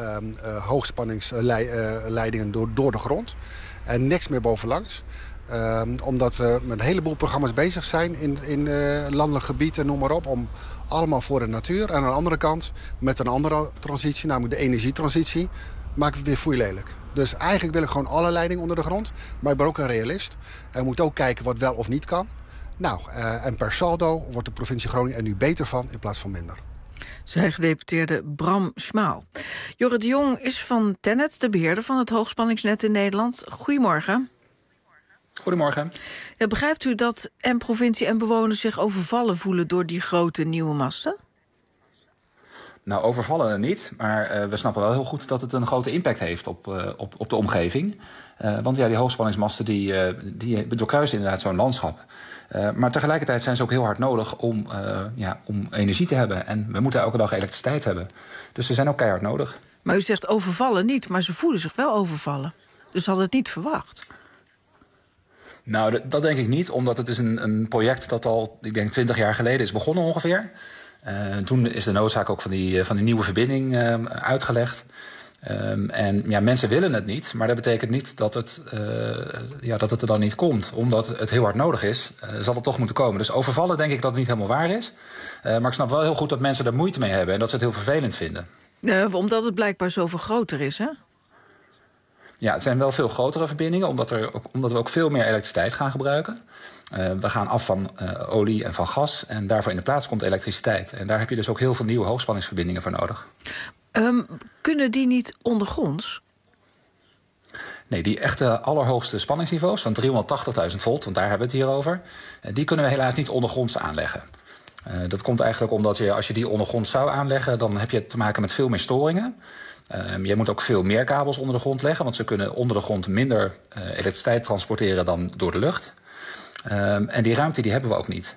hoogspanningsleidingen door de grond. En niks meer bovenlangs. Omdat we met een heleboel programma's bezig zijn in landelijk gebied en noem maar op. Om allemaal voor de natuur. En aan de andere kant, met een andere transitie, namelijk de energietransitie, maken we het weer foeilelijk. Dus eigenlijk wil ik gewoon alle leidingen onder de grond. Maar ik ben ook een realist. En we moeten ook kijken wat wel of niet kan. Nou, en per saldo wordt de provincie Groningen er nu beter van in plaats van minder. Zei gedeputeerde Bram Schmaal. Jorrit de Jong is van Tennet, de beheerder van het hoogspanningsnet in Nederland. Goedemorgen. Goedemorgen. Ja, begrijpt u dat en provincie en bewoners zich overvallen voelen door die grote nieuwe masten? Nou, overvallen niet, maar we snappen wel heel goed dat het een grote impact heeft op de omgeving. Want ja, die hoogspanningsmasten die doorkruisen inderdaad zo'n landschap. Maar tegelijkertijd zijn ze ook heel hard nodig om energie te hebben. En we moeten elke dag elektriciteit hebben. Dus ze zijn ook keihard nodig. Maar u zegt overvallen niet, maar ze voelen zich wel overvallen. Dus ze hadden het niet verwacht. Nou, dat denk ik niet, omdat het is een project dat al, ik denk 20 jaar geleden is begonnen ongeveer. Toen is de noodzaak ook van die nieuwe verbinding uitgelegd. En ja, mensen willen het niet, maar dat betekent niet dat het er dan niet komt. Omdat het heel hard nodig is, zal het toch moeten komen. Dus overvallen denk ik dat het niet helemaal waar is. Maar ik snap wel heel goed dat mensen er moeite mee hebben en dat ze het heel vervelend vinden. Omdat het blijkbaar zoveel groter is, hè? Ja, het zijn wel veel grotere verbindingen, omdat we ook veel meer elektriciteit gaan gebruiken. We gaan af van olie en van gas en daarvoor in de plaats komt elektriciteit. En daar heb je dus ook heel veel nieuwe hoogspanningsverbindingen voor nodig. Kunnen die niet ondergronds? Nee, die echte allerhoogste spanningsniveaus van 380.000 volt, want daar hebben we het hier over, die kunnen we helaas niet ondergronds aanleggen. Dat komt eigenlijk omdat als je die ondergronds zou aanleggen, dan heb je te maken met veel meer storingen. Je moet ook veel meer kabels onder de grond leggen, want ze kunnen onder de grond minder elektriciteit transporteren dan door de lucht. En die ruimte die hebben we ook niet.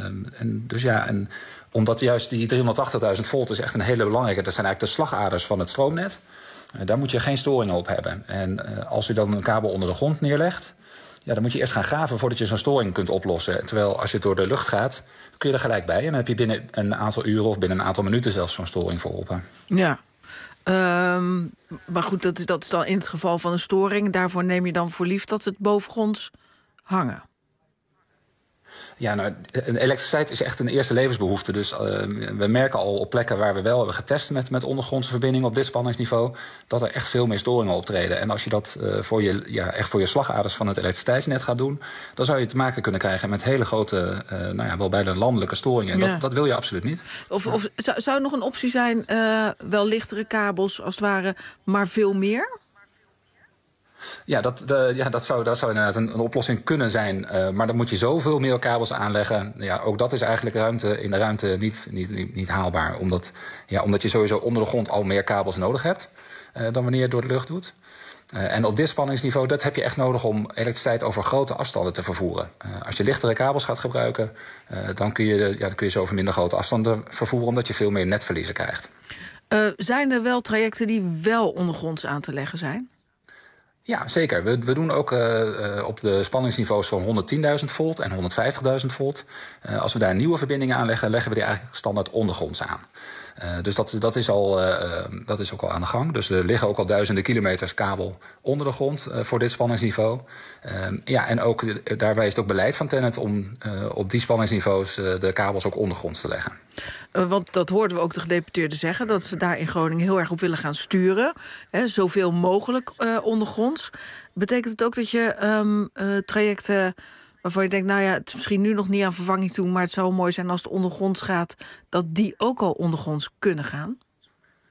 En omdat juist die 380.000 volt is echt een hele belangrijke, dat zijn eigenlijk de slagaders van het stroomnet. Daar moet je geen storingen op hebben. En als u dan een kabel onder de grond neerlegt, ja, dan moet je eerst gaan graven voordat je zo'n storing kunt oplossen. Terwijl als je door de lucht gaat, kun je er gelijk bij. En dan heb je binnen een aantal uren of binnen een aantal minuten zelfs zo'n storing verholpen. Ja. Maar goed, dat is dan in het geval van een storing. Daarvoor neem je dan voor lief dat ze het bovengronds hangen. Ja, nou, elektriciteit is echt een eerste levensbehoefte. Dus we merken al op plekken waar we wel hebben getest met ondergrondse verbindingen op dit spanningsniveau, dat er echt veel meer storingen optreden. En als je dat voor je slagaders van het elektriciteitsnet gaat doen, dan zou je te maken kunnen krijgen met hele grote, wel bijna landelijke storingen. En dat wil je absoluut niet. Of zou nog een optie zijn, wel lichtere kabels als het ware, maar veel meer? Ja, dat zou inderdaad een oplossing kunnen zijn. Maar dan moet je zoveel meer kabels aanleggen. Ja, ook dat is eigenlijk in de ruimte niet haalbaar. Omdat je sowieso onder de grond al meer kabels nodig hebt dan wanneer je het door de lucht doet. En op dit spanningsniveau, dat heb je echt nodig om elektriciteit over grote afstanden te vervoeren. Als je lichtere kabels gaat gebruiken, dan kun je ze over minder grote afstanden vervoeren, omdat je veel meer netverliezen krijgt. Zijn er wel trajecten die wel ondergronds aan te leggen zijn? Ja, zeker. We doen ook op de spanningsniveaus van 110.000 volt en 150.000 volt. Als we daar nieuwe verbindingen aanleggen, leggen we die eigenlijk standaard ondergronds aan. Dus dat is ook al aan de gang. Dus er liggen ook al duizenden kilometers kabel onder de grond voor dit spanningsniveau. En ook daarbij is het ook beleid van Tennet om op die spanningsniveaus de kabels ook ondergronds te leggen. Want dat hoorden we ook de gedeputeerden zeggen, dat ze daar in Groningen heel erg op willen gaan sturen. Zoveel mogelijk ondergronds. Betekent het ook dat je trajecten waarvan je denkt, nou ja, het is misschien nu nog niet aan vervanging toe, maar het zou mooi zijn als het ondergronds gaat, dat die ook al ondergronds kunnen gaan?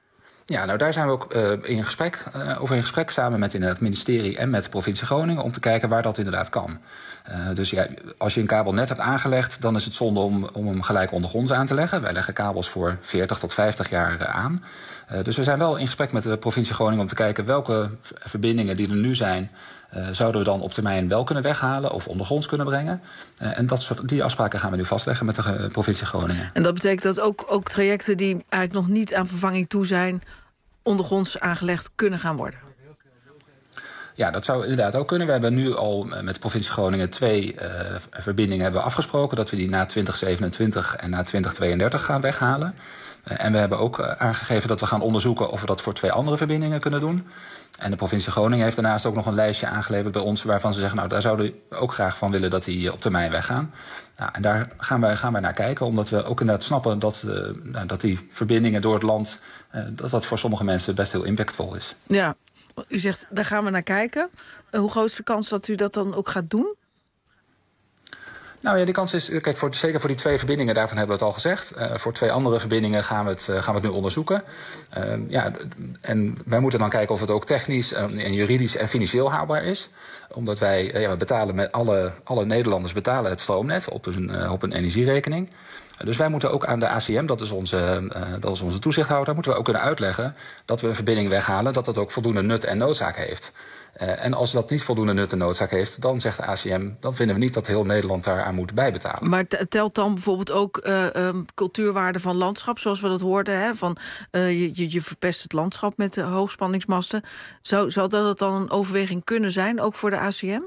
Ja, nou daar zijn we ook over in gesprek samen met het ministerie en met de provincie Groningen om te kijken waar dat inderdaad kan. Dus ja, als je een kabel net hebt aangelegd, dan is het zonde om hem gelijk ondergronds aan te leggen. Wij leggen kabels voor 40 tot 50 jaar aan. Dus we zijn wel in gesprek met de provincie Groningen om te kijken welke verbindingen die er nu zijn, zouden we dan op termijn wel kunnen weghalen of ondergronds kunnen brengen. En die afspraken gaan we nu vastleggen met de provincie Groningen. En dat betekent dat ook trajecten die eigenlijk nog niet aan vervanging toe zijn, ondergronds aangelegd kunnen gaan worden? Ja, dat zou inderdaad ook kunnen. We hebben nu al met de provincie Groningen 2 verbindingen hebben afgesproken dat we die na 2027 en na 2032 gaan weghalen. En we hebben ook aangegeven dat we gaan onderzoeken of we dat voor 2 andere verbindingen kunnen doen. En de provincie Groningen heeft daarnaast ook nog een lijstje aangeleverd bij ons waarvan ze zeggen, nou, daar zouden we ook graag van willen dat die op termijn weggaan. Nou, en daar gaan wij naar kijken, omdat we ook inderdaad snappen dat die verbindingen door het land, dat voor sommige mensen best heel impactvol is. Ja, u zegt, daar gaan we naar kijken. Hoe groot is de kans dat u dat dan ook gaat doen? Nou ja, die kans is, kijk, zeker voor die 2 verbindingen, daarvan hebben we het al gezegd. Voor 2 andere verbindingen gaan we het nu onderzoeken. En wij moeten dan kijken of het ook technisch en juridisch en financieel haalbaar is. Omdat we betalen met alle Nederlanders betalen het stroomnet op een energierekening. Dus wij moeten ook aan de ACM, dat is onze toezichthouder, moeten we ook kunnen uitleggen dat we een verbinding weghalen, dat dat ook voldoende nut en noodzaak heeft. En als dat niet voldoende nut en noodzaak heeft, dan zegt de ACM, dan vinden we niet dat heel Nederland daaraan moet bijbetalen. Maar telt dan bijvoorbeeld ook cultuurwaarde van landschap, zoals we dat hoorden, hè? Van je verpest het landschap met de hoogspanningsmasten. Zou dat dan een overweging kunnen zijn, ook voor de ACM?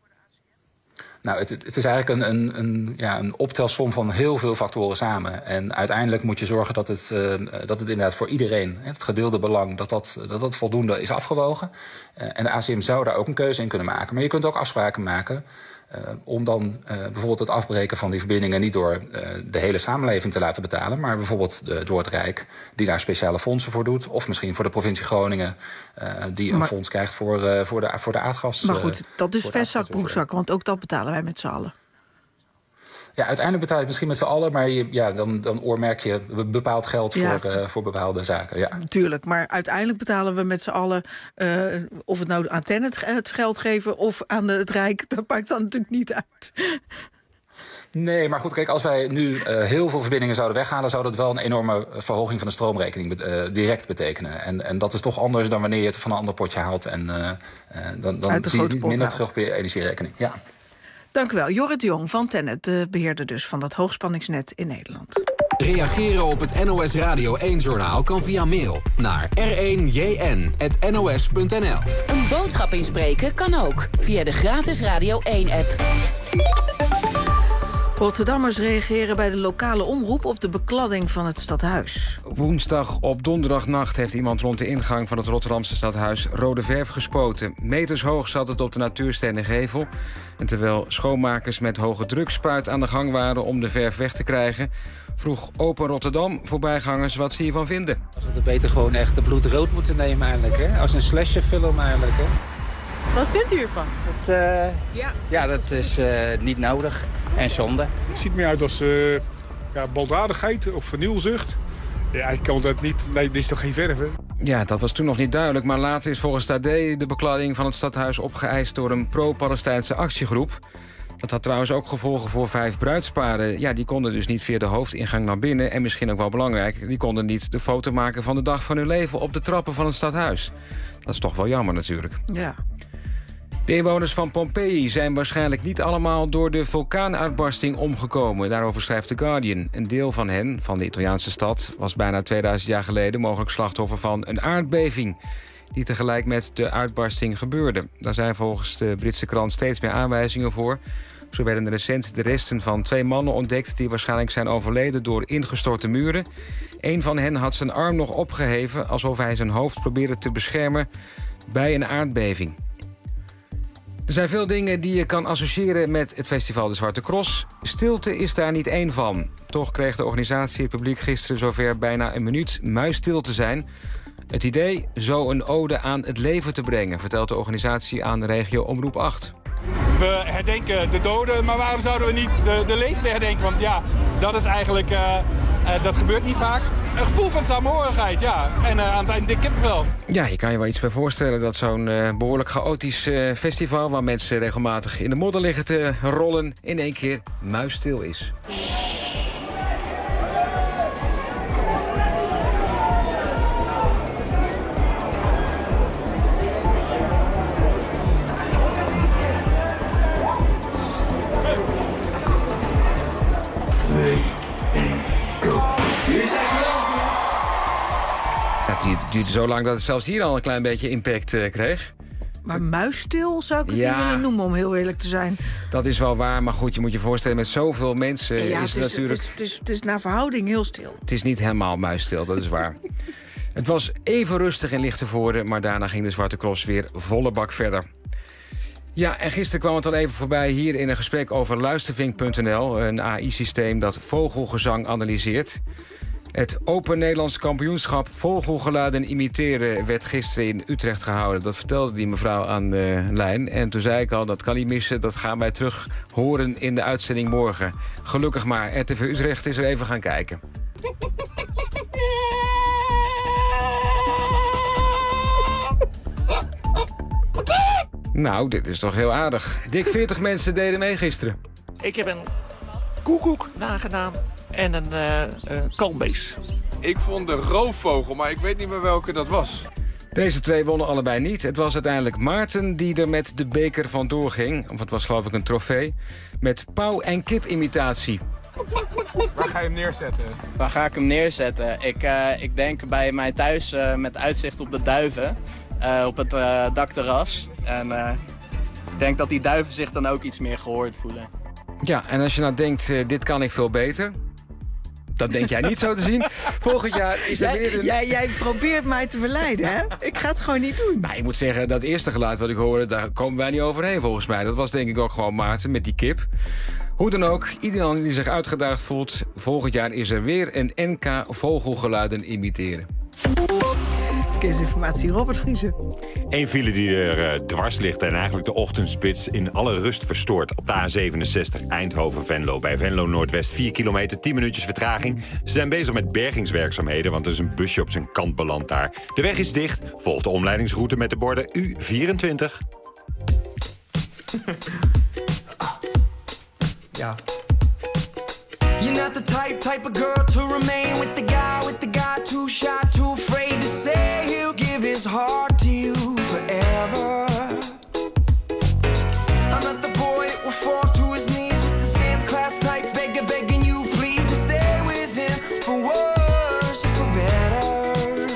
Nou, het is eigenlijk een optelsom van heel veel factoren samen. En uiteindelijk moet je zorgen dat het inderdaad voor iedereen, het gedeelde belang, dat voldoende is afgewogen. En de ACM zou daar ook een keuze in kunnen maken. Maar je kunt ook afspraken maken om dan bijvoorbeeld het afbreken van die verbindingen niet door de hele samenleving te laten betalen, maar bijvoorbeeld door het Rijk, die daar speciale fondsen voor doet. Of misschien voor de provincie Groningen, die een fonds krijgt voor de aardgas. Maar goed, dat is vestzak, broekzak, want ook dat betalen wij met z'n allen. Ja, uiteindelijk betaal je het misschien met z'n allen, maar dan oormerk je bepaald geld voor bepaalde zaken. Ja. Tuurlijk, maar uiteindelijk betalen we met z'n allen, of het nou aan Tennet het geld geven of aan het Rijk, dat maakt dan natuurlijk niet uit. Nee, maar goed, kijk, als wij nu heel veel verbindingen zouden weghalen, zou dat wel een enorme verhoging van de stroomrekening direct betekenen. En dat is toch anders dan wanneer je het van een ander potje haalt en dan zie je niet minder terug op je energierekening. Ja. Dank u wel. Jorrit Jong van Tennet, de beheerder dus van dat hoogspanningsnet in Nederland. Reageren op het NOS Radio 1-journaal kan via mail naar r1jn@nos.nl. Een boodschap inspreken kan ook via de gratis Radio 1-app. Rotterdammers reageren bij de lokale omroep op de bekladding van het stadhuis. Woensdag op donderdagnacht heeft iemand rond de ingang van het Rotterdamse stadhuis rode verf gespoten. Meters hoog zat het op de natuurstenen gevel. En terwijl schoonmakers met hoge drukspuit aan de gang waren om de verf weg te krijgen, vroeg Open Rotterdam voorbijgangers wat ze hiervan vinden. Als we er beter gewoon echt de bloedrood moeten nemen eigenlijk, hè? Als een slasherfilm eigenlijk, hè? Wat vindt u ervan? Ja, dat is niet nodig en zonde. Het ziet meer uit als baldadigheid of vernielzucht. Ja, ik kan dat niet. Nee, dit is toch geen verf, hè? Ja, dat was toen nog niet duidelijk, maar later is volgens AD de bekladding van het stadhuis opgeëist door een pro-Palestijnse actiegroep. Dat had trouwens ook gevolgen voor 5 bruidsparen. Ja, die konden dus niet via de hoofdingang naar binnen. En misschien ook wel belangrijk, die konden niet de foto maken van de dag van hun leven op de trappen van het stadhuis. Dat is toch wel jammer natuurlijk. Ja. De inwoners van Pompeji zijn waarschijnlijk niet allemaal door de vulkaanuitbarsting omgekomen. Daarover schrijft The Guardian. Een deel van hen, van de Italiaanse stad, was bijna 2000 jaar geleden mogelijk slachtoffer van een aardbeving die tegelijk met de uitbarsting gebeurde. Daar zijn volgens de Britse krant steeds meer aanwijzingen voor. Zo werden recent de resten van 2 mannen ontdekt die waarschijnlijk zijn overleden door ingestorte muren. Een van hen had zijn arm nog opgeheven alsof hij zijn hoofd probeerde te beschermen bij een aardbeving. Er zijn veel dingen die je kan associëren met het festival De Zwarte Cross. Stilte is daar niet één van. Toch kreeg de organisatie het publiek gisteren zover bijna een minuut muisstil te zijn. Het idee zo een ode aan het leven te brengen, vertelt de organisatie aan regio Omroep 8. We herdenken de doden, maar waarom zouden we niet de levenden herdenken? Want ja, dat is eigenlijk, dat gebeurt niet vaak. Een gevoel van samenhorigheid, ja. En aan het eind dik kippenvel. Ja, je kan je wel iets bij voorstellen dat zo'n behoorlijk chaotisch festival... waar mensen regelmatig in de modder liggen te rollen... in één keer muisstil is. Het duurde zo lang dat het zelfs hier al een klein beetje impact kreeg. Maar muisstil zou ik het niet willen noemen, om heel eerlijk te zijn. Dat is wel waar, maar goed, je moet je voorstellen... met zoveel mensen is het natuurlijk... Het is naar verhouding heel stil. Het is niet helemaal muisstil, dat is waar. Het was even rustig in Lichtenvoorde... maar daarna ging de Zwarte Cross weer volle bak verder. Ja, en gisteren kwam het al even voorbij hier in een gesprek over luistervink.nl... een AI-systeem dat vogelgezang analyseert. Het Open Nederlands Kampioenschap Vogelgeluiden imiteren... werd gisteren in Utrecht gehouden. Dat vertelde die mevrouw aan de lijn. En toen zei ik al, dat kan niet missen. Dat gaan wij terug horen in de uitzending morgen. Gelukkig maar. RTV Utrecht is er even gaan kijken. Nou, dit is toch heel aardig. Dik 40 mensen deden mee gisteren. Ik heb een koekoek nagedaan en een kalmbees. Ik vond de roofvogel, maar ik weet niet meer welke dat was. Deze twee wonnen allebei niet. Het was uiteindelijk Maarten die er met de beker vandoor ging. Of het was geloof ik een trofee. Met pauw- en kip-imitatie. Waar ga je hem neerzetten? Waar ga ik hem neerzetten? Ik denk bij mij thuis met uitzicht op de duiven. Op het dakterras. En ik denk dat die duiven zich dan ook iets meer gehoord voelen. Ja, en als je nou denkt, dit kan ik veel beter... Dat denk jij niet zo te zien. Volgend jaar is er weer een... Jij probeert mij te verleiden, hè? Ik ga het gewoon niet doen. Maar ik moet zeggen, dat eerste geluid wat ik hoorde... daar komen wij niet overheen volgens mij. Dat was denk ik ook gewoon Maarten met die kip. Hoe dan ook, iedereen die zich uitgedaagd voelt... volgend jaar is er weer een NK vogelgeluiden imiteren. Verkeersinformatie, Robert Vriezen. Eén file die er dwars ligt en eigenlijk de ochtendspits in alle rust verstoort. Op de A67 Eindhoven-Venlo. Bij Venlo Noordwest 4 kilometer, 10 minuutjes vertraging. Ze zijn bezig met bergingswerkzaamheden, want er is een busje op zijn kant beland daar. De weg is dicht, volgt de omleidingsroute met de borden U24. Ja. You're not the type of girl to remain with the guy too shy, too afraid to say he'll give his heart to you forever. I'm not the boy that will fall to his knees with the dance class type begging you please to stay with him for worse or for better.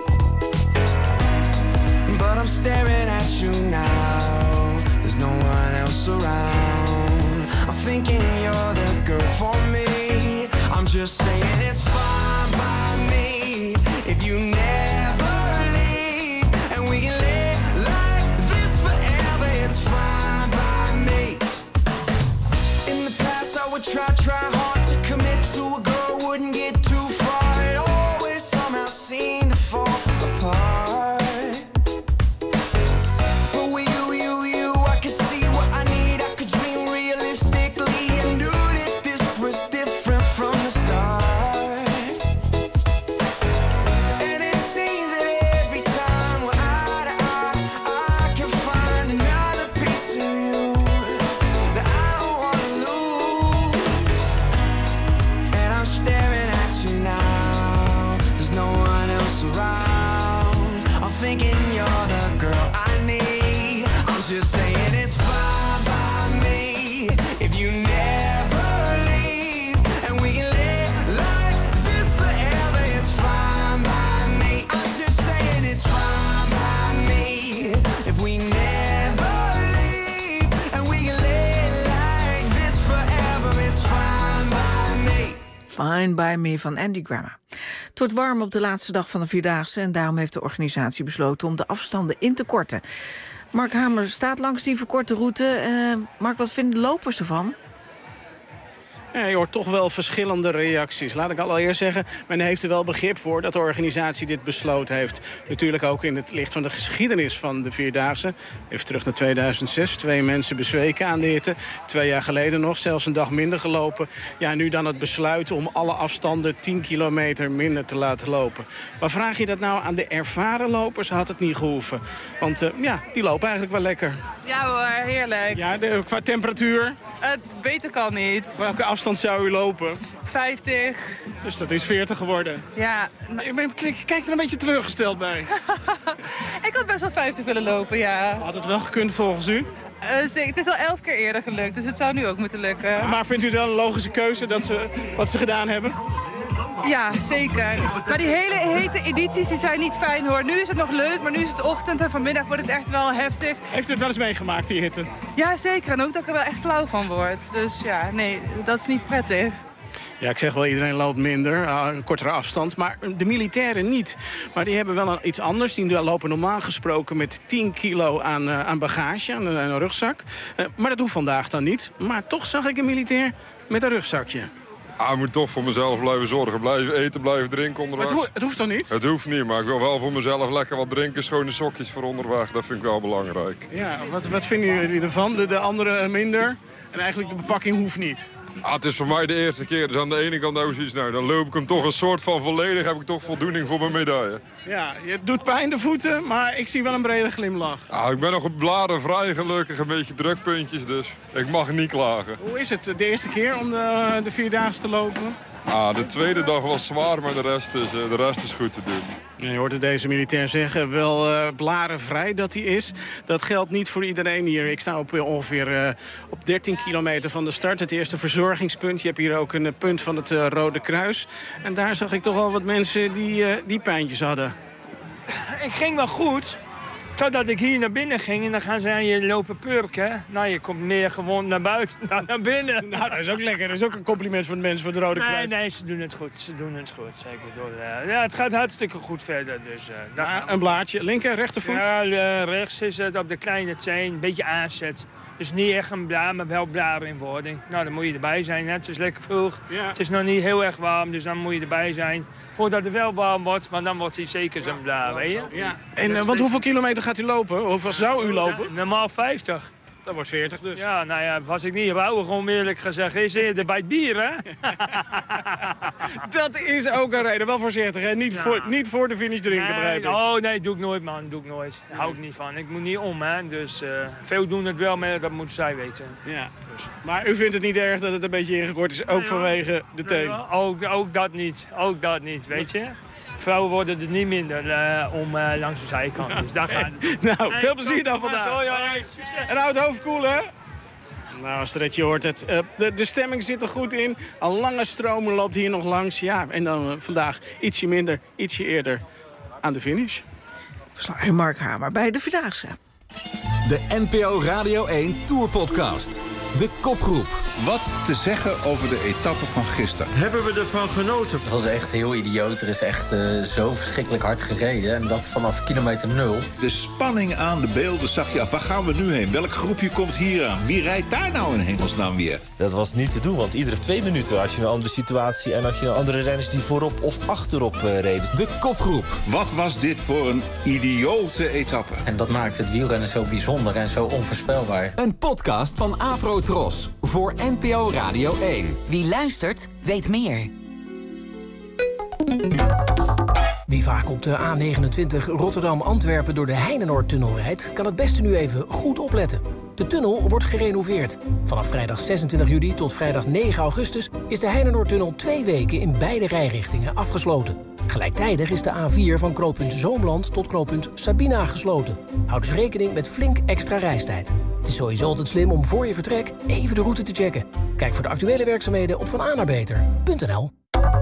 But I'm staring at you now, there's no one else around. I'm thinking you're the girl for me. I'm just saying it's fine by me if you never leave, and we can live like this forever. It's fine by me. In the past I would try hard to commit to a girl, wouldn't get too far. It always somehow seemed to fall apart. But with you, I could see what I need. I could dream realistically and knew that this was different from the start. And it seems that every time we're eye to eye, I can find another piece of you that I don't wanna lose. And I'm staring at you now, there's no one else around. I'm thinking you're the girl I need. I'm just saying it's fine by me if you never leave, and we can live like this forever. It's fine by me. I'm just saying it's fine by me if we never leave, and we can live like this forever. It's fine by me. Fine by Me van Andy Grammer. Het wordt warm op de laatste dag van de Vierdaagse... en daarom heeft de organisatie besloten om de afstanden in te korten. Mark Hamer staat langs die verkorte route. Mark, wat vinden de lopers ervan? Ja, je hoort toch wel verschillende reacties. Laat ik allereerst zeggen, men heeft er wel begrip voor dat de organisatie dit besloten heeft. Natuurlijk ook in het licht van de geschiedenis van de Vierdaagse. Even terug naar 2006, 2 mensen bezweken aan de hitte. 2 jaar geleden nog, zelfs een dag minder gelopen. Ja, nu dan het besluit om alle afstanden 10 kilometer minder te laten lopen. Maar vraag je dat nou aan de ervaren lopers, had het niet gehoeven. Want die lopen eigenlijk wel lekker. Ja hoor, heerlijk. Ja, qua temperatuur? Beter kan niet. Welke afstand zou u lopen? 50. Dus dat is 40 geworden. Ja. Je kijkt er een beetje teleurgesteld bij. Ik had best wel 50 willen lopen, ja. Had het wel gekund volgens u? Het is al 11 keer eerder gelukt, dus het zou nu ook moeten lukken. Maar vindt u het wel een logische keuze wat ze gedaan hebben? Ja, zeker. Maar die hele hete edities die zijn niet fijn hoor. Nu is het nog leuk, maar nu is het ochtend en vanmiddag wordt het echt wel heftig. Heeft u het wel eens meegemaakt, die hitte? Ja, zeker. En ook dat ik er wel echt flauw van word. Dus ja, nee, dat is niet prettig. Ja, ik zeg wel, iedereen loopt minder, een kortere afstand. Maar de militairen niet. Maar die hebben wel iets anders. Die lopen normaal gesproken met 10 kilo aan bagage, aan een rugzak. Maar dat hoeft vandaag dan niet. Maar toch zag ik een militair met een rugzakje. Ik moet toch voor mezelf blijven zorgen. Blijven eten, blijven drinken onderweg. Maar het hoeft toch niet? Het hoeft niet, maar ik wil wel voor mezelf lekker wat drinken. Schone sokjes voor onderweg, dat vind ik wel belangrijk. Ja, wat vinden jullie ervan? De andere minder? En eigenlijk de bepakking hoeft niet? Het is voor mij de eerste keer. Dus aan de ene kant ook zoiets, dan loop ik hem toch een soort van volledig. Heb ik toch voldoening voor mijn medaille. Ja, het doet pijn de voeten, maar ik zie wel een brede glimlach. Ik ben nog bladervrij gelukkig, een beetje drukpuntjes, dus ik mag niet klagen. Hoe is het de eerste keer om de Vierdaagse te lopen? De tweede dag was zwaar, maar de rest is goed te doen. Je hoorde deze militair zeggen, wel blarenvrij dat hij is. Dat geldt niet voor iedereen hier. Ik sta op ongeveer op 13 kilometer van de start. Het eerste verzorgingspunt. Je hebt hier ook een punt van het Rode Kruis. En daar zag ik toch al wat mensen die pijntjes hadden. Ik ging wel goed. Totdat ik hier naar binnen ging en dan gaan ze aan je lopen purken. Nou, je komt meer gewoon naar buiten dan naar binnen. Nou, dat is ook lekker. Dat is ook een compliment van de mensen van het Rode Kruis. Nee, ze doen het goed. Ze doen het goed. Zeker. Ja, het gaat hartstikke goed verder. Dus, een blaadje. Linker, rechtervoet? Ja, rechts is het op de kleine teen. Een beetje aanzet. Dus niet echt een blaar, maar wel blaar in wording. Nou, dan moet je erbij zijn. Hè. Het is lekker vroeg. Ja. Het is nog niet heel erg warm, dus dan moet je erbij zijn. Voordat het wel warm wordt, maar dan wordt hij zeker zijn blaar, weet je? Ja. En hoeveel kilometer gaat u lopen? Hoeveel zou u lopen? Normaal 50. Dat wordt 40 dus. Ja, nou ja, was ik niet rauw, gewoon eerlijk gezegd. Is eerder bij het bier, hè? Dat is ook een reden. Wel voorzichtig, hè? Niet voor de finish drinken, begrijp ik. Oh, nee, doe ik nooit, man. Doe ik nooit. Daar hou ik niet van. Ik moet niet om, hè. Dus veel doen het wel, maar dat moeten zij weten. Ja. Dus. Maar u vindt het niet erg dat het een beetje ingekort is, ook vanwege de teen? Ook dat niet. Ook dat niet, weet je? Vrouwen worden er niet minder om langs de zijkant. Dus daar gaat het. Nou, veel plezier dan vandaag. En houd het hoofd koel, hè? Nou, Astrid, je hoort het. De stemming zit er goed in. Al lange stromen loopt hier nog langs. Ja, en dan vandaag ietsje minder, ietsje eerder aan de finish. Verslaggever Mark Hamer bij de Vierdaagse. De NPO Radio 1 Tourpodcast. De kopgroep. Wat te zeggen over de etappe van gisteren? Hebben we ervan genoten? Het was echt heel idioot. Er is echt zo verschrikkelijk hard gereden. En dat vanaf kilometer 0. De spanning aan de beelden zag je af. Waar gaan we nu heen? Welk groepje komt hier aan? Wie rijdt daar nou in hemelsnaam weer? Dat was niet te doen, want iedere 2 minuten had je een andere situatie... en had je andere renners die voorop of achterop reden. De kopgroep. Wat was dit voor een idiote etappe? En dat maakt het wielrennen zo bijzonder en zo onvoorspelbaar. Een podcast van Afro-Tros voor NPO Radio 1. Wie luistert, weet meer. Wie vaak op de A29 Rotterdam-Antwerpen door de Heinenoordtunnel rijdt... kan het beste nu even goed opletten. De tunnel wordt gerenoveerd. Vanaf vrijdag 26 juli tot vrijdag 9 augustus... is de Heinenoordtunnel 2 weken in beide rijrichtingen afgesloten. Gelijktijdig is de A4 van knooppunt Zoomland tot knooppunt Sabina gesloten. Houd dus rekening met flink extra reistijd. Het is sowieso altijd slim om voor je vertrek even de route te checken. Kijk voor de actuele werkzaamheden op vanaanabeter.nl.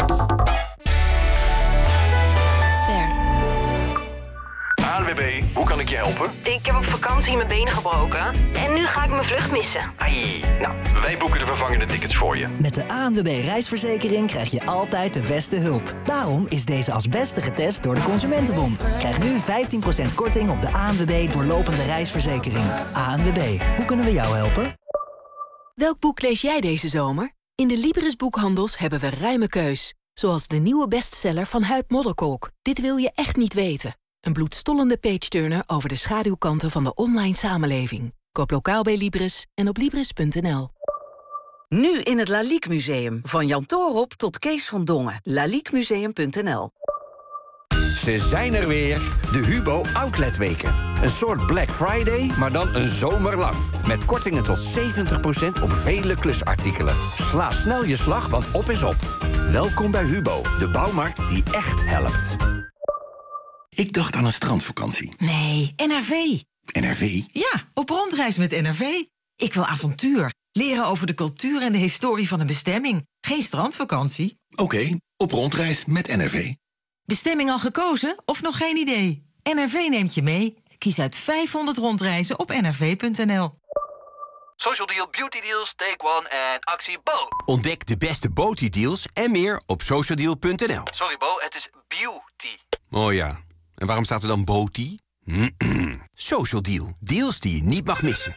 ANWB, hoe kan ik je helpen? Ik heb op vakantie mijn been gebroken en nu ga ik mijn vlucht missen. Ai, nou, wij boeken de vervangende tickets voor je. Met de ANWB reisverzekering krijg je altijd de beste hulp. Daarom is deze als beste getest door de Consumentenbond. Krijg nu 15% korting op de ANWB doorlopende reisverzekering. ANWB, hoe kunnen we jou helpen? Welk boek lees jij deze zomer? In de Libris boekhandels hebben we ruime keus. Zoals de nieuwe bestseller van Huib Modderkolk. Dit wil je echt niet weten. Een bloedstollende page-turner over de schaduwkanten van de online samenleving. Koop lokaal bij Libris en op Libris.nl. Nu in het Lalique Museum. Van Jan Toorop tot Kees van Dongen. Laliquemuseum.nl. Ze zijn er weer, de Hubo Outlet Weken. Een soort Black Friday, maar dan een zomer lang. Met kortingen tot 70% op vele klusartikelen. Sla snel je slag, want op is op. Welkom bij Hubo, de bouwmarkt die echt helpt. Ik dacht aan een strandvakantie. Nee, NRV. NRV? Ja, op rondreis met NRV. Ik wil avontuur. Leren over de cultuur en de historie van een bestemming. Geen strandvakantie. Oké, op rondreis met NRV. Bestemming al gekozen of nog geen idee? NRV neemt je mee. Kies uit 500 rondreizen op nrv.nl. Social Deal, Beauty Deals, Take One en actie Bo. Ontdek de beste beauty deals en meer op socialdeal.nl. Sorry Bo, het is beauty. Oh ja, en waarom staat er dan beauty? Social Deal, deals die je niet mag missen.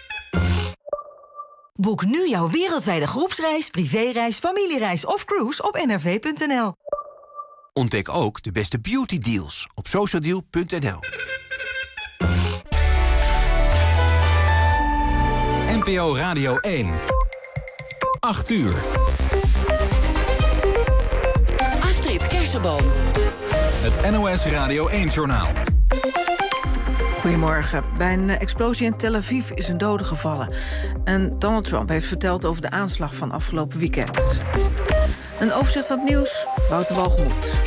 Boek nu jouw wereldwijde groepsreis, privéreis, familiereis of cruise op nrv.nl. Ontdek ook de beste beauty deals op socialdeal.nl. NPO Radio 1. 8 uur. Astrid Kersenboom. Het NOS Radio 1-journaal. Goedemorgen. Bij een explosie in Tel Aviv is een dode gevallen. En Donald Trump heeft verteld over de aanslag van afgelopen weekend. Een overzicht van het nieuws, Wouter Walgemoed.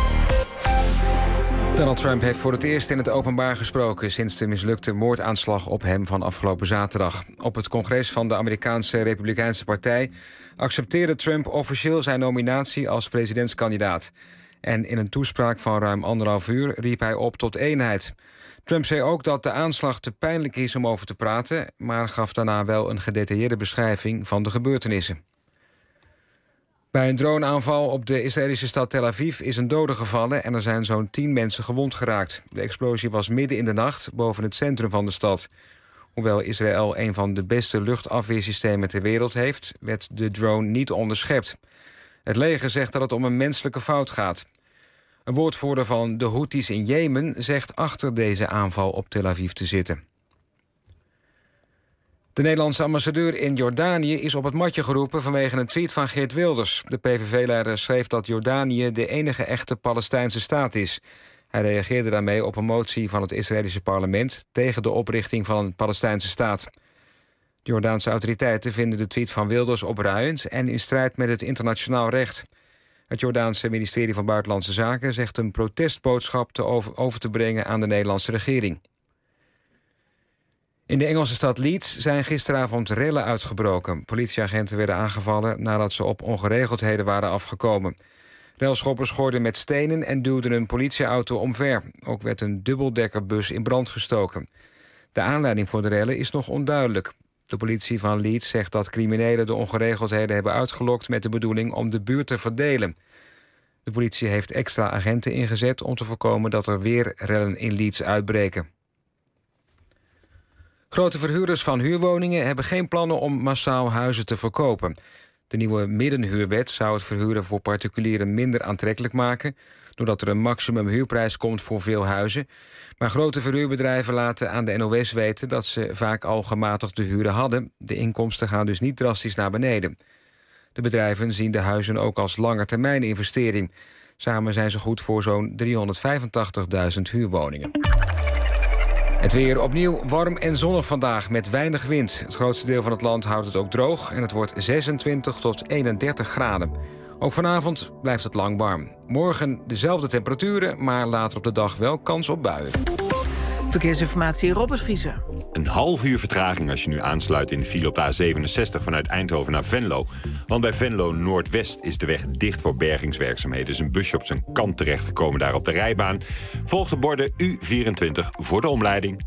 Donald Trump heeft voor het eerst in het openbaar gesproken sinds de mislukte moordaanslag op hem van afgelopen zaterdag. Op het congres van de Amerikaanse Republikeinse Partij accepteerde Trump officieel zijn nominatie als presidentskandidaat. En in een toespraak van ruim 1,5 uur riep hij op tot eenheid. Trump zei ook dat de aanslag te pijnlijk is om over te praten, maar gaf daarna wel een gedetailleerde beschrijving van de gebeurtenissen. Bij een droneaanval op de Israëlische stad Tel Aviv is een dode gevallen en er zijn zo'n 10 mensen gewond geraakt. De explosie was midden in de nacht boven het centrum van de stad. Hoewel Israël een van de beste luchtafweersystemen ter wereld heeft, werd de drone niet onderschept. Het leger zegt dat het om een menselijke fout gaat. Een woordvoerder van de Houthis in Jemen zegt achter deze aanval op Tel Aviv te zitten. De Nederlandse ambassadeur in Jordanië is op het matje geroepen vanwege een tweet van Geert Wilders. De PVV-leider schreef dat Jordanië de enige echte Palestijnse staat is. Hij reageerde daarmee op een motie van het Israëlische parlement tegen de oprichting van een Palestijnse staat. De Jordaanse autoriteiten vinden de tweet van Wilders opruiend en in strijd met het internationaal recht. Het Jordaanse ministerie van Buitenlandse Zaken zegt een protestboodschap over te brengen aan de Nederlandse regering. In de Engelse stad Leeds zijn gisteravond rellen uitgebroken. Politieagenten werden aangevallen nadat ze op ongeregeldheden waren afgekomen. Relschoppers gooiden met stenen en duwden een politieauto omver. Ook werd een dubbeldekkerbus in brand gestoken. De aanleiding voor de rellen is nog onduidelijk. De politie van Leeds zegt dat criminelen de ongeregeldheden hebben uitgelokt met de bedoeling om de buurt te verdelen. De politie heeft extra agenten ingezet om te voorkomen dat er weer rellen in Leeds uitbreken. Grote verhuurders van huurwoningen hebben geen plannen om massaal huizen te verkopen. De nieuwe middenhuurwet zou het verhuren voor particulieren minder aantrekkelijk maken, doordat er een maximumhuurprijs komt voor veel huizen. Maar grote verhuurbedrijven laten aan de NOS weten dat ze vaak al gematigde huren hadden. De inkomsten gaan dus niet drastisch naar beneden. De bedrijven zien de huizen ook als langetermijn investering. Samen zijn ze goed voor zo'n 385.000 huurwoningen. Het weer opnieuw warm en zonnig vandaag met weinig wind. Het grootste deel van het land houdt het ook droog en het wordt 26 tot 31 graden. Ook vanavond blijft het lang warm. Morgen dezelfde temperaturen, maar later op de dag wel kans op buien. Verkeersinformatie, Robert Vriezen. Een half uur vertraging als je nu aansluit in de file op de A67 vanuit Eindhoven naar Venlo. Want bij Venlo Noordwest is de weg dicht voor bergingswerkzaamheden. Dus een busje op zijn kant terechtgekomen daar op de rijbaan. Volg de borden U24 voor de omleiding.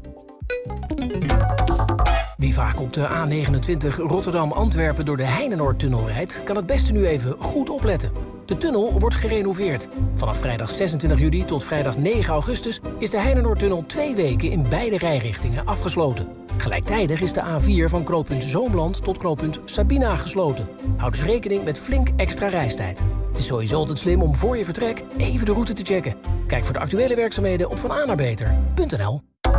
Wie vaak op de A29 Rotterdam-Antwerpen door de Heinenoordtunnel rijdt, kan het beste nu even goed opletten. De tunnel wordt gerenoveerd. Vanaf vrijdag 26 juli tot vrijdag 9 augustus is de Heinenoordtunnel 2 weken in beide rijrichtingen afgesloten. Ga Gelijktijdig is de A4 van knooppunt Zoomland tot knooppunt Sabina gesloten. Houd dus rekening met flink extra reistijd. Het is sowieso altijd slim om voor je vertrek even de route te checken. Kijk voor de actuele werkzaamheden op vananabeter.nl.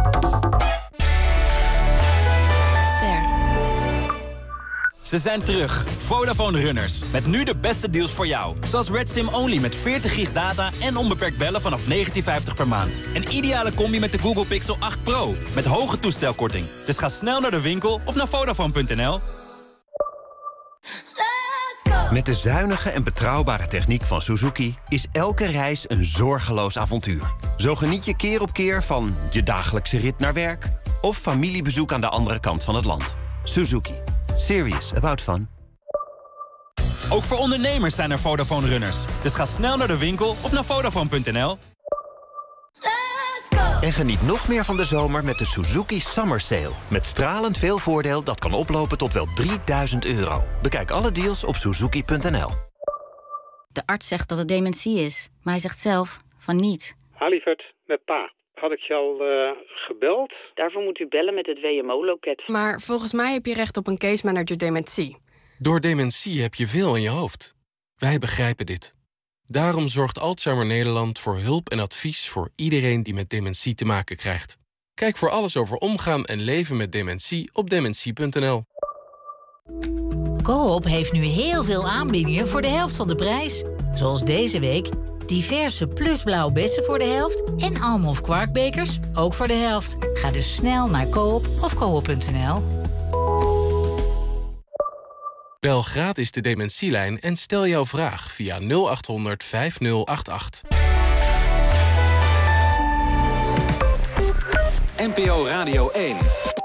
Ze zijn terug, Vodafone Runners. Met nu de beste deals voor jou. Zoals Red Sim Only met 40 gig data en onbeperkt bellen vanaf €19,50 per maand. Een ideale combi met de Google Pixel 8 Pro. Met hoge toestelkorting. Dus ga snel naar de winkel of naar Vodafone.nl. Met de zuinige en betrouwbare techniek van Suzuki is elke reis een zorgeloos avontuur. Zo geniet je keer op keer van je dagelijkse rit naar werk of familiebezoek aan de andere kant van het land. Suzuki. Serious about fun. Ook voor ondernemers zijn er Vodafone Runners. Dus ga snel naar de winkel of naar Vodafone.nl. En geniet nog meer van de zomer met de Suzuki Summer Sale. Met stralend veel voordeel dat kan oplopen tot wel €3.000. Bekijk alle deals op Suzuki.nl. De arts zegt dat het dementie is, maar hij zegt zelf van niet. Lieverd, met pa. Had ik je al gebeld? Daarvoor moet u bellen met het WMO-loket. Maar volgens mij heb je recht op een case manager dementie. Door dementie heb je veel in je hoofd. Wij begrijpen dit. Daarom zorgt Alzheimer Nederland voor hulp en advies voor iedereen die met dementie te maken krijgt. Kijk voor alles over omgaan en leven met dementie op dementie.nl. Coop heeft nu heel veel aanbiedingen voor de helft van de prijs. Zoals deze week diverse Plus blauwe bessen voor de helft en Almof kwarkbekers ook voor de helft. Ga dus snel naar Coop of coop.nl. Bel gratis de dementielijn en stel jouw vraag via 0800 5088. NPO Radio 1.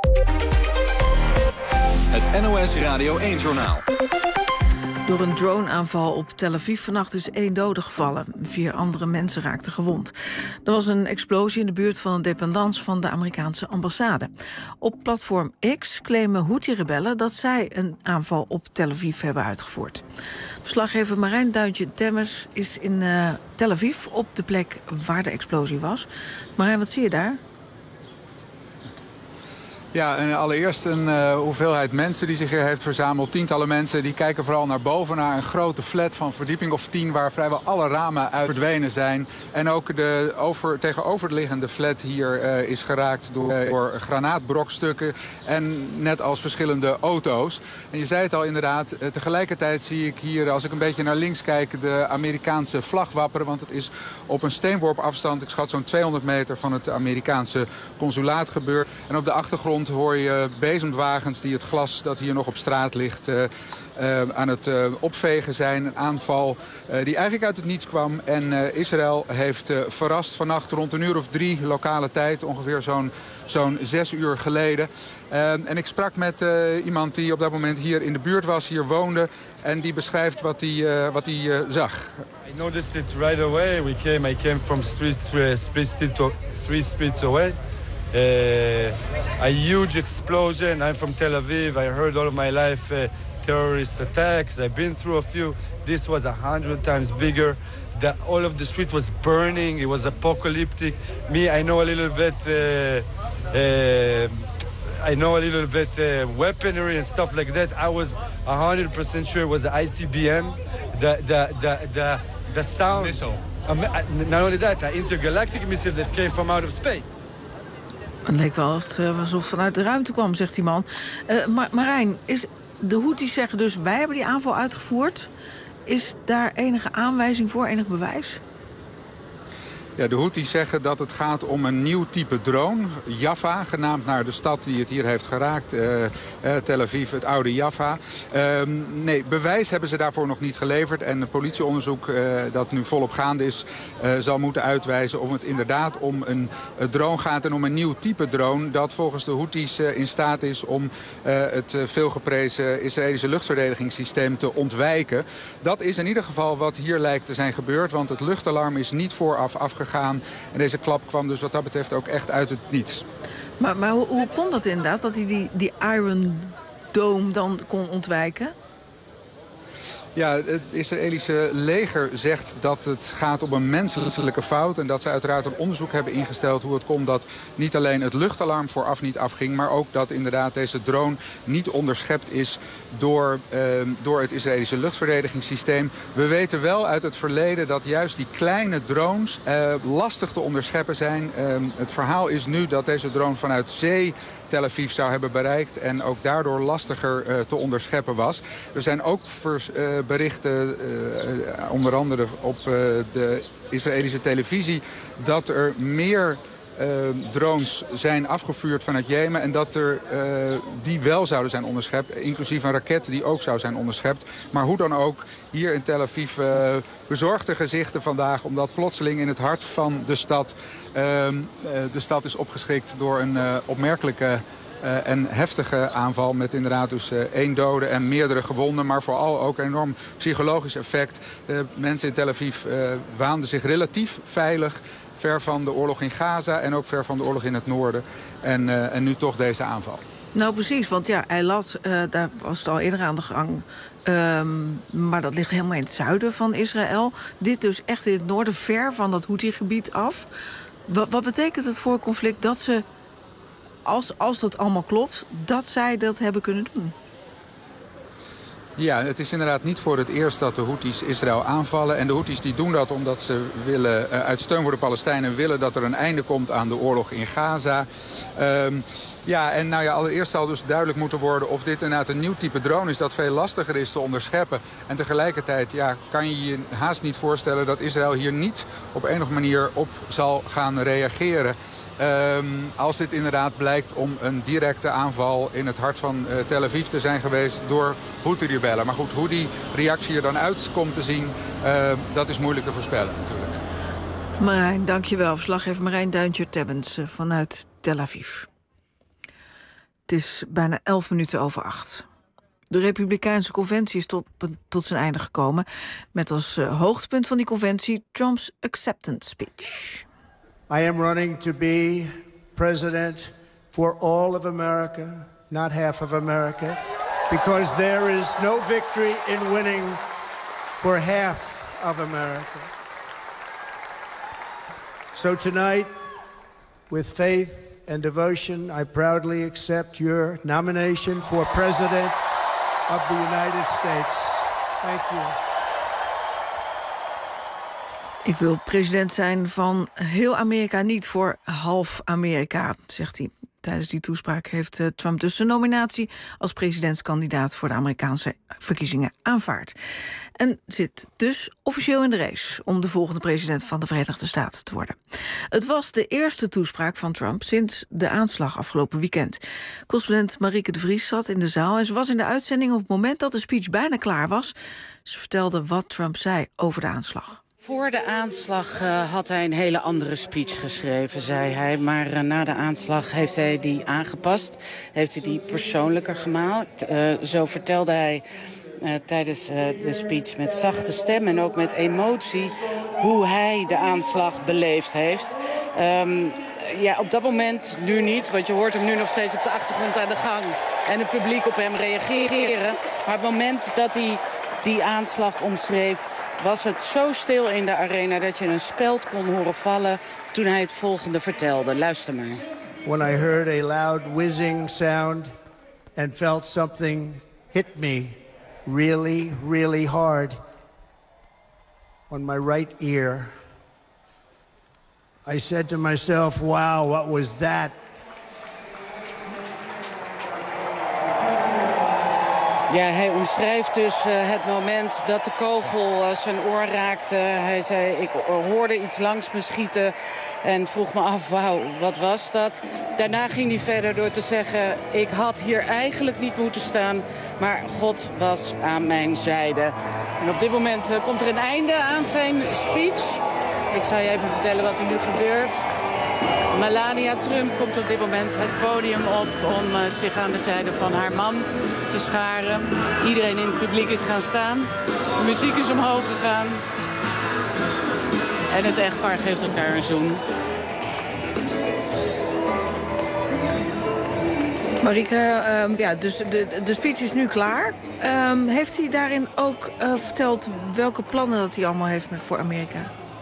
Het NOS Radio 1-journaal. Door een droneaanval op Tel Aviv vannacht is 1 dode gevallen. 4 andere mensen raakten gewond. Er was een explosie in de buurt van een dependance van de Amerikaanse ambassade. Op platform X claimen Houthi-rebellen dat zij een aanval op Tel Aviv hebben uitgevoerd. Verslaggever Marijn Duintje-Demmers is in Tel Aviv op de plek waar de explosie was. Marijn, wat zie je daar? Ja, en allereerst een hoeveelheid mensen die zich hier heeft verzameld. Tientallen mensen die kijken vooral naar boven, naar een grote flat van verdieping of 10... waar vrijwel alle ramen uit verdwenen zijn. En ook de tegenoverliggende flat hier is geraakt door granaatbrokstukken. En net als verschillende auto's. En je zei het al inderdaad, tegelijkertijd zie ik hier, als ik een beetje naar links kijk, de Amerikaanse vlag wapperen. Want het is op een steenworp afstand, ik schat zo'n 200 meter van het Amerikaanse consulaat gebeurd. En op de achtergrond hoor je bezemwagens die het glas dat hier nog op straat ligt aan het opvegen zijn. Een aanval die eigenlijk uit het niets kwam. En Israël heeft verrast vannacht rond 3:00 lokale tijd. Ongeveer zo'n 6 uur geleden. En ik sprak met iemand die op dat moment hier in de buurt was, hier woonde. En die beschrijft wat hij zag. I noticed it right away. I came from three streets away. A huge explosion. I'm from Tel Aviv. I heard all of my life terrorist attacks. I've been through a few. This was 100 times bigger. All of the street was burning. It was apocalyptic. Me, I know a little bit. Weaponry and stuff like that. I was 100% sure it was the ICBM. The sound. Missile. Not only that, an intergalactic missile that came from out of space. Het leek wel alsof het vanuit de ruimte kwam, zegt die man. Marijn, de Houthis zeggen dus, wij hebben die aanval uitgevoerd. Is daar enige aanwijzing voor, enig bewijs? Ja, de Houthis zeggen dat het gaat om een nieuw type drone. Jaffa, genaamd naar de stad die het hier heeft geraakt. Tel Aviv, het oude Jaffa. Nee, bewijs hebben ze daarvoor nog niet geleverd. En het politieonderzoek dat nu volop gaande is, zal moeten uitwijzen of het inderdaad om een drone gaat en om een nieuw type drone dat volgens de Houthis in staat is om het veelgeprezen Israëlische luchtverdedigingssysteem te ontwijken. Dat is in ieder geval wat hier lijkt te zijn gebeurd, want het luchtalarm is niet vooraf afgegaan. En deze klap kwam dus wat dat betreft ook echt uit het niets. Maar hoe kon dat inderdaad, dat hij die Iron Dome dan kon ontwijken? Ja, het Israëlische leger zegt dat het gaat om een menselijke fout. En dat ze uiteraard een onderzoek hebben ingesteld hoe het komt dat niet alleen het luchtalarm vooraf niet afging, maar ook dat inderdaad deze drone niet onderschept is door het Israëlische luchtverdedigingssysteem. We weten wel uit het verleden dat juist die kleine drones lastig te onderscheppen zijn. Het verhaal is nu dat deze drone vanuit zee Tel Aviv zou hebben bereikt en ook daardoor lastiger te onderscheppen was. Er zijn ook berichten, onder andere op de Israëlische televisie, dat er meer drones zijn afgevuurd vanuit Jemen en dat er die wel zouden zijn onderschept, inclusief een raket die ook zou zijn onderschept. Maar hoe dan ook, hier in Tel Aviv bezorgde gezichten vandaag, omdat plotseling in het hart van de stad is opgeschrikt door een opmerkelijke en heftige aanval met inderdaad dus 1 dode en meerdere gewonden, maar vooral ook een enorm psychologisch effect. De mensen in Tel Aviv waanden zich relatief veilig, ver van de oorlog in Gaza en ook ver van de oorlog in het noorden. En nu toch deze aanval. Nou precies, want ja, Eilat, daar was het al eerder aan de gang. Maar dat ligt helemaal in het zuiden van Israël. Dit dus echt in het noorden, ver van dat Houthi-gebied af. Wat betekent het voor het conflict dat ze, als dat allemaal klopt, dat zij dat hebben kunnen doen? Ja, het is inderdaad niet voor het eerst dat de Houthis Israël aanvallen. En de Houthis die doen dat omdat ze willen, uit steun voor de Palestijnen willen dat er een einde komt aan de oorlog in Gaza. Allereerst zal dus duidelijk moeten worden of dit inderdaad een nieuw type drone is dat veel lastiger is te onderscheppen. En tegelijkertijd kan je je haast niet voorstellen dat Israël hier niet op enige manier op zal gaan reageren. Als dit inderdaad blijkt om een directe aanval in het hart van Tel Aviv te zijn geweest door Houthi-rebellen. Maar goed, hoe die reactie er dan uit komt te zien, dat is moeilijk te voorspellen natuurlijk. Marijn, dankjewel. Verslaggever Marijn Duintje-Tebbens vanuit Tel Aviv. Het is bijna 11:08. De Republikeinse conventie is tot zijn einde gekomen, met als hoogtepunt van die conventie Trumps acceptance speech. I am running to be president for all of America, not half of America, because there is no victory in winning for half of America. So tonight, with faith and devotion, I proudly accept your nomination for President of the United States. Thank you. Ik wil president zijn van heel Amerika, niet voor half Amerika, zegt hij. Tijdens die toespraak heeft Trump dus zijn nominatie als presidentskandidaat voor de Amerikaanse verkiezingen aanvaard. En zit dus officieel in de race om de volgende president van de Verenigde Staten te worden. Het was de eerste toespraak van Trump sinds de aanslag afgelopen weekend. Correspondent Marieke de Vries zat in de zaal en ze was in de uitzending op het moment dat de speech bijna klaar was. Ze vertelde wat Trump zei over de aanslag. Voor de aanslag had hij een hele andere speech geschreven, zei hij. Maar na de aanslag heeft hij die aangepast. Heeft hij die persoonlijker gemaakt. Zo vertelde hij tijdens de speech met zachte stem en ook met emotie hoe hij de aanslag beleefd heeft. Op dat moment nu niet, want je hoort hem nu nog steeds op de achtergrond aan de gang en het publiek op hem reageren. Maar op het moment dat hij die aanslag omschreef, was het zo stil in de arena dat je een speld kon horen vallen toen hij het volgende vertelde. Luister maar. When I heard a loud whizzing sound and felt something hit me really, really hard on my right ear, I said to myself, wow, what was that? Ja, hij omschrijft dus het moment dat de kogel zijn oor raakte. Hij zei, ik hoorde iets langs me schieten en vroeg me af, wauw, wat was dat? Daarna ging hij verder door te zeggen, ik had hier eigenlijk niet moeten staan, maar God was aan mijn zijde. En op dit moment komt er een einde aan zijn speech. Ik zal je even vertellen wat er nu gebeurt. Melania Trump komt op dit moment het podium op om zich aan de zijde van haar man te scharen. Iedereen in het publiek is gaan staan. De muziek is omhoog gegaan. En het echtpaar geeft elkaar een zoen. Marieke, dus de speech is nu klaar. Heeft hij daarin ook verteld welke plannen dat hij allemaal heeft voor Amerika?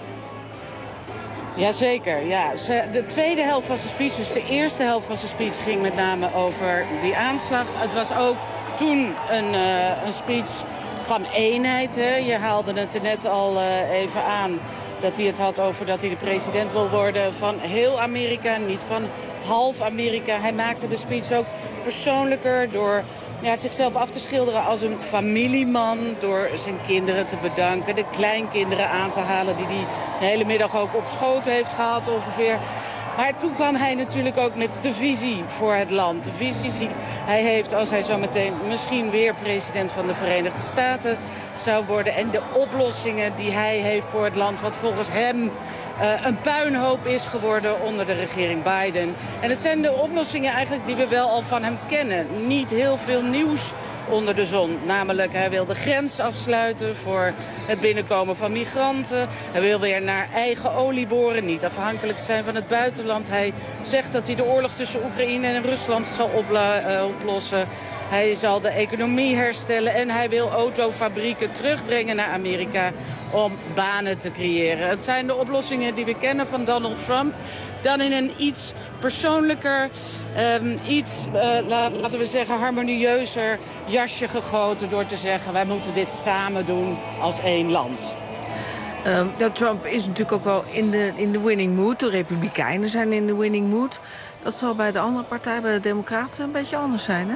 Jazeker, ja. De tweede helft van zijn speech, dus de eerste helft van zijn speech ging met name over die aanslag. Het was ook toen een speech van eenheid. Hè. Je haalde het er net al even aan dat hij het had over dat hij de president wil worden van heel Amerika, niet van half Amerika. Hij maakte de speech ook persoonlijker door zichzelf af te schilderen als een familieman, door zijn kinderen te bedanken, de kleinkinderen aan te halen die hij de hele middag ook op schoot heeft gehad ongeveer. Maar toen kwam hij natuurlijk ook met de visie voor het land. De visie hij heeft als hij zo meteen misschien weer president van de Verenigde Staten zou worden. En de oplossingen die hij heeft voor het land, wat volgens hem een puinhoop is geworden onder de regering Biden. En het zijn de oplossingen eigenlijk die we wel al van hem kennen. Niet heel veel nieuws onder de zon. Namelijk, hij wil de grens afsluiten voor het binnenkomen van migranten. Hij wil weer naar eigen olie boren, niet afhankelijk zijn van het buitenland. Hij zegt dat hij de oorlog tussen Oekraïne en Rusland zal oplossen. Hij zal de economie herstellen en hij wil autofabrieken terugbrengen naar Amerika om banen te creëren. Het zijn de oplossingen die we kennen van Donald Trump. Dan in een iets persoonlijker, laten we zeggen, harmonieuzer jasje gegoten door te zeggen, wij moeten dit samen doen als één land. Trump is natuurlijk ook wel in de winning mood. De Republikeinen zijn in de winning mood. Dat zal bij de andere partij, bij de Democraten, een beetje anders zijn, hè?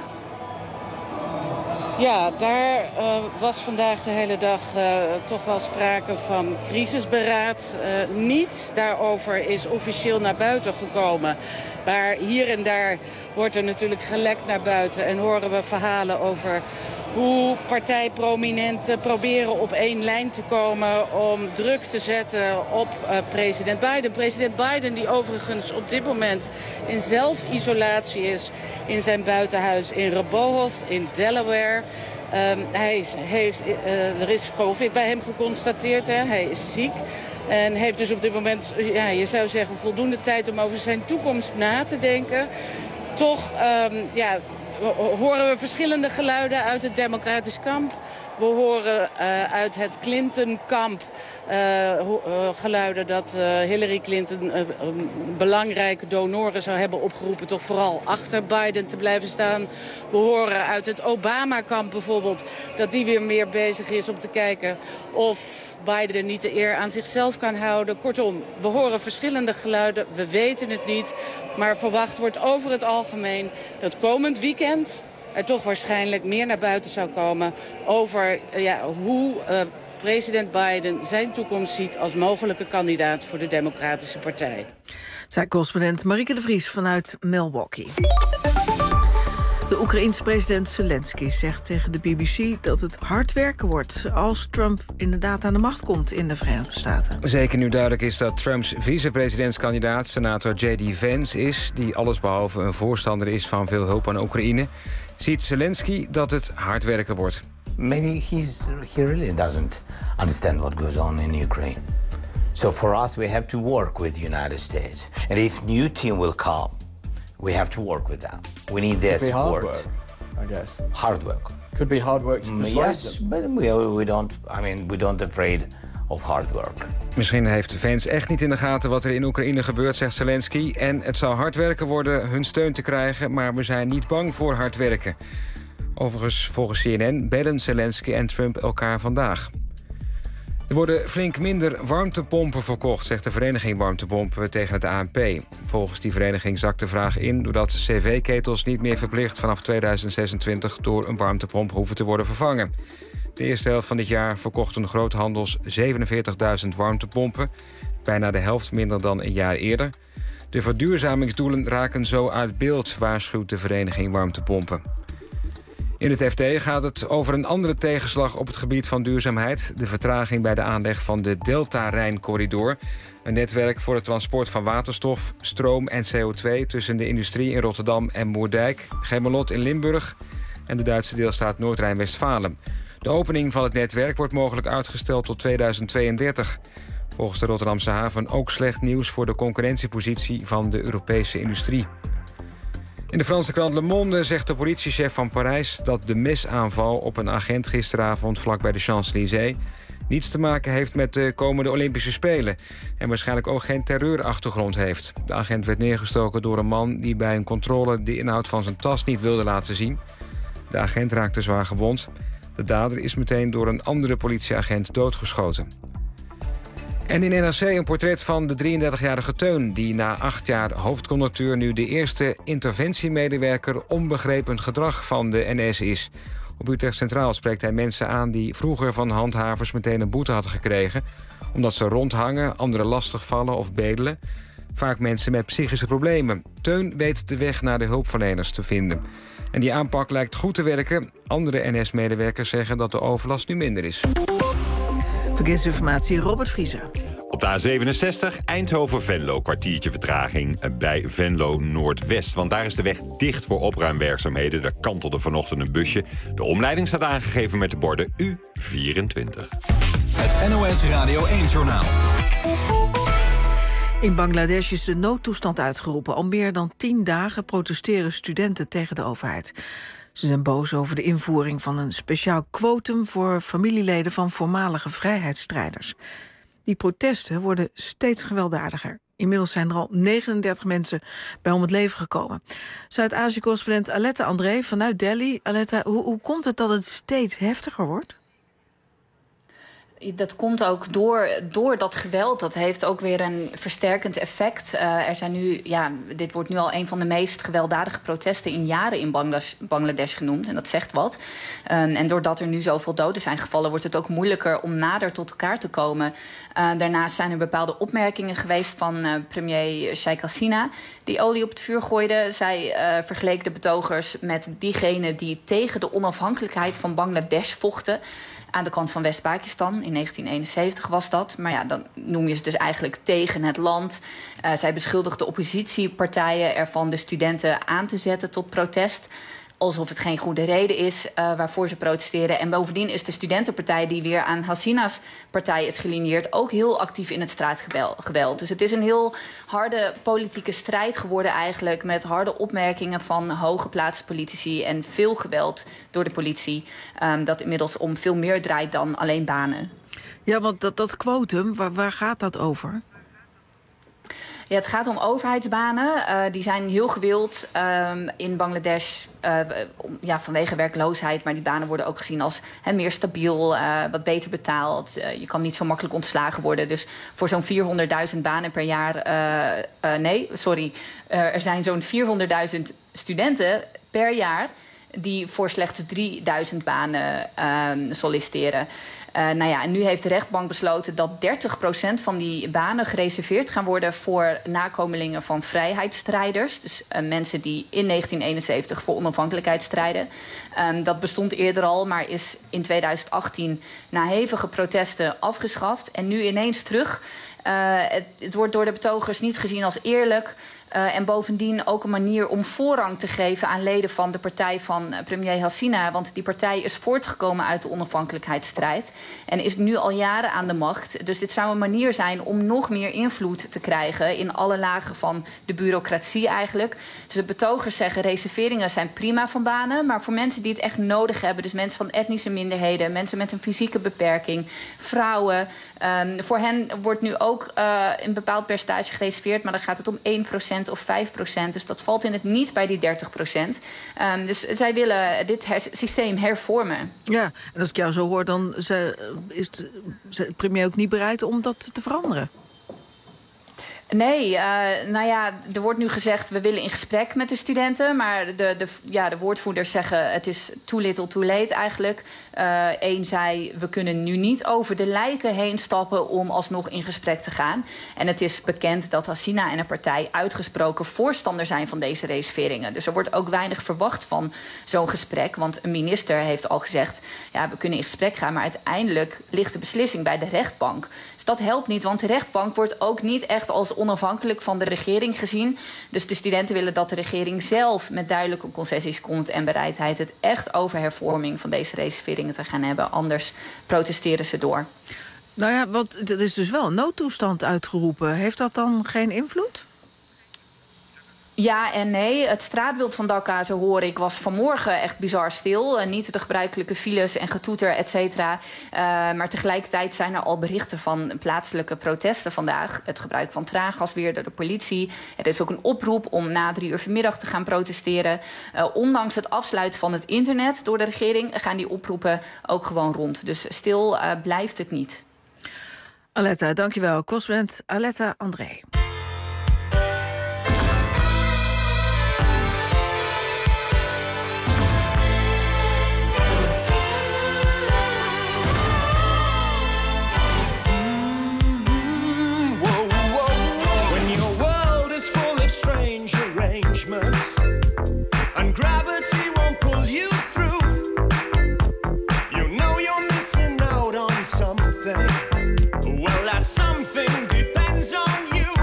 Ja, daar was vandaag de hele dag toch wel sprake van crisisberaad. Niets daarover is officieel naar buiten gekomen. Maar hier en daar wordt er natuurlijk gelekt naar buiten en horen we verhalen over hoe partijprominenten proberen op één lijn te komen om druk te zetten op president Biden. President Biden die overigens op dit moment in zelfisolatie is in zijn buitenhuis in Rehoboth in Delaware. Er is COVID bij hem geconstateerd, hè. Hij is ziek. En heeft dus op dit moment, je zou zeggen, voldoende tijd om over zijn toekomst na te denken. Toch horen we verschillende geluiden uit het democratisch kamp. We horen uit het Clinton-kamp geluiden dat Hillary Clinton belangrijke donoren zou hebben opgeroepen toch vooral achter Biden te blijven staan. We horen uit het Obama-kamp bijvoorbeeld dat die weer meer bezig is om te kijken of Biden niet de eer aan zichzelf kan houden. Kortom, we horen verschillende geluiden, we weten het niet. Maar verwacht wordt over het algemeen dat komend weekend er toch waarschijnlijk meer naar buiten zou komen over hoe president Biden zijn toekomst ziet als mogelijke kandidaat voor de Democratische Partij. Zij correspondent Marieke de Vries vanuit Milwaukee. De Oekraïense president Zelensky zegt tegen de BBC dat het hard werken wordt als Trump inderdaad aan de macht komt in de Verenigde Staten. Zeker nu duidelijk is dat Trumps vicepresidentskandidaat senator J.D. Vance is, die allesbehalve een voorstander is van veel hulp aan Oekraïne, ziet Zelensky dat het hard werken wordt. Maybe he really doesn't understand what goes on in Ukraine. So for us, we have to work with the United States. And if new team will come, we have to work with them. We need their support. Hard work, I guess. Hard work. Could be hard work to persuade yes, them. but we don't afraid of hard work. Misschien heeft Vance echt niet in de gaten wat er in Oekraïne gebeurt, zegt Zelensky. En het zou hard werken worden hun steun te krijgen, maar we zijn niet bang voor hard werken. Overigens, volgens CNN bellen Zelensky en Trump elkaar vandaag. Er worden flink minder warmtepompen verkocht, zegt de vereniging Warmtepompen tegen het ANP. Volgens die vereniging zakt de vraag in doordat cv-ketels niet meer verplicht vanaf 2026 door een warmtepomp hoeven te worden vervangen. De eerste helft van dit jaar verkochten groothandels 47.000 warmtepompen, bijna de helft minder dan een jaar eerder. De verduurzamingsdoelen raken zo uit beeld, waarschuwt de vereniging Warmtepompen. In het FD gaat het over een andere tegenslag op het gebied van duurzaamheid. De vertraging bij de aanleg van de Delta-Rijn-corridor. Een netwerk voor het transport van waterstof, stroom en CO2... tussen de industrie in Rotterdam en Moerdijk, Gemmelot in Limburg en de Duitse deelstaat Noord-Rijn-Westfalen. De opening van het netwerk wordt mogelijk uitgesteld tot 2032. Volgens de Rotterdamse haven ook slecht nieuws voor de concurrentiepositie van de Europese industrie. In de Franse krant Le Monde zegt de politiechef van Parijs dat de mesaanval op een agent gisteravond vlakbij de Champs-Élysées niets te maken heeft met de komende Olympische Spelen en waarschijnlijk ook geen terreurachtergrond heeft. De agent werd neergestoken door een man die bij een controle de inhoud van zijn tas niet wilde laten zien. De agent raakte zwaar gewond. De dader is meteen door een andere politieagent doodgeschoten. En in NRC een portret van de 33-jarige Teun, die na 8 jaar hoofdconducteur nu de eerste interventiemedewerker onbegrepen gedrag van de NS is. Op Utrecht Centraal spreekt hij mensen aan die vroeger van handhavers meteen een boete hadden gekregen, omdat ze rondhangen, anderen lastigvallen of bedelen. Vaak mensen met psychische problemen. Teun weet de weg naar de hulpverleners te vinden. En die aanpak lijkt goed te werken. Andere NS-medewerkers zeggen dat de overlast nu minder is. Verkeersinformatie, Robert Vriezer. Op de A67 Eindhoven-Venlo, kwartiertje vertraging bij Venlo Noordwest. Want daar is de weg dicht voor opruimwerkzaamheden. Daar kantelde vanochtend een busje. De omleiding staat aangegeven met de borden U24. Het NOS Radio 1-journaal. In Bangladesh is de noodtoestand uitgeroepen. Al meer dan 10 dagen protesteren studenten tegen de overheid. Ze zijn boos over de invoering van een speciaal quotum voor familieleden van voormalige vrijheidsstrijders. Die protesten worden steeds gewelddadiger. Inmiddels zijn er al 39 mensen bij om het leven gekomen. Zuid-Azië-correspondent Aletta André vanuit Delhi. Aletta, hoe komt het dat het steeds heftiger wordt? Dat komt ook door dat geweld. Dat heeft ook weer een versterkend effect. Er zijn nu, dit wordt nu al een van de meest gewelddadige protesten in jaren in Bangladesh genoemd. En dat zegt wat. En doordat er nu zoveel doden zijn gevallen, wordt het ook moeilijker om nader tot elkaar te komen. Daarnaast zijn er bepaalde opmerkingen geweest van premier Sheikh Hasina, die olie op het vuur gooide. Zij vergeleek de betogers met diegenen die tegen de onafhankelijkheid van Bangladesh vochten. Aan de kant van West-Pakistan, in 1971 was dat. Maar ja, dan noem je ze dus eigenlijk tegen het land. Zij beschuldigde oppositiepartijen ervan de studenten aan te zetten tot protest. Alsof het geen goede reden is waarvoor ze protesteren. En bovendien is de studentenpartij die weer aan Hasina's partij is gelinieerd ook heel actief in het straatgeweld. Dus het is een heel harde politieke strijd geworden eigenlijk, met harde opmerkingen van hooggeplaatste politici en veel geweld door de politie. Dat inmiddels om veel meer draait dan alleen banen. Ja, want dat quotum, waar gaat dat over? Ja, het gaat om overheidsbanen. Die zijn heel gewild in Bangladesh vanwege werkloosheid. Maar die banen worden ook gezien als meer stabiel, wat beter betaald. Je kan niet zo makkelijk ontslagen worden. Dus voor zo'n 400.000 banen per jaar... er zijn zo'n 400.000 studenten per jaar die voor slechts 3.000 banen solliciteren. En nu heeft de rechtbank besloten dat 30% van die banen gereserveerd gaan worden voor nakomelingen van vrijheidsstrijders. Dus mensen die in 1971 voor onafhankelijkheid strijden. Dat bestond eerder al, maar is in 2018 na hevige protesten afgeschaft. En nu ineens terug. Het wordt door de betogers niet gezien als eerlijk. En bovendien ook een manier om voorrang te geven aan leden van de partij van premier Hasina. Want die partij is voortgekomen uit de onafhankelijkheidsstrijd en is nu al jaren aan de macht. Dus dit zou een manier zijn om nog meer invloed te krijgen in alle lagen van de bureaucratie eigenlijk. Dus de betogers zeggen reserveringen zijn prima van banen, maar voor mensen die het echt nodig hebben, dus mensen van etnische minderheden, mensen met een fysieke beperking, vrouwen, voor hen wordt nu ook een bepaald percentage gereserveerd, maar dan gaat het om 1% of 5%. Dus dat valt in het niet bij die 30%. Dus zij willen dit systeem hervormen. Ja, en als ik jou zo hoor, dan is de premier ook niet bereid om dat te veranderen. Nee, er wordt nu gezegd, we willen in gesprek met de studenten. Maar de woordvoerders zeggen, het is too little too late eigenlijk. Eén zei, we kunnen nu niet over de lijken heen stappen om alsnog in gesprek te gaan. En het is bekend dat Hasina en een partij uitgesproken voorstander zijn van deze reserveringen. Dus er wordt ook weinig verwacht van zo'n gesprek. Want een minister heeft al gezegd, we kunnen in gesprek gaan, maar uiteindelijk ligt de beslissing bij de rechtbank. Dus dat helpt niet, want de rechtbank wordt ook niet echt als onafhankelijk van de regering gezien. Dus de studenten willen dat de regering zelf met duidelijke concessies komt en bereidheid het echt over hervorming van deze reserveringen te gaan hebben. Anders protesteren ze door. Nou ja, want er is dus wel een noodtoestand uitgeroepen. Heeft dat dan geen invloed? Ja en nee. Het straatbeeld van Dhaka, zo hoor ik, was vanmorgen echt bizar stil. Niet de gebruikelijke files en getoeter, et cetera. Maar tegelijkertijd zijn er al berichten van plaatselijke protesten vandaag. Het gebruik van traangas weer door de politie. Er is ook een oproep om na 3 uur vanmiddag te gaan protesteren. Ondanks het afsluiten van het internet door de regering gaan die oproepen ook gewoon rond. Dus stil blijft het niet. Aletta, dankjewel. Correspondent Aletta André. And gravity won't pull you through. You know you're missing out on something. Well, that something depends on you.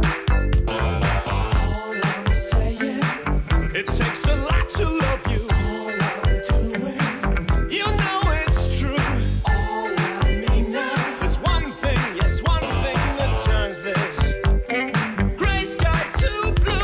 All I'm saying, it takes a lot to love you. All I'm doing, you know it's true. All I mean now is one thing, yes, one thing that turns this gray sky to blue.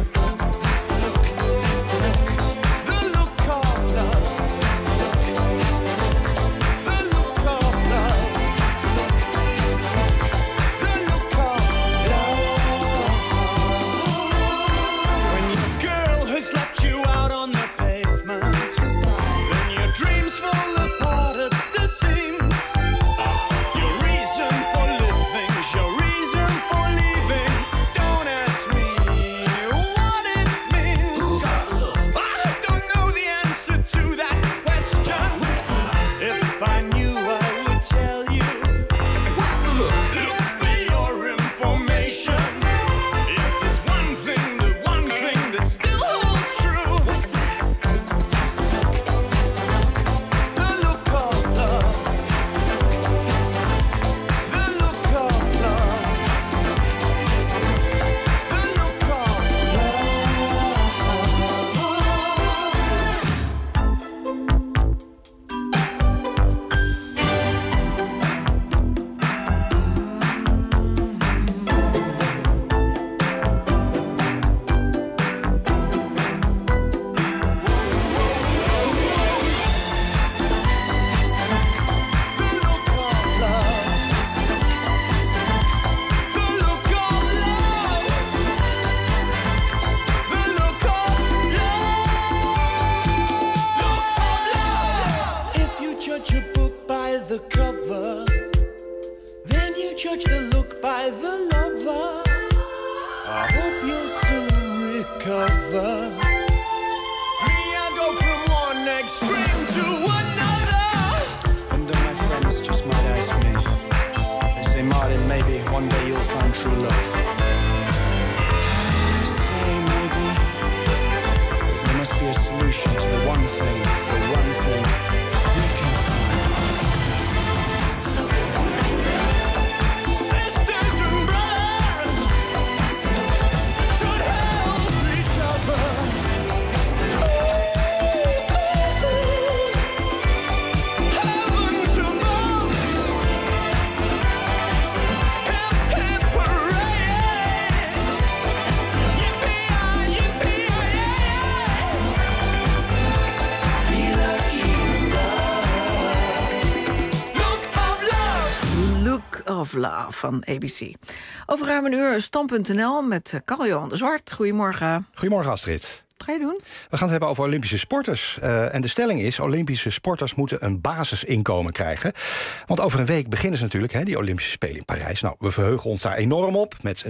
of Love van ABC. Over ruim een uur Stand.nl met Carl-Johan de Zwart. Goedemorgen. Goedemorgen, Astrid. Wat ga je doen? We gaan het hebben over Olympische sporters. En de stelling is, Olympische sporters moeten een basisinkomen krijgen. Want over een week beginnen ze natuurlijk, die Olympische Spelen in Parijs. Nou, we verheugen ons daar enorm op. Met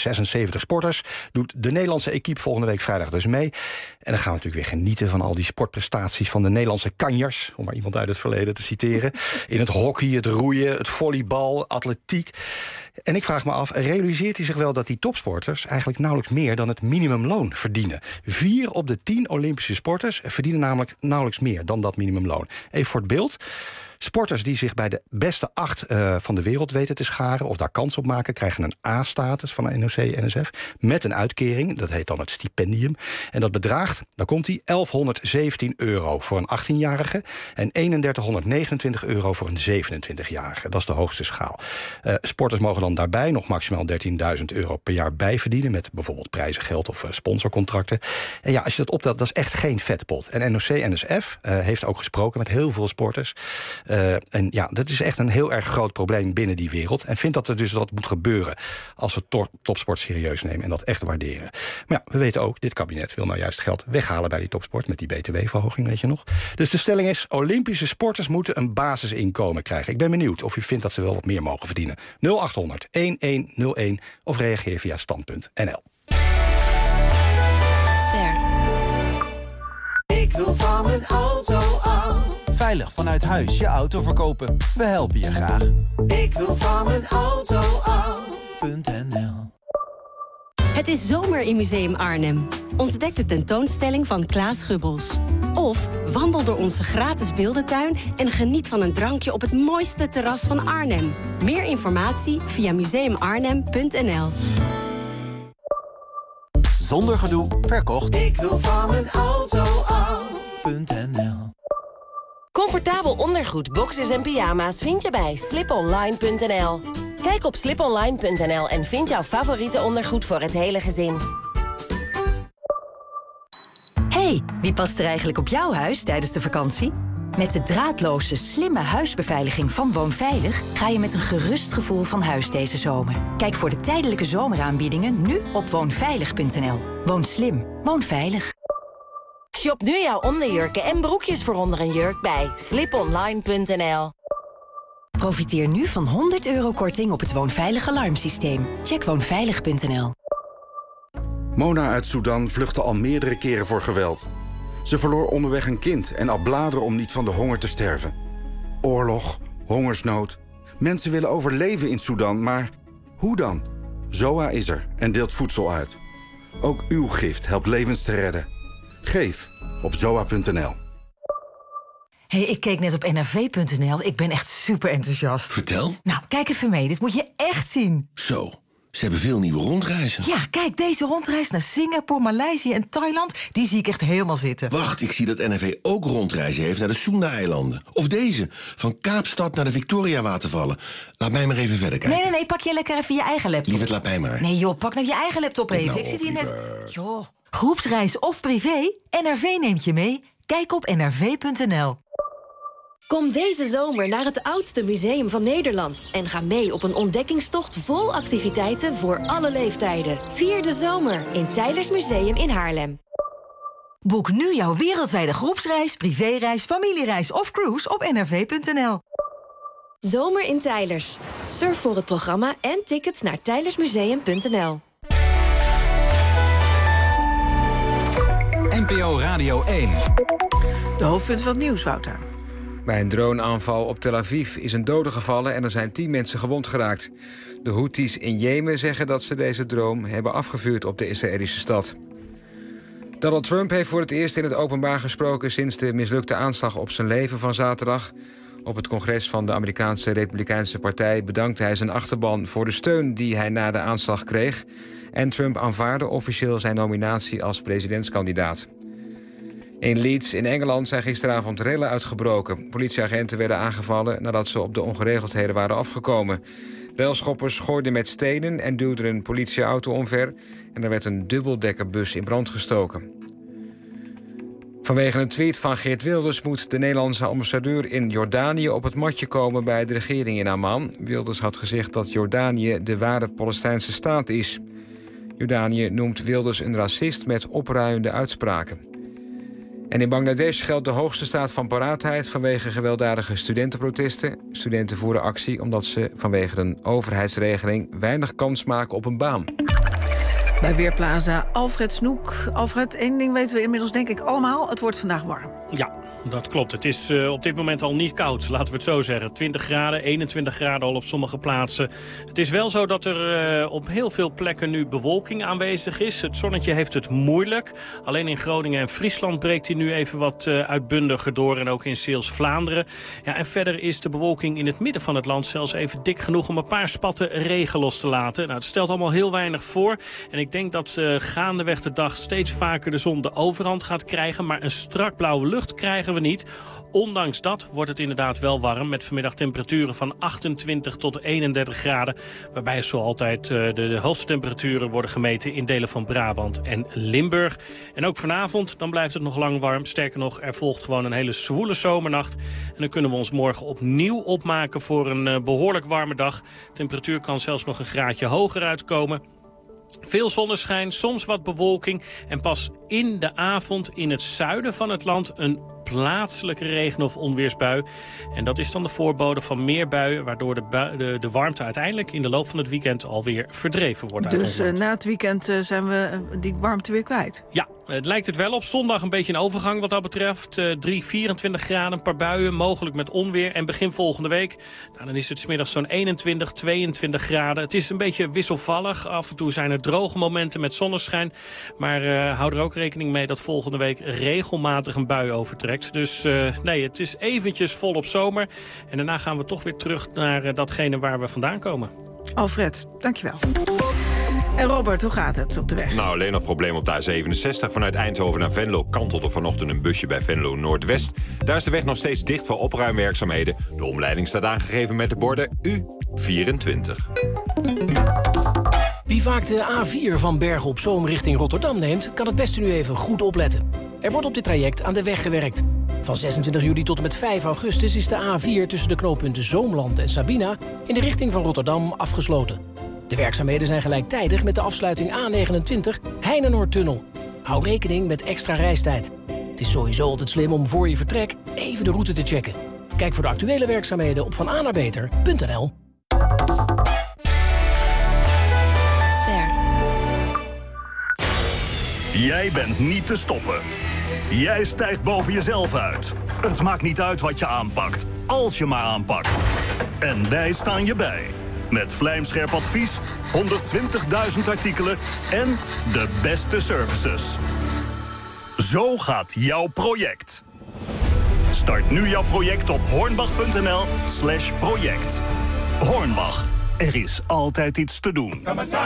276 sporters doet de Nederlandse equipe volgende week vrijdag dus mee. En dan gaan we natuurlijk weer genieten van al die sportprestaties van de Nederlandse kanjers. Om maar iemand uit het verleden te citeren. In het hockey, het roeien, het volleybal, atletiek. En ik vraag me af, realiseert hij zich wel dat die topsporters eigenlijk nauwelijks meer dan het minimumloon verdienen? 4 op de 10 Olympische sporters verdienen namelijk nauwelijks meer dan dat minimumloon. Even voor het beeld. Sporters die zich bij de beste 8 van de wereld weten te scharen... of daar kans op maken, krijgen een A-status van de NOC-NSF... met een uitkering, dat heet dan het stipendium. En dat bedraagt, daar komt hij, €1117 voor een 18-jarige... en €3129 voor een 27-jarige. Dat is de hoogste schaal. Sporters mogen dan daarbij nog maximaal €13.000 per jaar bijverdienen... met bijvoorbeeld prijzengeld of sponsorcontracten. En ja, als je dat optelt, dat is echt geen vetpot. En NOC-NSF heeft ook gesproken met heel veel sporters. En ja, dat is echt een heel erg groot probleem binnen die wereld. En vindt dat er dus wat moet gebeuren als we topsport serieus nemen... en dat echt waarderen. Maar ja, we weten ook, dit kabinet wil nou juist geld weghalen bij die topsport... met die btw-verhoging, weet je nog. Dus de stelling is, Olympische sporters moeten een basisinkomen krijgen. Ik ben benieuwd of u vindt dat ze wel wat meer mogen verdienen. 0800-1101 of reageer via stand.nl. Ik wil van mijn auto af. Veilig vanuit huis je auto verkopen. We helpen je graag. Ik wil van mijn auto af.nl. Het is zomer in Museum Arnhem. Ontdek de tentoonstelling van Klaas Gubbels. Of wandel door onze gratis beeldentuin... en geniet van een drankje op het mooiste terras van Arnhem. Meer informatie via museumarnhem.nl. Zonder gedoe, verkocht. Ik wil van mijn auto af.nl. Comfortabel ondergoed, boxers en pyjama's vind je bij sliponline.nl. Kijk op sliponline.nl en vind jouw favoriete ondergoed voor het hele gezin. Hey, wie past er eigenlijk op jouw huis tijdens de vakantie? Met de draadloze, slimme huisbeveiliging van Woonveilig... ga je met een gerust gevoel van huis deze zomer. Kijk voor de tijdelijke zomeraanbiedingen nu op woonveilig.nl. Woon slim, woon veilig. Shop nu jouw onderjurken en broekjes voor onder een jurk bij sliponline.nl. Profiteer nu van €100 korting op het Woonveilig alarmsysteem. Check woonveilig.nl. Mona uit Sudan vluchtte al meerdere keren voor geweld. Ze verloor onderweg een kind en at bladeren om niet van de honger te sterven. Oorlog, hongersnood. Mensen willen overleven in Sudan, maar hoe dan? ZOA is er en deelt voedsel uit. Ook uw gift helpt levens te redden. Geef op zoa.nl. Hey, ik keek net op nrv.nl. Ik ben echt super enthousiast. Vertel. Nou, kijk even mee. Dit moet je echt zien. Zo, ze hebben veel nieuwe rondreizen. Ja, kijk, deze rondreis naar Singapore, Maleisië en Thailand... die zie ik echt helemaal zitten. Wacht, ik zie dat NRV ook rondreizen heeft naar de Sunda-eilanden. Of deze, van Kaapstad naar de Victoria-watervallen. Laat mij maar even verder kijken. Nee, pak je lekker even je eigen laptop. Lieverd, laat mij maar. Nee joh, pak nou je eigen laptop even. Nou, ik zit hier net... Joh. Groepsreis of privé, NRV neemt je mee. Kijk op nrv.nl. Kom deze zomer naar het oudste museum van Nederland... en ga mee op een ontdekkingstocht vol activiteiten voor alle leeftijden. Vier de zomer in Teylers Museum in Haarlem. Boek nu jouw wereldwijde groepsreis, privéreis, familiereis of cruise op nrv.nl. Zomer in Teylers. Surf voor het programma en tickets naar teylersmuseum.nl. NPO Radio 1. De hoofdpunten van het nieuws, Wouter. Bij een droneaanval op Tel Aviv is een dode gevallen en er zijn 10 mensen gewond geraakt. De Houthis in Jemen zeggen dat ze deze drone hebben afgevuurd op de Israëlische stad. Donald Trump heeft voor het eerst in het openbaar gesproken sinds de mislukte aanslag op zijn leven van zaterdag. Op het congres van de Amerikaanse Republikeinse Partij bedankte hij zijn achterban voor de steun die hij na de aanslag kreeg. En Trump aanvaardde officieel zijn nominatie als presidentskandidaat. In Leeds in Engeland zijn gisteravond rellen uitgebroken. Politieagenten werden aangevallen nadat ze op de ongeregeldheden waren afgekomen. Railschoppers gooiden met stenen en duwden een politieauto omver. En er werd een dubbeldekkerbus in brand gestoken. Vanwege een tweet van Geert Wilders moet de Nederlandse ambassadeur in Jordanië op het matje komen bij de regering in Amman. Wilders had gezegd dat Jordanië de ware Palestijnse staat is. Jordanië noemt Wilders een racist met opruiende uitspraken. En in Bangladesh geldt de hoogste staat van paraatheid vanwege gewelddadige studentenprotesten. Studenten voeren actie omdat ze vanwege een overheidsregeling weinig kans maken op een baan. Bij Weerplaza Alfred Snoek. Alfred, één ding weten we inmiddels denk ik allemaal. Het wordt vandaag warm. Ja, Dat klopt. Het is op dit moment al niet koud, laten we het zo zeggen. 20 graden, 21 graden al op sommige plaatsen. Het is wel zo dat er op heel veel plekken nu bewolking aanwezig is. Het zonnetje heeft het moeilijk. Alleen in Groningen en Friesland breekt hij nu even wat uitbundiger door. En ook in Zeeuws-Vlaanderen. Ja, en verder is de bewolking in het midden van het land zelfs even dik genoeg om een paar spatten regen los te laten. Nou, het stelt allemaal heel weinig voor. En ik denk dat gaandeweg de dag steeds vaker de zon de overhand gaat krijgen. Maar een strak blauwe lucht krijgen we niet. Ondanks dat wordt het inderdaad wel warm. Met vanmiddag temperaturen van 28 tot 31 graden. Waarbij zo altijd de hoogste temperaturen worden gemeten in delen van Brabant en Limburg. En ook vanavond, dan blijft het nog lang warm. Sterker nog, er volgt gewoon een hele zwoele zomernacht. En dan kunnen we ons morgen opnieuw opmaken voor een behoorlijk warme dag. De temperatuur kan zelfs nog een graadje hoger uitkomen. Veel zonneschijn, soms wat bewolking. En pas in de avond in het zuiden van het land een plaatselijke regen- of onweersbui. En dat is dan de voorbode van meer buien, waardoor de warmte uiteindelijk in de loop van het weekend alweer verdreven wordt uit ons land. Dus na het weekend zijn we die warmte weer kwijt? Ja, het lijkt het wel op. Zondag een beetje een overgang wat dat betreft. 24 graden, een paar buien, mogelijk met onweer. En begin volgende week, nou, dan is het 's middags zo'n 21, 22 graden. Het is een beetje wisselvallig. Af en toe zijn er droge momenten met zonneschijn. Maar hou er ook rekening mee dat volgende week regelmatig een bui overtrekt. Dus nee, het is eventjes volop zomer. En daarna gaan we toch weer terug naar datgene waar we vandaan komen. Alfred, dankjewel. En Robert, hoe gaat het op de weg? Nou, alleen nog probleem op de A67. Vanuit Eindhoven naar Venlo kantelde vanochtend een busje bij Venlo Noordwest. Daar is de weg nog steeds dicht voor opruimwerkzaamheden. De omleiding staat aangegeven met de borden U24. Wie vaak de A4 van Bergen op Zoom richting Rotterdam neemt, kan het beste nu even goed opletten. Er wordt op dit traject aan de weg gewerkt. Van 26 juli tot en met 5 augustus is de A4 tussen de knooppunten Zoomland en Sabina in de richting van Rotterdam afgesloten. De werkzaamheden zijn gelijktijdig met de afsluiting A29 Heinenoordtunnel. Hou rekening met extra reistijd. Het is sowieso altijd slim om voor je vertrek even de route te checken. Kijk voor de actuele werkzaamheden op vananabeter.nl. Jij bent niet te stoppen. Jij stijgt boven jezelf uit. Het maakt niet uit wat je aanpakt, als je maar aanpakt. En wij staan je bij. Met vlijmscherp advies, 120.000 artikelen en de beste services. Zo gaat jouw project. Start nu jouw project op hornbach.nl/project. Hornbach, er is altijd iets te doen.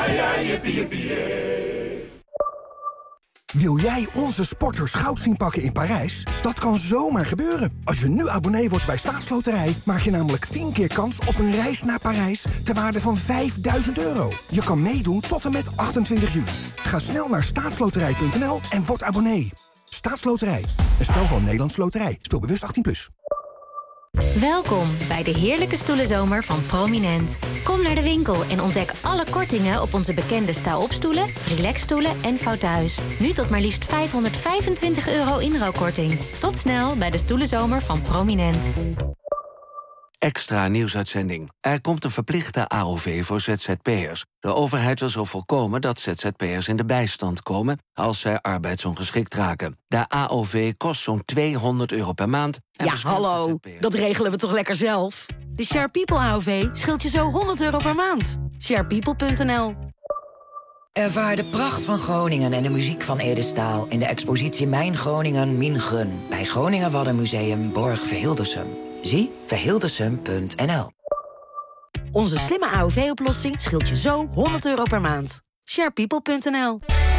Wil jij onze sporters goud zien pakken in Parijs? Dat kan zomaar gebeuren. Als je nu abonnee wordt bij Staatsloterij, maak je namelijk 10 keer kans op een reis naar Parijs ter waarde van €5.000. Je kan meedoen tot en met 28 juli. Ga snel naar staatsloterij.nl en word abonnee. Staatsloterij, een spel van Nederlandse Loterij. Speel bewust 18+. Welkom bij de heerlijke stoelenzomer van Prominent. Kom naar de winkel en ontdek alle kortingen op onze bekende sta-opstoelen, relaxstoelen en fauteuils. Nu tot maar liefst €525 inruilkorting. Tot snel bij de stoelenzomer van Prominent. Extra nieuwsuitzending. Er komt een verplichte AOV voor ZZP'ers. De overheid wil zo voorkomen dat ZZP'ers in de bijstand komen als zij arbeidsongeschikt raken. De AOV kost zo'n €200 per maand. Ja, hallo, dat regelen we toch lekker zelf? De Share People AOV scheelt je zo €100 per maand. Sharepeople.nl. Ervaar de pracht van Groningen en de muziek van Ede Staal in de expositie Mijn Groningen, Min Gun bij Groningen Waddenmuseum Borg Verhildersum. Zie verhildersum.nl. Onze slimme AOV-oplossing scheelt je zo €100 per maand. Sharepeople.nl.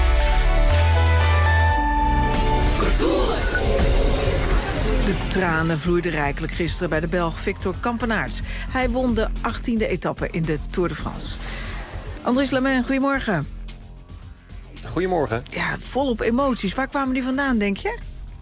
De tranen vloeiden rijkelijk gisteren bij de Belg Victor Kampenaerts. Hij won de 18e etappe in de Tour de France. Andries Lemain, goedemorgen. Goedemorgen. Ja, volop emoties. Waar kwamen die vandaan, denk je?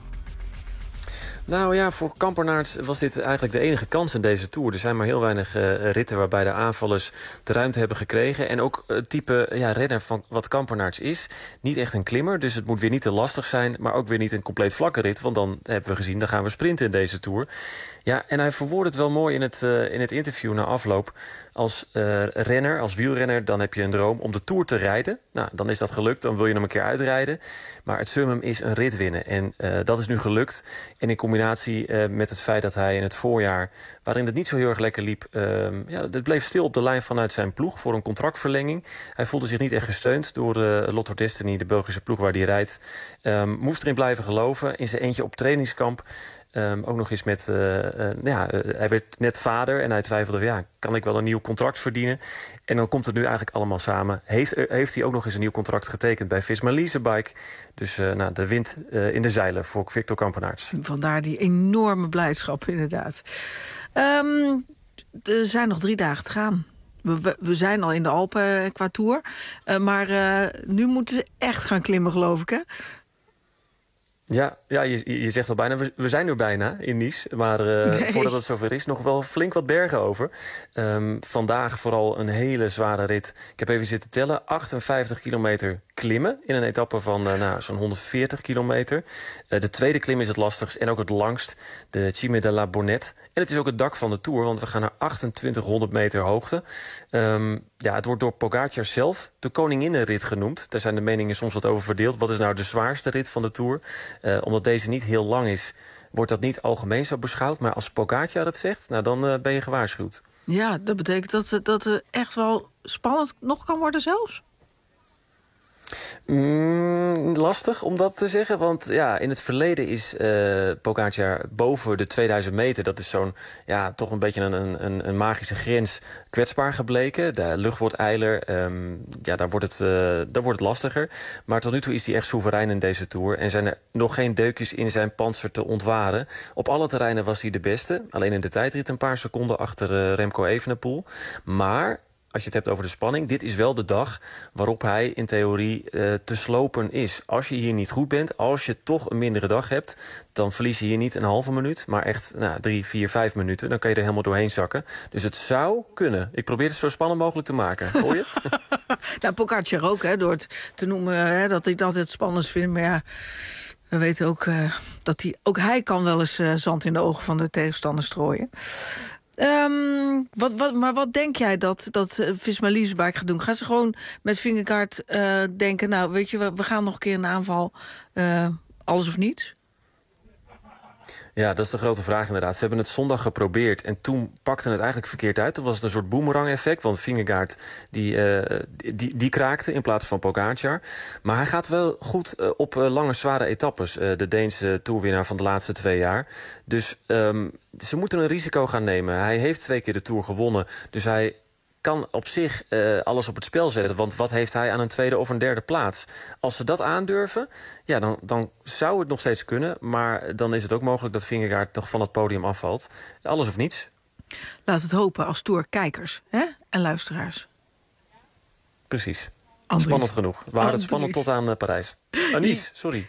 Nou ja, voor Kampenaerts was dit eigenlijk de enige kans in deze Tour. Er zijn maar heel weinig ritten waarbij de aanvallers de ruimte hebben gekregen. En ook het type renner van wat Kampenaerts is. Niet echt een klimmer, dus het moet weer niet te lastig zijn. Maar ook weer niet een compleet vlakke rit. Want dan hebben we gezien, dan gaan we sprinten in deze Tour. Ja, en hij verwoordt het wel mooi in het interview na afloop. Als renner, als wielrenner, dan heb je een droom om de Tour te rijden. Nou, dan is dat gelukt, dan wil je hem een keer uitrijden. Maar het summum is een rit winnen. En dat is nu gelukt. En in combinatie combinatie met het feit dat hij in het voorjaar, waarin het niet zo heel erg lekker liep, het bleef stil op de lijn vanuit zijn ploeg voor een contractverlenging. Hij voelde zich niet echt gesteund door Lotto Destiny, de Belgische ploeg waar hij rijdt. Moest erin blijven geloven, in zijn eentje op trainingskamp. Ook nog eens met, hij werd net vader en hij twijfelde, kan ik wel een nieuw contract verdienen? En dan komt het nu eigenlijk allemaal samen. Heeft hij ook nog eens een nieuw contract getekend bij Visma Leasebike. Dus de wind in de zeilen voor Victor Kampenaerts. Vandaar die enorme blijdschap, inderdaad. Er zijn nog 3 dagen te gaan. We zijn al in de Alpen qua tour. Maar nu moeten ze echt gaan klimmen, geloof ik, hè? Ja, je zegt al bijna, we zijn er bijna in Nice. Maar voordat het zover is, nog wel flink wat bergen over. Vandaag vooral een hele zware rit. Ik heb even zitten tellen, 58 kilometer klimmen in een etappe van zo'n 140 kilometer. De tweede klim is het lastigst en ook het langst, de Cime de la Bonnette. En het is ook het dak van de Tour, want we gaan naar 2800 meter hoogte. Het wordt door Pogacar zelf de koninginnenrit genoemd. Daar zijn de meningen soms wat over verdeeld. Wat is nou de zwaarste rit van de Tour? Omdat deze niet heel lang is, wordt dat niet algemeen zo beschouwd. Maar als Pogacar het zegt, dan ben je gewaarschuwd. Ja, dat betekent dat het echt wel spannend nog kan worden zelfs? Lastig om dat te zeggen, want in het verleden is Pogacar boven de 2000 meter... dat is zo'n, toch een beetje een magische grens kwetsbaar gebleken. De lucht wordt eiler, daar wordt het lastiger. Maar tot nu toe is hij echt soeverein in deze Tour... en zijn er nog geen deukjes in zijn pantser te ontwaren. Op alle terreinen was hij de beste. Alleen in de tijdrit een paar seconden achter Remco Evenepoel. Maar als je het hebt over de spanning, dit is wel de dag waarop hij in theorie te slopen is. Als je hier niet goed bent, als je toch een mindere dag hebt, dan verlies je hier niet een halve minuut, maar echt 3, 4, 5 minuten. Dan kan je er helemaal doorheen zakken. Dus het zou kunnen. Ik probeer het zo spannend mogelijk te maken. Hoor je het? Pogacar ook, hè, door het te noemen dat hij dat het spannend vindt. Maar we weten ook dat hij kan wel eens zand in de ogen van de tegenstander strooien. Maar wat denk jij dat Visma Leasebike gaat doen? Gaan ze gewoon met Vingegaard denken, weet je, we gaan nog een keer een aanval, alles of niets? Ja, dat is de grote vraag inderdaad. Ze hebben het zondag geprobeerd en toen pakte het eigenlijk verkeerd uit. Toen was het een soort boemerang-effect, want Vingegaard die kraakte in plaats van Pogacar. Maar hij gaat wel goed op lange, zware etappes. De Deense toerwinnaar van de laatste 2 jaar. Dus ze moeten een risico gaan nemen. Hij heeft 2 keer de Tour gewonnen, dus hij kan op zich alles op het spel zetten. Want wat heeft hij aan een 2e of een 3e plaats? Als ze dat aandurven, dan zou het nog steeds kunnen. Maar dan is het ook mogelijk dat Vingegaard nog van het podium afvalt. Alles of niets. Laat het hopen als tourkijkers en luisteraars. Precies. Andries. Spannend genoeg. We houden het spannend tot aan Parijs. Nice, sorry.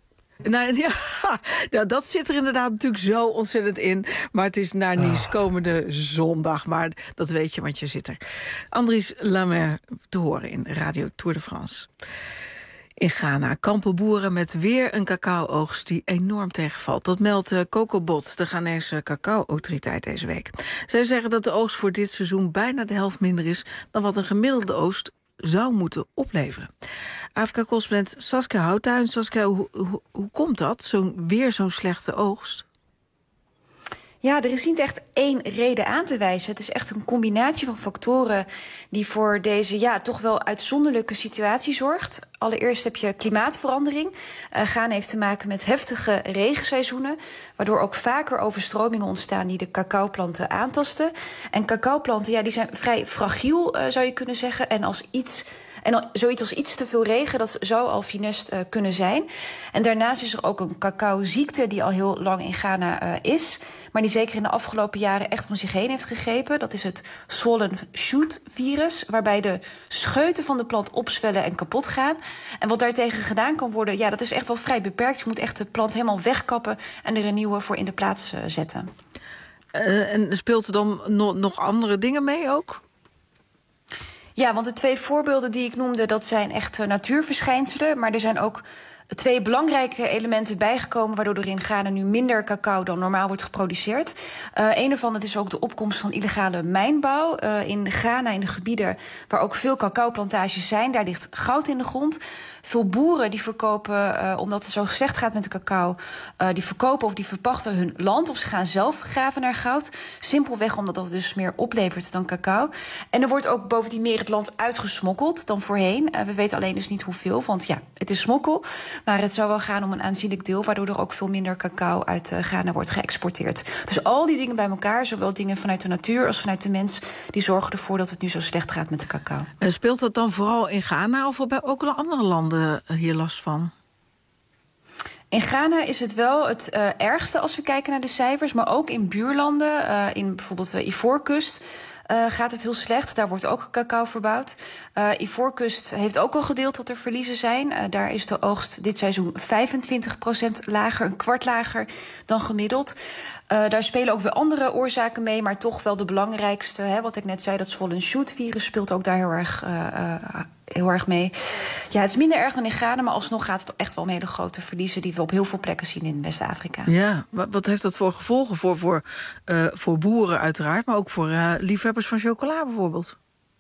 Dat zit er inderdaad natuurlijk zo ontzettend in. Maar het is naar Nice komende zondag. Maar dat weet je, want je zit er. Andries Lemaire te horen in Radio Tour de France. In Ghana kampen boeren met weer een cacao-oogst die enorm tegenvalt. Dat meldt Cocobot, de Ghanese cacao-autoriteit, deze week. Zij zeggen dat de oogst voor dit seizoen bijna de helft minder is dan wat een gemiddelde oogst zou moeten opleveren. Afrika-correspondent Saskia Houttuin. Saskia, hoe komt dat? Zo'n slechte oogst? Ja, er is niet echt één reden aan te wijzen. Het is echt een combinatie van factoren die voor deze toch wel uitzonderlijke situatie zorgt. Allereerst heb je klimaatverandering. Ghana heeft te maken met heftige regenseizoenen, waardoor ook vaker overstromingen ontstaan die de cacaoplanten aantasten. En cacaoplanten, die zijn vrij fragiel, zou je kunnen zeggen. En zoiets als iets te veel regen, dat zou al funest kunnen zijn. En daarnaast is er ook een cacaoziekte die al heel lang in Ghana is, maar die zeker in de afgelopen jaren echt om zich heen heeft gegrepen. Dat is het swollen shoot virus, waarbij de scheuten van de plant opzwellen en kapot gaan. En wat daartegen gedaan kan worden, dat is echt wel vrij beperkt. Je moet echt de plant helemaal wegkappen en er een nieuwe voor in de plaats zetten. En speelt er dan nog andere dingen mee ook? Ja, want de 2 voorbeelden die ik noemde, dat zijn echt natuurverschijnselen. Maar er zijn ook 2 belangrijke elementen bijgekomen, waardoor er in Ghana nu minder cacao dan normaal wordt geproduceerd. Een ervan, dat is ook de opkomst van illegale mijnbouw. In Ghana, in de gebieden waar ook veel cacaoplantages zijn, daar ligt goud in de grond. Veel boeren die verkopen, omdat het zo slecht gaat met de cacao, die verkopen of die verpachten hun land, of ze gaan zelf graven naar goud. Simpelweg omdat dat dus meer oplevert dan cacao. En er wordt ook bovendien meer het land uitgesmokkeld dan voorheen. We weten alleen dus niet hoeveel, want ja, het is smokkel. Maar het zou wel gaan om een aanzienlijk deel, waardoor er ook veel minder cacao uit Ghana wordt geëxporteerd. Dus al die dingen bij elkaar, zowel dingen vanuit de natuur als vanuit de mens, die zorgen ervoor dat het nu zo slecht gaat met de cacao. En speelt dat dan vooral in Ghana of bij ook andere landen hier last van? In Ghana is het wel het ergste als we kijken naar de cijfers, maar ook in buurlanden, in bijvoorbeeld de Ivoorkust, gaat het heel slecht. Daar wordt ook cacao verbouwd. Ivoorkust heeft ook al gedeeld dat er verliezen zijn. Daar is de oogst dit seizoen 25% lager, een kwart lager dan gemiddeld. Daar spelen ook weer andere oorzaken mee, maar toch wel de belangrijkste. Wat ik net zei, dat swollen shoot-virus speelt ook daar heel erg mee. Ja, het is minder erg dan in Ghana, maar alsnog gaat het echt wel om hele grote verliezen die we op heel veel plekken zien in West-Afrika. Ja, wat heeft dat voor gevolgen voor boeren uiteraard, maar ook voor liefhebbers van chocola bijvoorbeeld?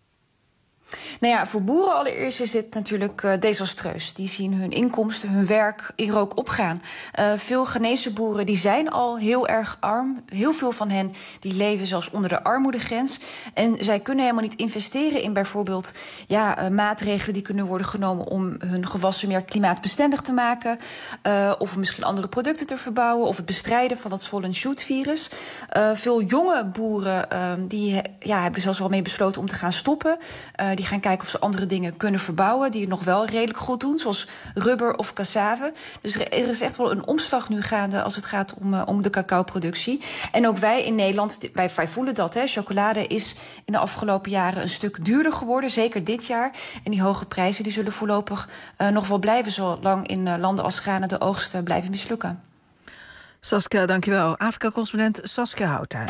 Nou ja, voor boeren allereerst is dit natuurlijk desastreus. Die zien hun inkomsten, hun werk in rook opgaan. Veel Ghanese boeren die zijn al heel erg arm. Heel veel van hen die leven zelfs onder de armoedegrens. En zij kunnen helemaal niet investeren in bijvoorbeeld maatregelen die kunnen worden genomen om hun gewassen meer klimaatbestendig te maken. Of misschien andere producten te verbouwen. Of het bestrijden van dat swollen shoot-virus. Veel jonge boeren die hebben zelfs al mee besloten om te gaan stoppen. Die gaan kijken of ze andere dingen kunnen verbouwen die het nog wel redelijk goed doen, zoals rubber of cassave. Dus er is echt wel een omslag nu gaande als het gaat om de cacaoproductie. En ook wij in Nederland, wij voelen dat. Chocolade is in de afgelopen jaren een stuk duurder geworden, zeker dit jaar. En die hoge prijzen die zullen voorlopig nog wel blijven, zolang in landen als Ghana de oogst blijven mislukken. Saskia, dankjewel. Afrika-correspondent Saskia Houthuis.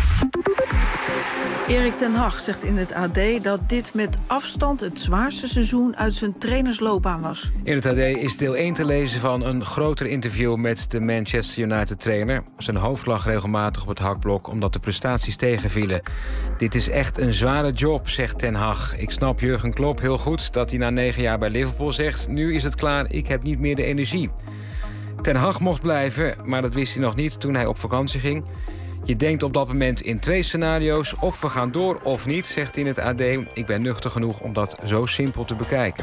Erik ten Hag zegt in het AD dat dit met afstand het zwaarste seizoen uit zijn trainersloopbaan was. In het AD is deel 1 te lezen van een groter interview met de Manchester United-trainer. Zijn hoofd lag regelmatig op het hakblok omdat de prestaties tegenvielen. Dit is echt een zware job, zegt ten Hag. Ik snap Jurgen Klopp heel goed dat hij na 9 jaar bij Liverpool zegt: nu is het klaar, ik heb niet meer de energie. Ten Hag mocht blijven, maar dat wist hij nog niet toen hij op vakantie ging. Je denkt op dat moment in 2 scenario's, of we gaan door of niet, zegt hij in het AD. Ik ben nuchter genoeg om dat zo simpel te bekijken.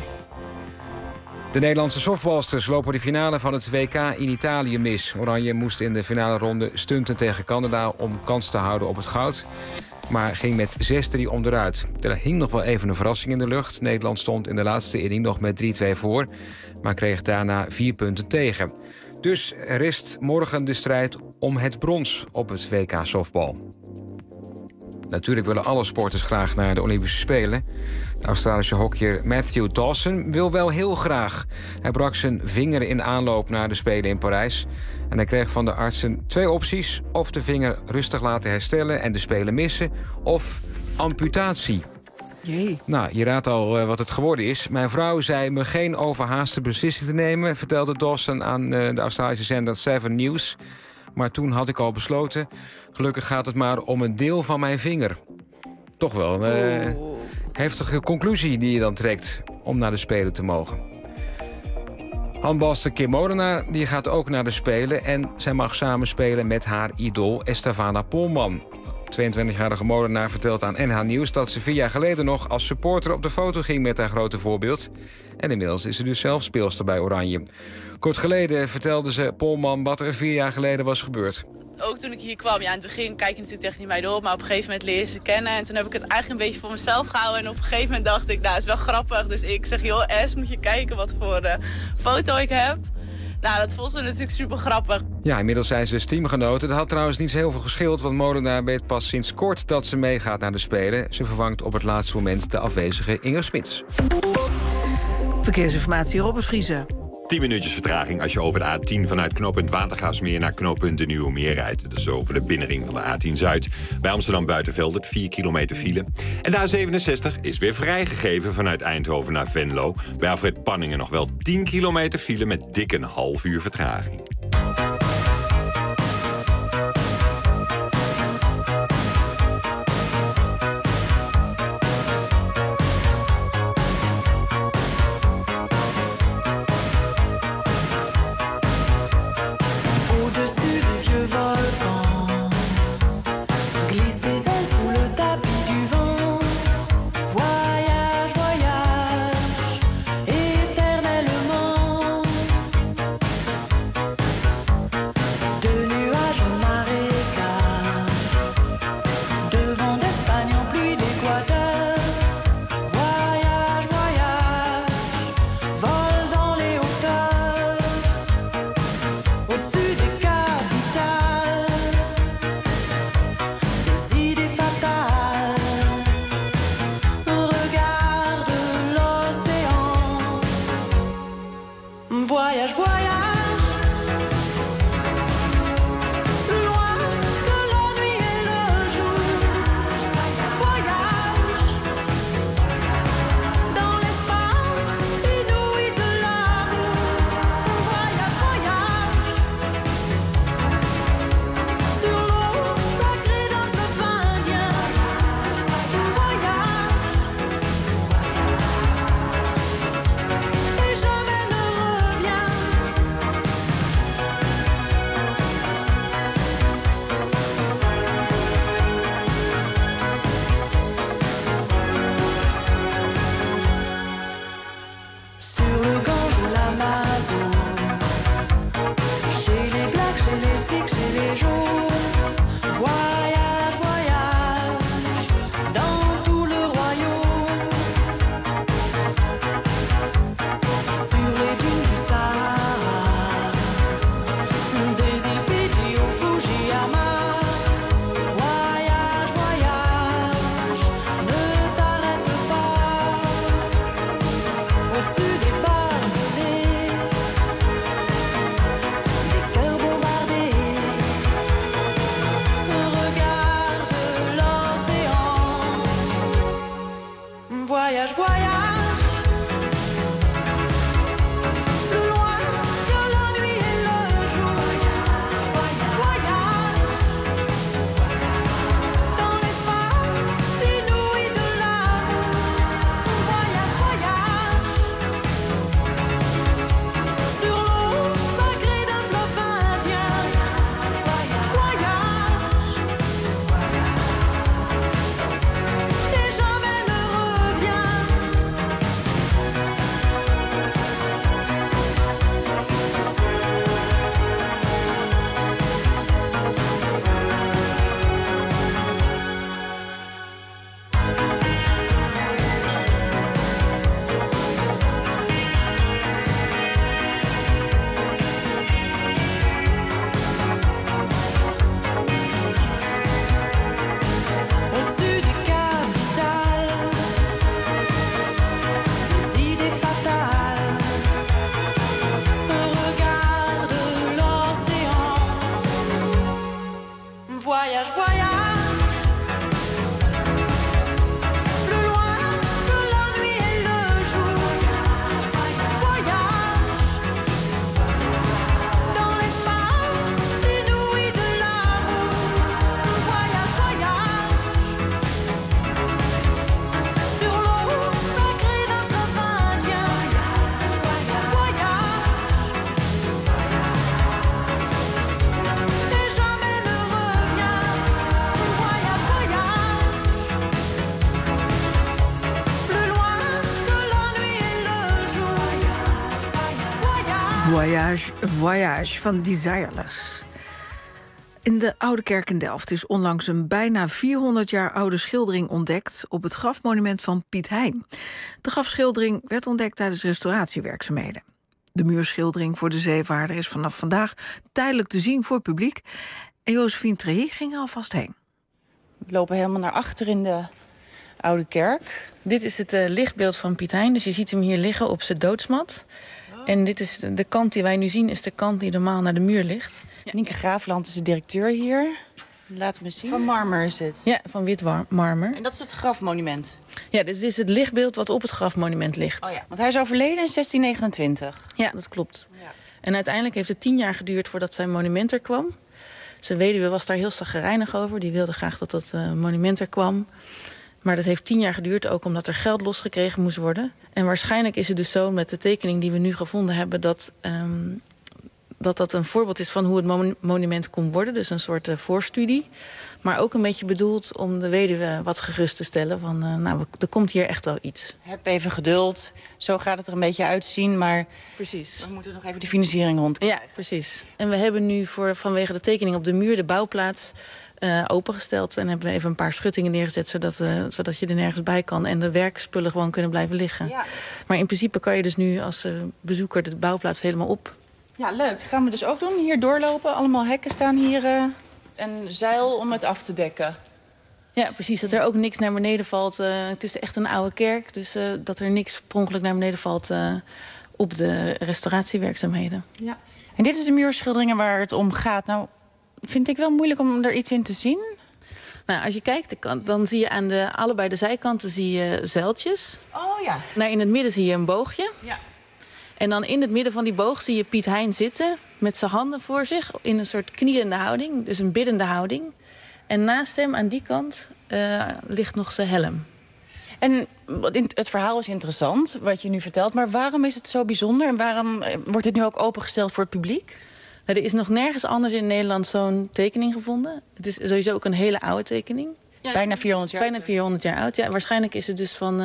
De Nederlandse softballsters lopen de finale van het WK in Italië mis. Oranje moest in de finale ronde stunten tegen Canada om kans te houden op het goud, maar ging met 6-3 onderuit. Er hing nog wel even een verrassing in de lucht. Nederland stond in de laatste inning nog met 3-2 voor, maar kreeg daarna 4 punten tegen. Dus er is morgen de strijd om het brons op het WK softbal. Natuurlijk willen alle sporters graag naar de Olympische Spelen. De Australische hockeyer Matthew Dawson wil wel heel graag. Hij brak zijn vinger in aanloop naar de Spelen in Parijs. En hij kreeg van de artsen 2 opties: of de vinger rustig laten herstellen en de Spelen missen, of amputatie. Jee. Nou, je raadt al wat het geworden is. Mijn vrouw zei me geen overhaaste beslissing te nemen, vertelde Dawson aan de Australische zender 7 News. Maar toen had ik al besloten, gelukkig gaat het maar om een deel van mijn vinger. Toch wel een heftige conclusie die je dan trekt om naar de Spelen te mogen. Handbalster Kim Molenaar die gaat ook naar de Spelen en zij mag samen spelen met haar idool Estavana Polman. 22-jarige Molenaar vertelt aan NH Nieuws dat ze 4 jaar geleden nog als supporter op de foto ging met haar grote voorbeeld. En inmiddels is ze dus zelf speelster bij Oranje. Kort geleden vertelde ze Polman wat er 4 jaar geleden was gebeurd. Ook toen ik hier kwam, in het begin kijk je natuurlijk tegen die meiden op, maar op een gegeven moment leer je ze kennen. En toen heb ik het eigenlijk een beetje voor mezelf gehouden. En op een gegeven moment dacht ik, het is wel grappig. Dus ik zeg, joh, moet je kijken wat voor foto ik heb. Nou, dat vond ze natuurlijk super grappig. Ja, inmiddels zijn ze dus teamgenoten. Dat had trouwens niet zo heel veel geschild, want Molenaar weet pas sinds kort dat ze meegaat naar de Spelen. Ze vervangt op het laatste moment de afwezige Inger Smits. Verkeersinformatie, Robert Vriezen. 10 minuutjes vertraging als je over de A10 vanuit knooppunt Watergaasmeer naar knooppunt De Nieuwe Meer rijdt. Dat is over de binnenring van de A10 Zuid. Bij Amsterdam Buitenveldert 4 kilometer file. En de A67 is weer vrijgegeven vanuit Eindhoven naar Venlo. Bij Afrit Panningen nog wel 10 kilometer file met dik een half uur vertraging. Voyage, Voyage van Desireless. In de Oude Kerk in Delft is onlangs een bijna 400 jaar oude schildering ontdekt op het grafmonument van Piet Hein. De grafschildering werd ontdekt tijdens restauratiewerkzaamheden. De muurschildering voor de zeevaarder is vanaf vandaag tijdelijk te zien voor het publiek. En Josephine Trehi ging er alvast heen. We lopen helemaal naar achter in de Oude Kerk. Dit is het lichtbeeld van Piet Hein. Dus je ziet hem hier liggen op zijn doodsmat. En dit is de kant die wij nu zien, is de kant die normaal naar de muur ligt. Ja. Nienke Graafland is de directeur hier. Laat me zien. Van marmer is het? Ja, van wit marmer. En dat is het grafmonument? Ja, dit is het lichtbeeld wat op het grafmonument ligt. Oh ja, want hij is overleden in 1629. Ja, dat klopt. Ja. En uiteindelijk heeft het 10 jaar geduurd voordat zijn monument er kwam. Zijn weduwe was daar heel chagrijnig over. Die wilde graag dat dat monument er kwam. Maar dat heeft 10 jaar geduurd, ook omdat er geld losgekregen moest worden. En waarschijnlijk is het dus zo met de tekening die we nu gevonden hebben... dat een voorbeeld is van hoe het monument kon worden. Dus een soort voorstudie. Maar ook een beetje bedoeld om de weduwe wat gerust te stellen. Van, er komt hier echt wel iets. Heb even geduld. Zo gaat het er een beetje uitzien, maar... Precies. We moeten nog even de financiering rondkrijgen. Ja, precies. En we hebben nu vanwege de tekening op de muur de bouwplaats opengesteld. En hebben we even een paar schuttingen neergezet, zodat je er nergens bij kan. En de werkspullen gewoon kunnen blijven liggen. Ja. Maar in principe kan je dus nu als bezoeker de bouwplaats helemaal op. Ja, leuk. Dat gaan we dus ook doen. Hier doorlopen. Allemaal hekken staan hier. Een zeil om het af te dekken. Ja, precies. Dat er ook niks naar beneden valt. Het is echt een oude kerk. Dus dat er niks per ongeluk naar beneden valt op de restauratiewerkzaamheden. Ja. En dit is de muurschilderingen waar het om gaat. Nou, vind ik wel moeilijk om er iets in te zien. Nou, als je kijkt, dan zie je aan allebei de zijkanten zie je zuiltjes. Oh ja. Nou, in het midden zie je een boogje. Ja. En dan in het midden van die boog zie je Piet Hein zitten met zijn handen voor zich in een soort knielende houding, dus een biddende houding. En naast hem aan die kant ligt nog zijn helm. En het verhaal is interessant, wat je nu vertelt, maar waarom is het zo bijzonder en waarom wordt het nu ook opengesteld voor het publiek? Nou, er is nog nergens anders in Nederland zo'n tekening gevonden. Het is sowieso ook een hele oude tekening. Ja, bijna 400 jaar Bijna 400 jaar oud, ja. Waarschijnlijk is het dus van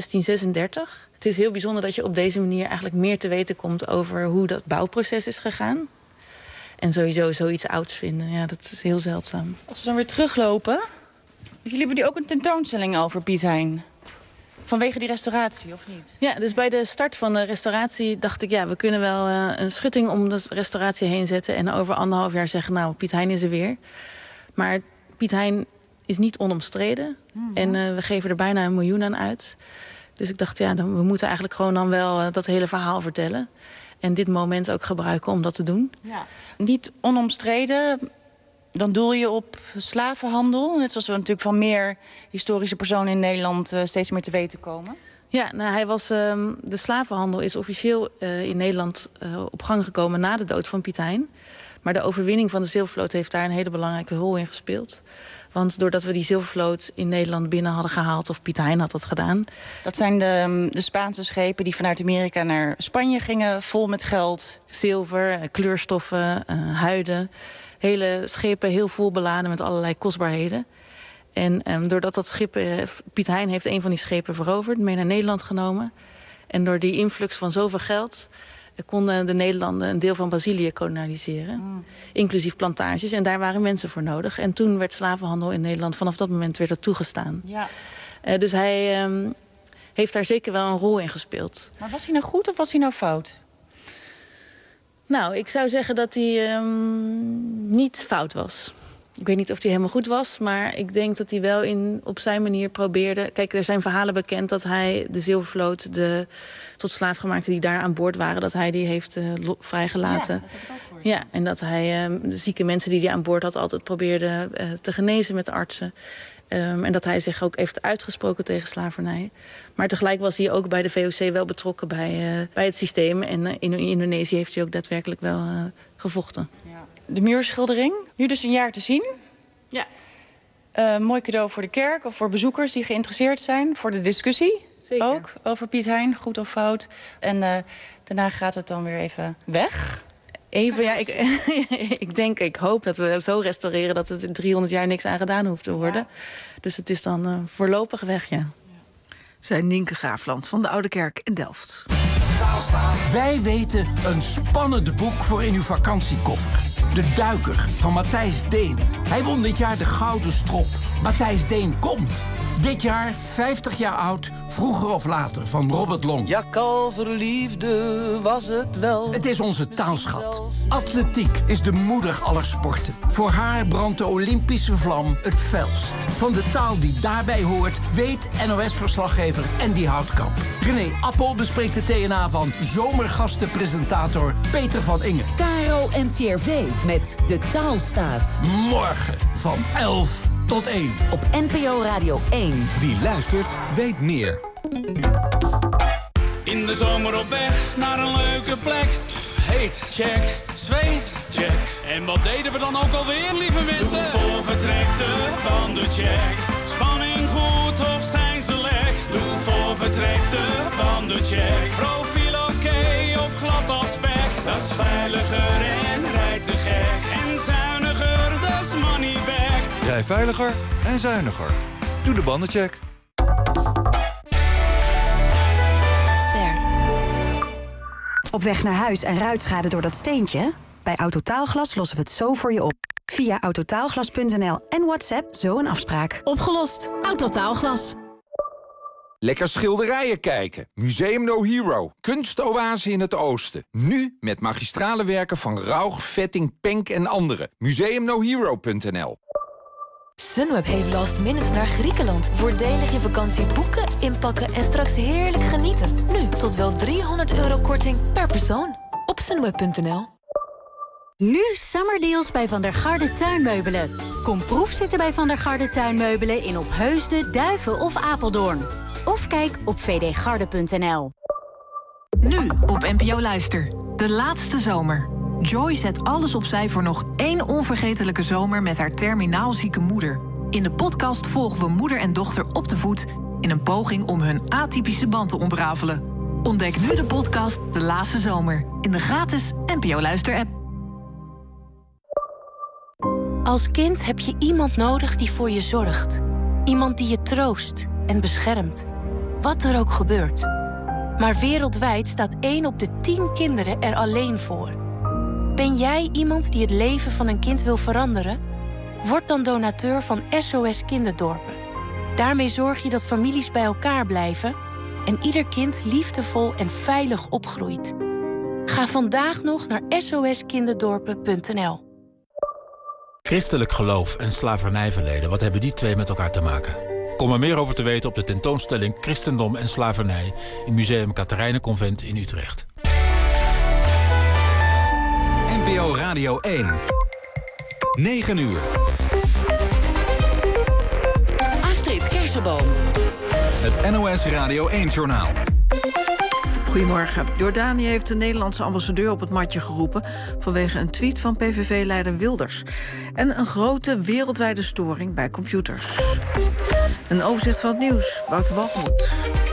1636. Het is heel bijzonder dat je op deze manier eigenlijk meer te weten komt over hoe dat bouwproces is gegaan. En sowieso zoiets ouds vinden, ja, dat is heel zeldzaam. Als we dan weer teruglopen, jullie hebben nu ook een tentoonstelling over Piet Hein. Vanwege die restauratie, of niet? Ja, dus bij de start van de restauratie dacht ik, ja, we kunnen wel een schutting om de restauratie heen zetten en over 1,5 jaar zeggen, nou, Piet Hein is er weer. Maar Piet Hein is niet onomstreden. En we geven er bijna 1 miljoen aan uit. Dus ik dacht, ja, we moeten eigenlijk gewoon dan wel dat hele verhaal vertellen. En dit moment ook gebruiken om dat te doen. Ja. Niet onomstreden, dan doel je op slavenhandel. Net zoals we natuurlijk van meer historische personen in Nederland steeds meer te weten komen. Ja, nou, hij was, de slavenhandel is officieel in Nederland op gang gekomen na de dood van Piet Hein. Maar de overwinning van de Zilvervloot heeft daar een hele belangrijke rol in gespeeld. Want doordat we die Zilvervloot in Nederland binnen hadden gehaald, of Piet Hein had dat gedaan. Dat zijn de Spaanse schepen die vanuit Amerika naar Spanje gingen, vol met geld. Zilver, kleurstoffen, huiden. Hele schepen heel vol beladen met allerlei kostbaarheden. En doordat dat schip, Piet Hein heeft een van die schepen veroverd, mee naar Nederland genomen. En door die influx van zoveel geld konden de Nederlanden een deel van Brazilië koloniseren. Inclusief plantages. En daar waren mensen voor nodig. En toen werd slavenhandel in Nederland, vanaf dat moment werd dat toegestaan. Ja. Dus hij heeft daar zeker wel een rol in gespeeld. Maar was hij nou goed of was hij nou fout? Nou, ik zou zeggen dat hij niet fout was. Ik weet niet of hij helemaal goed was, maar ik denk dat hij wel op zijn manier probeerde. Kijk, er zijn verhalen bekend dat hij de Zilvervloot, de tot slaafgemaakten die daar aan boord waren, dat hij die heeft vrijgelaten. Ja, dat heb ik ook gehoord. Ja, en dat hij de zieke mensen die hij aan boord had altijd probeerde te genezen met de artsen. En dat hij zich ook heeft uitgesproken tegen slavernij. Maar tegelijk was hij ook bij de VOC wel betrokken bij het systeem. En in Indonesië heeft hij ook daadwerkelijk wel gevochten. Ja. De muurschildering, nu dus een jaar te zien. Ja. Mooi cadeau voor de kerk of voor bezoekers die geïnteresseerd zijn. Voor de discussie. Zeker. Ook over Piet Hein, goed of fout. En daarna gaat het dan weer even weg. Even, ja, ik hoop dat we zo restaureren dat er 300 jaar niks aan gedaan hoeft te worden. Ja. Dus het is dan voorlopig weg, ja. Zei Nienke Graafland van de Oude Kerk in Delft. Wij weten een spannend boek voor in uw vakantiekoffer. De Duiker van Matthijs Deen. Hij won dit jaar de Gouden Strop. Matthijs Deen komt. Dit jaar 50 jaar oud, Vroeger of later van Robert Long. Ja, kalverliefde was het wel. Het is onze taalschat. Atletiek is de moeder aller sporten. Voor haar brandt de Olympische vlam het felst. Van de taal die daarbij hoort, weet NOS-verslaggever Andy Houtkamp. René Appel bespreekt de TNA van zomergastenpresentator Peter van Ingen. KRO NCRV met De Taalstaat. Morgen van 11 tot 1. Op NPO Radio 1. Wie luistert, weet meer. In de zomer op weg naar een leuke plek. Heet, check, zweet, check. En wat deden we dan ook alweer, lieve mensen? Voor vertrekte bandencheck. Spanning goed of zijn ze lek? Doe voor vertrekte bandencheck. Profiel oké of glad als spek. Dat is veiliger en rijdt te gek. En zuiniger, dat is money back. Rij veiliger en zuiniger. Doe de bandencheck. Op weg naar huis en ruitschade door dat steentje? Bij Autotaalglas lossen we het zo voor je op. Via autotaalglas.nl en WhatsApp zo een afspraak. Opgelost. Autotaalglas. Lekker schilderijen kijken. Museum No Hero. Kunstoase in het oosten. Nu met magistrale werken van Rauch, Vetting, Penk en anderen. museumnohero.nl. Sunweb heeft last minute naar Griekenland. Voordelig je vakantie boeken, inpakken en straks heerlijk genieten. Nu tot wel €300 korting per persoon. Op sunweb.nl. Nu summerdeals bij Van der Garde Tuinmeubelen. Kom proefzitten bij Van der Garde Tuinmeubelen in Opheusden, Duiven of Apeldoorn. Of kijk op vdgarde.nl. Nu op NPO Luister. De laatste zomer. Joy zet alles opzij voor nog 1 onvergetelijke zomer met haar terminaal zieke moeder. In de podcast volgen we moeder en dochter op de voet in een poging om hun atypische band te ontrafelen. Ontdek nu de podcast De Laatste Zomer in de gratis NPO Luister-app. Als kind heb je iemand nodig die voor je zorgt. Iemand die je troost en beschermt. Wat er ook gebeurt. Maar wereldwijd staat 1 op de 10 kinderen er alleen voor. Ben jij iemand die het leven van een kind wil veranderen? Word dan donateur van SOS Kinderdorpen. Daarmee zorg je dat families bij elkaar blijven en ieder kind liefdevol en veilig opgroeit. Ga vandaag nog naar soskinderdorpen.nl. Christelijk geloof en slavernijverleden, wat hebben die twee met elkaar te maken? Kom er meer over te weten op de tentoonstelling Christendom en Slavernij in Museum Catharijnenconvent in Utrecht. NPO Radio 1. 9 uur. Astrid Kersenboom. Het NOS Radio 1-journaal. Goedemorgen. Jordanië heeft de Nederlandse ambassadeur op het matje geroepen vanwege een tweet van PVV-leider Wilders. En een grote wereldwijde storing bij computers. Een overzicht van het nieuws. Wouter Walgemoed.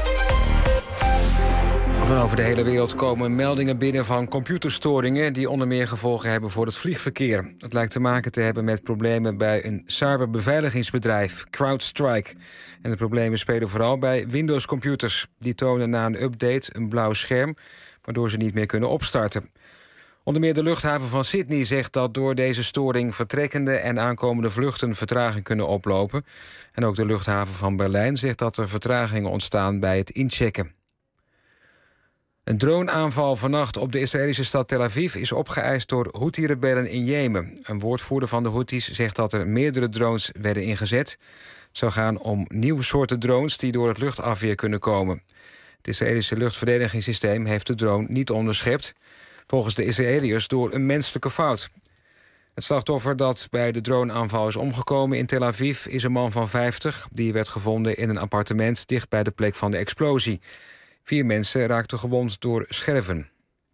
Van over de hele wereld komen meldingen binnen van computerstoringen die onder meer gevolgen hebben voor het vliegverkeer. Het lijkt te maken te hebben met problemen bij een cyberbeveiligingsbedrijf, CrowdStrike. En de problemen spelen vooral bij Windows-computers. Die tonen na een update een blauw scherm, waardoor ze niet meer kunnen opstarten. Onder meer de luchthaven van Sydney zegt dat door deze storing vertrekkende en aankomende vluchten vertraging kunnen oplopen. En ook de luchthaven van Berlijn zegt dat er vertragingen ontstaan bij het inchecken. Een droneaanval vannacht op de Israëlische stad Tel Aviv is opgeëist door Houthi-rebellen in Jemen. Een woordvoerder van de Houthis zegt dat er meerdere drones werden ingezet. Het zou gaan om nieuwe soorten drones die door het luchtafweer kunnen komen. Het Israëlische luchtverdedigingssysteem heeft de drone niet onderschept. Volgens de Israëliërs door een menselijke fout. Het slachtoffer dat bij de droneaanval is omgekomen in Tel Aviv is een man van 50. Die werd gevonden in een appartement dicht bij de plek van de explosie. 4 mensen raakten gewond door scherven.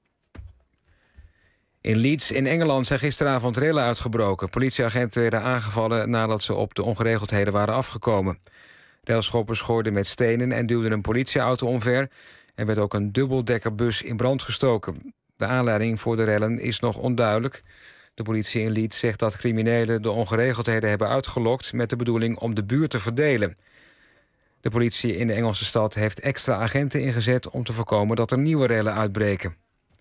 In Leeds in Engeland zijn gisteravond rellen uitgebroken. Politieagenten werden aangevallen nadat ze op de ongeregeldheden waren afgekomen. Relschoppers gooiden met stenen en duwden een politieauto omver. Er werd ook een dubbeldekkerbus in brand gestoken. De aanleiding voor de rellen is nog onduidelijk. De politie in Leeds zegt dat criminelen de ongeregeldheden hebben uitgelokt met de bedoeling om de buurt te verdelen. De politie in de Engelse stad heeft extra agenten ingezet om te voorkomen dat er nieuwe rellen uitbreken.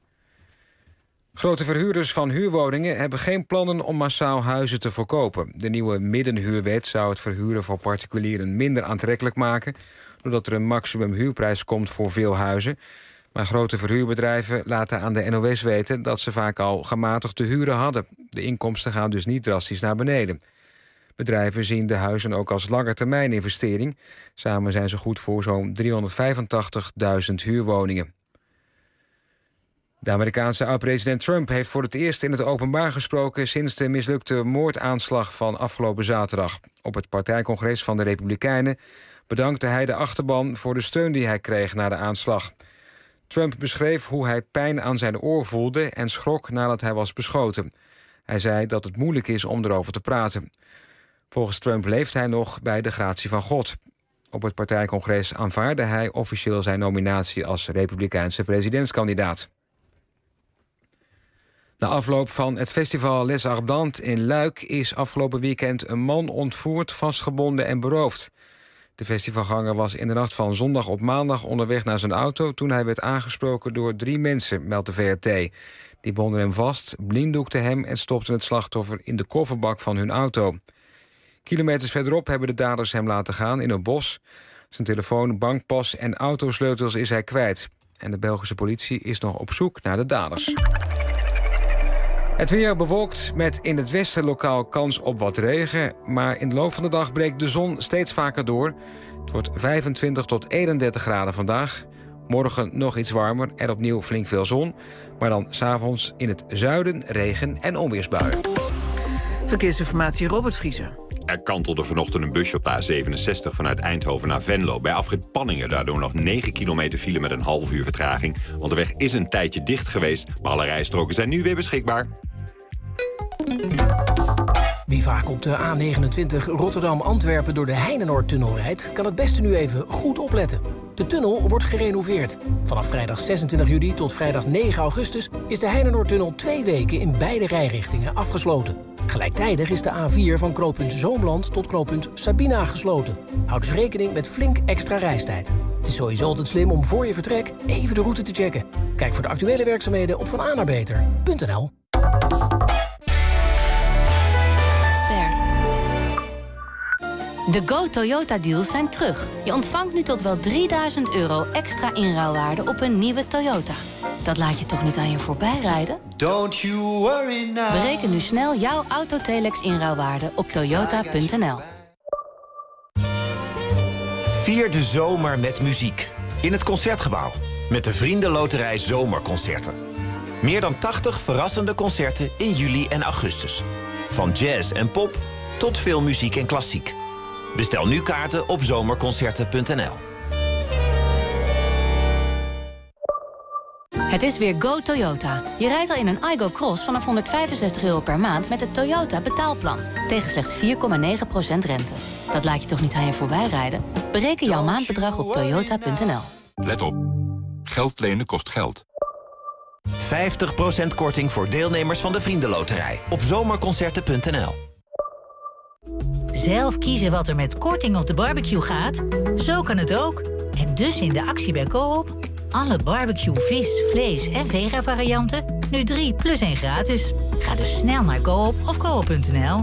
Grote verhuurders van huurwoningen hebben geen plannen om massaal huizen te verkopen. De nieuwe middenhuurwet zou het verhuren voor particulieren minder aantrekkelijk maken, doordat er een maximum huurprijs komt voor veel huizen. Maar grote verhuurbedrijven laten aan de NOS weten dat ze vaak al gematigde huren hadden. De inkomsten gaan dus niet drastisch naar beneden. Bedrijven zien de huizen ook als langetermijninvestering. Samen zijn ze goed voor zo'n 385.000 huurwoningen. De Amerikaanse oud-president Trump heeft voor het eerst in het openbaar gesproken sinds de mislukte moordaanslag van afgelopen zaterdag. Op het partijcongres van de Republikeinen bedankte hij de achterban voor de steun die hij kreeg na de aanslag. Trump beschreef hoe hij pijn aan zijn oor voelde en schrok nadat hij was beschoten. Hij zei dat het moeilijk is om erover te praten. Volgens Trump leeft hij nog bij de gratie van God. Op het partijcongres aanvaarde hij officieel zijn nominatie als Republikeinse presidentskandidaat. Na afloop van het festival Les Ardentes in Luik is afgelopen weekend een man ontvoerd, vastgebonden en beroofd. De festivalganger was in de nacht van zondag op maandag onderweg naar zijn auto toen hij werd aangesproken door 3 mensen, meldt de VRT. Die bonden hem vast, blinddoekten hem en stopten het slachtoffer in de kofferbak van hun auto. Kilometers verderop hebben de daders hem laten gaan in een bos. Zijn telefoon, bankpas en autosleutels is hij kwijt. En de Belgische politie is nog op zoek naar de daders. Het weer bewolkt met in het westen lokaal kans op wat regen. Maar in de loop van de dag breekt de zon steeds vaker door. Het wordt 25 tot 31 graden vandaag. Morgen nog iets warmer en opnieuw flink veel zon. Maar dan 's avonds in het zuiden regen- en onweersbuien. Verkeersinformatie Robert Vriezen. Er kantelde vanochtend een busje op de A67 vanuit Eindhoven naar Venlo. Bij afrit Panningen daardoor nog 9 kilometer file met een half uur vertraging. Want de weg is een tijdje dicht geweest, maar alle rijstroken zijn nu weer beschikbaar. Wie vaak op de A29 Rotterdam-Antwerpen door de Heinenoordtunnel rijdt, kan het beste nu even goed opletten. De tunnel wordt gerenoveerd. Vanaf vrijdag 26 juli tot vrijdag 9 augustus is de Heinenoordtunnel 2 weken in beide rijrichtingen afgesloten. Gelijktijdig is de A4 van knooppunt Zoomland tot knooppunt Sabina gesloten. Houd dus rekening met flink extra reistijd. Het is sowieso altijd slim om voor je vertrek even de route te checken. Kijk voor de actuele werkzaamheden op vananabeter.nl. De Go Toyota deals zijn terug. Je ontvangt nu tot wel €3000 extra inruilwaarde op een nieuwe Toyota. Dat laat je toch niet aan je voorbij rijden? Don't you worry now. Bereken nu snel jouw Autotelex inruilwaarde op toyota.nl. Vier de zomer met muziek. In het Concertgebouw. Met de Vriendenloterij Zomerconcerten. Meer dan 80 verrassende concerten in juli en augustus. Van jazz en pop tot veel muziek en klassiek. Bestel nu kaarten op zomerconcerten.nl. Het is weer Go Toyota. Je rijdt al in een Aygo Cross vanaf €165 per maand met het Toyota betaalplan. Tegen slechts 4,9% rente. Dat laat je toch niet aan je voorbij rijden? Bereken jouw maandbedrag op toyota.nl. Let op. Geld lenen kost geld. 50% korting voor deelnemers van de Vriendenloterij. Op zomerconcerten.nl. Zelf kiezen wat er met korting op de barbecue gaat? Zo kan het ook. En dus in de actie bij Coop. Alle barbecue, vis, vlees en vega-varianten. Nu 3 plus 1 gratis. Ga dus snel naar Coop of coop.nl.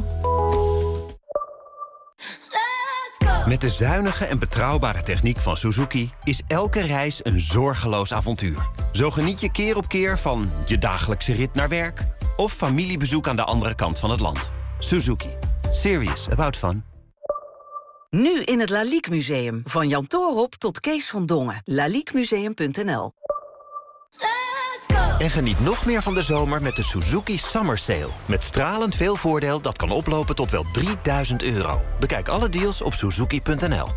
Met de zuinige en betrouwbare techniek van Suzuki is elke reis een zorgeloos avontuur. Zo geniet je keer op keer van je dagelijkse rit naar werk of familiebezoek aan de andere kant van het land. Suzuki. Serious about fun. Nu in het Lalique Museum. Van Jan Toorop tot Kees van Dongen. LaliqueMuseum.nl. En geniet nog meer van de zomer met de Suzuki Summer Sale. Met stralend veel voordeel dat kan oplopen tot wel €3000. Bekijk alle deals op Suzuki.nl.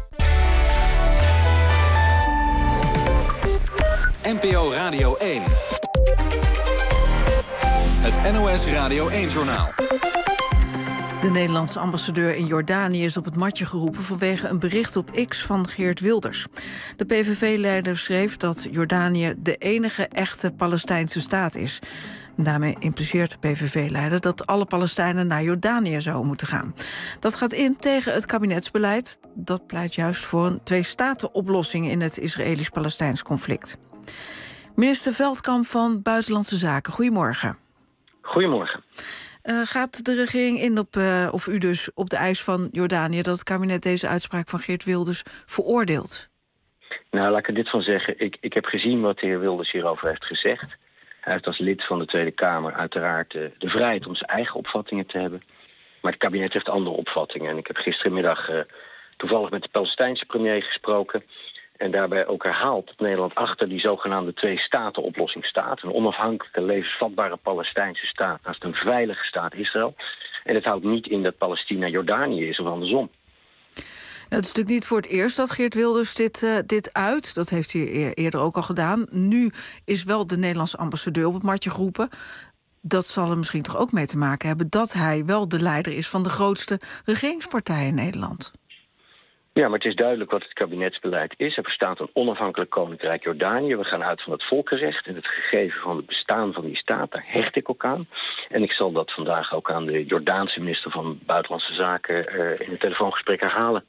NPO Radio 1. Het NOS Radio 1-journaal. De Nederlandse ambassadeur in Jordanië is op het matje geroepen vanwege een bericht op X van Geert Wilders. De PVV-leider schreef dat Jordanië de enige echte Palestijnse staat is. Daarmee impliceert de PVV-leider dat alle Palestijnen naar Jordanië zouden moeten gaan. Dat gaat in tegen het kabinetsbeleid. Dat pleit juist voor een twee-staten-oplossing in het Israëlisch-Palestijns conflict. Minister Veldkamp van Buitenlandse Zaken, goedemorgen. Goedemorgen. Gaat de regering in op, of u dus, op de eis van Jordanië dat het kabinet deze uitspraak van Geert Wilders veroordeelt? Nou, laat ik er dit van zeggen. Ik heb gezien wat de heer Wilders hierover heeft gezegd. Hij heeft als lid van de Tweede Kamer uiteraard de vrijheid om zijn eigen opvattingen te hebben. Maar het kabinet heeft andere opvattingen. En ik heb gistermiddag toevallig met de Palestijnse premier gesproken. En daarbij ook herhaald dat Nederland achter die zogenaamde twee-staten-oplossing staat. Een onafhankelijke, levensvatbare Palestijnse staat naast een veilige staat Israël. En het houdt niet in dat Palestina Jordanië is of andersom. Het is natuurlijk niet voor het eerst dat Geert Wilders dit uit. Dat heeft hij eerder ook al gedaan. Nu is wel de Nederlandse ambassadeur op het matje geroepen. Dat zal er misschien toch ook mee te maken hebben dat hij wel de leider is van de grootste regeringspartij in Nederland. Ja, maar het is duidelijk wat het kabinetsbeleid is. Er bestaat een onafhankelijk koninkrijk Jordanië. We gaan uit van het volkenrecht en het gegeven van het bestaan van die staat. Daar hecht ik ook aan. En ik zal dat vandaag ook aan de Jordaanse minister van Buitenlandse Zaken in een telefoongesprek herhalen.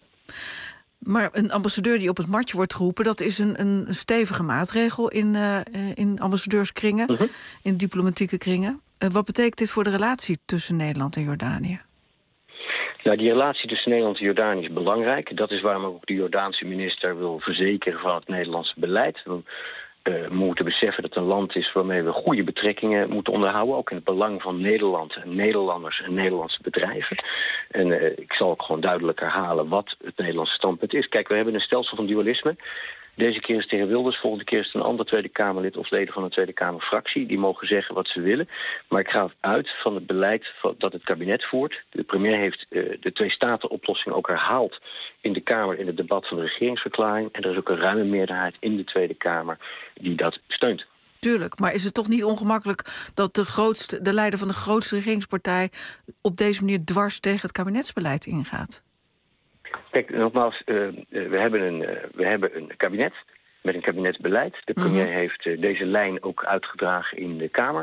Maar een ambassadeur die op het matje wordt geroepen, dat is een stevige maatregel in ambassadeurskringen, in diplomatieke kringen. Wat betekent dit voor de relatie tussen Nederland en Jordanië? Nou, die relatie tussen Nederland en Jordanië is belangrijk. Dat is waarom ook de Jordaanse minister wil verzekeren van het Nederlandse beleid. We moeten beseffen dat het een land is waarmee we goede betrekkingen moeten onderhouden. Ook in het belang van Nederland en Nederlanders en Nederlandse bedrijven. En ik zal ook gewoon duidelijk herhalen wat het Nederlandse standpunt is. Kijk, we hebben een stelsel van dualisme. Deze keer is het de heer Wilders, volgende keer is het een ander Tweede Kamerlid of leden van een Tweede Kamerfractie. Die mogen zeggen wat ze willen. Maar ik ga uit van het beleid dat het kabinet voert. De premier heeft de twee-staten-oplossing ook herhaald in de Kamer in het debat van de regeringsverklaring. En er is ook een ruime meerderheid in de Tweede Kamer die dat steunt. Tuurlijk, maar is het toch niet ongemakkelijk dat de leider van de grootste regeringspartij op deze manier dwars tegen het kabinetsbeleid ingaat? Kijk, nogmaals, we hebben een kabinet met een kabinetsbeleid. De premier heeft deze lijn ook uitgedragen in de Kamer.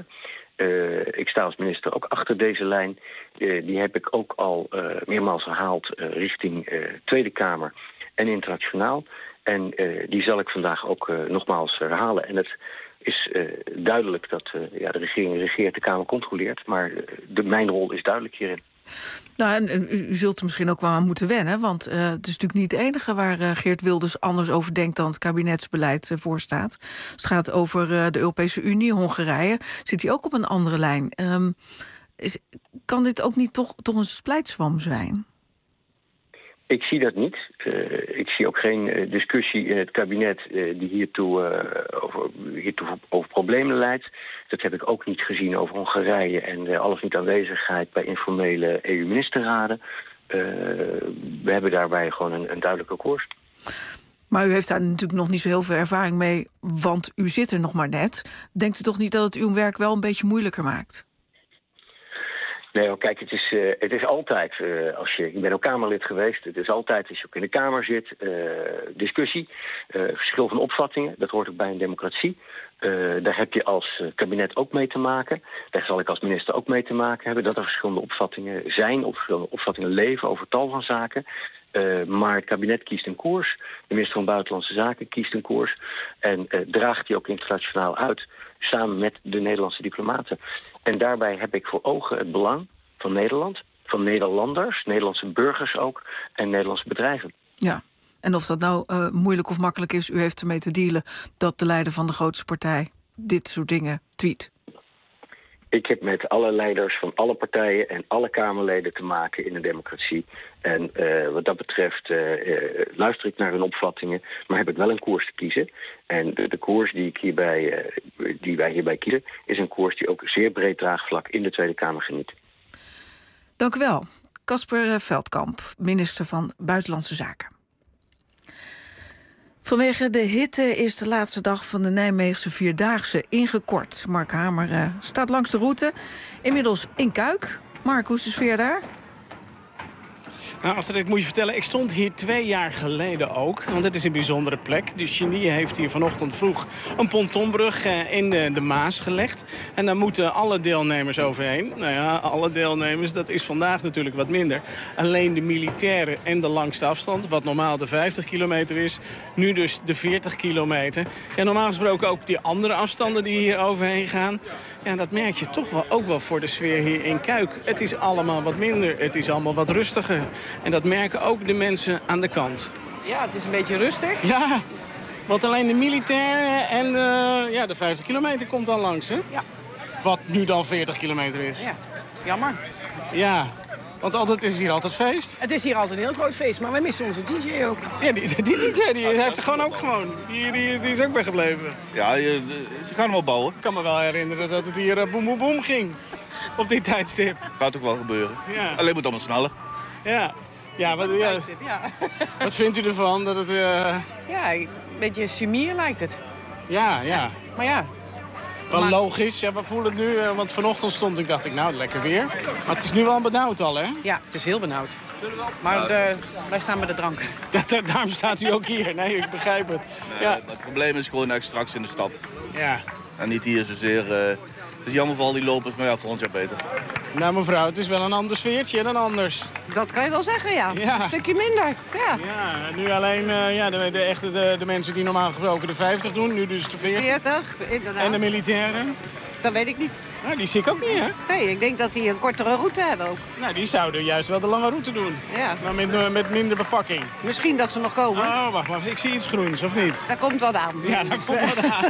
Ik sta als minister ook achter deze lijn. Die heb ik ook al meermaals herhaald richting Tweede Kamer en internationaal. En die zal ik vandaag ook nogmaals herhalen. En het is duidelijk dat de regering regeert, de Kamer controleert. Maar mijn rol is duidelijk hierin. Nou, en u zult er misschien ook wel aan moeten wennen, want het is natuurlijk niet het enige waar Geert Wilders anders over denkt dan het kabinetsbeleid voorstaat. Als het gaat over de Europese Unie, Hongarije, zit hij ook op een andere lijn. Kan dit ook niet toch een splijtswam zijn? Ik zie dat niet. Ik zie ook geen discussie in het kabinet die hiertoe over problemen leidt. Dat heb ik ook niet gezien over Hongarije en de al of niet aanwezigheid bij informele EU-ministerraden. We hebben daarbij gewoon een duidelijke koers. Maar u heeft daar natuurlijk nog niet zo heel veel ervaring mee, want u zit er nog maar net. Denkt u toch niet dat het uw werk wel een beetje moeilijker maakt? Nee, kijk, het is altijd, ik ben ook Kamerlid geweest, het is altijd als je ook in de Kamer zit, discussie, verschil van opvattingen, dat hoort ook bij een democratie. Daar heb je als kabinet ook mee te maken. Daar zal ik als minister ook mee te maken hebben, dat er verschillende opvattingen zijn, of verschillende opvattingen leven over tal van zaken. Maar het kabinet kiest een koers, de minister van Buitenlandse Zaken kiest een koers en draagt die ook internationaal uit, samen met de Nederlandse diplomaten. En daarbij heb ik voor ogen het belang van Nederland, van Nederlanders, Nederlandse burgers ook en Nederlandse bedrijven. Ja, en of dat nou moeilijk of makkelijk is, u heeft ermee te dealen dat de leider van de grootste partij dit soort dingen tweet. Ik heb met alle leiders van alle partijen en alle Kamerleden te maken in een democratie. En wat dat betreft luister ik naar hun opvattingen, maar heb ik wel een koers te kiezen. En de koers die wij hierbij kiezen, is een koers die ook zeer breed draagvlak in de Tweede Kamer geniet. Dank u wel. Casper Veldkamp, minister van Buitenlandse Zaken. Vanwege de hitte is de laatste dag van de Nijmeegse Vierdaagse ingekort. Mark Hamer staat langs de route, inmiddels in Kuik. Mark, hoe is de sfeer daar? Nou, Astrid, ik moet je vertellen, ik stond hier 2 jaar geleden ook. Want het is een bijzondere plek. De Genie heeft hier vanochtend vroeg een pontonbrug in de Maas gelegd. En daar moeten alle deelnemers overheen. Nou ja, alle deelnemers, dat is vandaag natuurlijk wat minder. Alleen de militairen en de langste afstand, wat normaal de 50 kilometer is. Nu dus de 40 kilometer. En normaal gesproken ook die andere afstanden die hier overheen gaan. Ja, dat merk je toch wel ook wel voor de sfeer hier in Kuik. Het is allemaal wat minder, het is allemaal wat rustiger. En dat merken ook de mensen aan de kant. Ja, het is een beetje rustig. Ja. Want alleen de militair en de 50 kilometer komt dan langs, hè? Ja. Wat nu dan 40 kilometer is. Ja, jammer. Ja, want het is hier altijd feest. Het is hier altijd een heel groot feest, maar wij missen onze DJ ook. Ja, die DJ die heeft er gewoon ook gewoon. Die is ook weggebleven. Ja, ze gaan hem wel bouwen. Ik kan me wel herinneren dat het hier boem boem boem ging. Op die tijdstip. Gaat ook wel gebeuren. Ja. Alleen moet allemaal sneller. Ja. Wat vindt u ervan? Dat het, Ja, een beetje sumier lijkt het. Ja. Maar ja. Wel logisch. Ja, we voelen het nu, want vanochtend dacht ik, nou, lekker weer. Maar het is nu wel benauwd al, hè? Ja, het is heel benauwd. Maar wij staan bij de drank. Daarom staat u ook hier. Nee, ik begrijp het. Nee, het probleem is gewoon echt straks in de stad. Ja. En niet hier zozeer. Het is jammer voor al die lopers, maar ja, volgend jaar beter. Nou mevrouw, het is wel een ander sfeertje dan anders. Dat kan je wel zeggen, ja. Een stukje minder, ja. Ja, nu alleen de mensen die normaal gesproken de 50 doen, nu dus de 40. 40, inderdaad. En de militairen? Dat weet ik niet. Nou, die zie ik ook niet, hè? Nee, ik denk dat die een kortere route hebben ook. Nou, die zouden juist wel de lange route doen. Ja. Maar met minder bepakking. Misschien dat ze nog komen. Oh, wacht, ik zie iets groens, of niet? Daar komt wat aan. Ja, daar komt wat aan.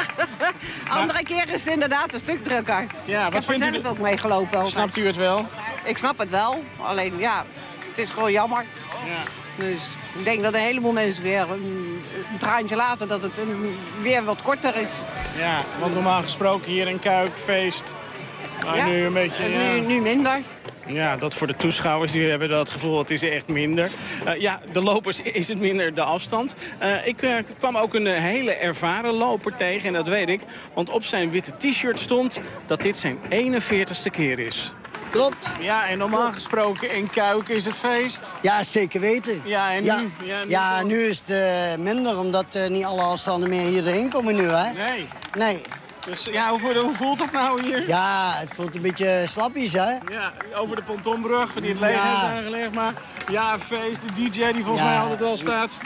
Andere keer is het inderdaad een stuk drukker. Ja, wat vindt u? Ik heb er ook meegelopen. Altijd. Snapt u het wel? Ik snap het wel. Alleen, ja, het is gewoon jammer. Ja. Dus ik denk dat een heleboel mensen weer een traantje later dat het weer wat korter is. Ja, want normaal gesproken hier in Kuik feest. Maar nu een beetje... Nu minder. Ja, dat voor de toeschouwers, die hebben dat gevoel, het is echt minder. De lopers is het minder de afstand. Ik kwam ook een hele ervaren loper tegen, en dat weet ik. Want op zijn witte t-shirt stond dat dit zijn 41ste keer is. Klopt. Ja, en normaal gesproken in Kuik is het feest. Ja, zeker weten. Ja, en nu? Nu is het minder, omdat niet alle afstanden meer hier doorheen komen nu, hè? Nee. Dus ja, hoe voelt het nou hier? Ja, het voelt een beetje slappies, hè? Ja, over de pontonbrug, die het leeg heeft aangelegd. Maar ja, feest, de DJ die volgens mij altijd al staat,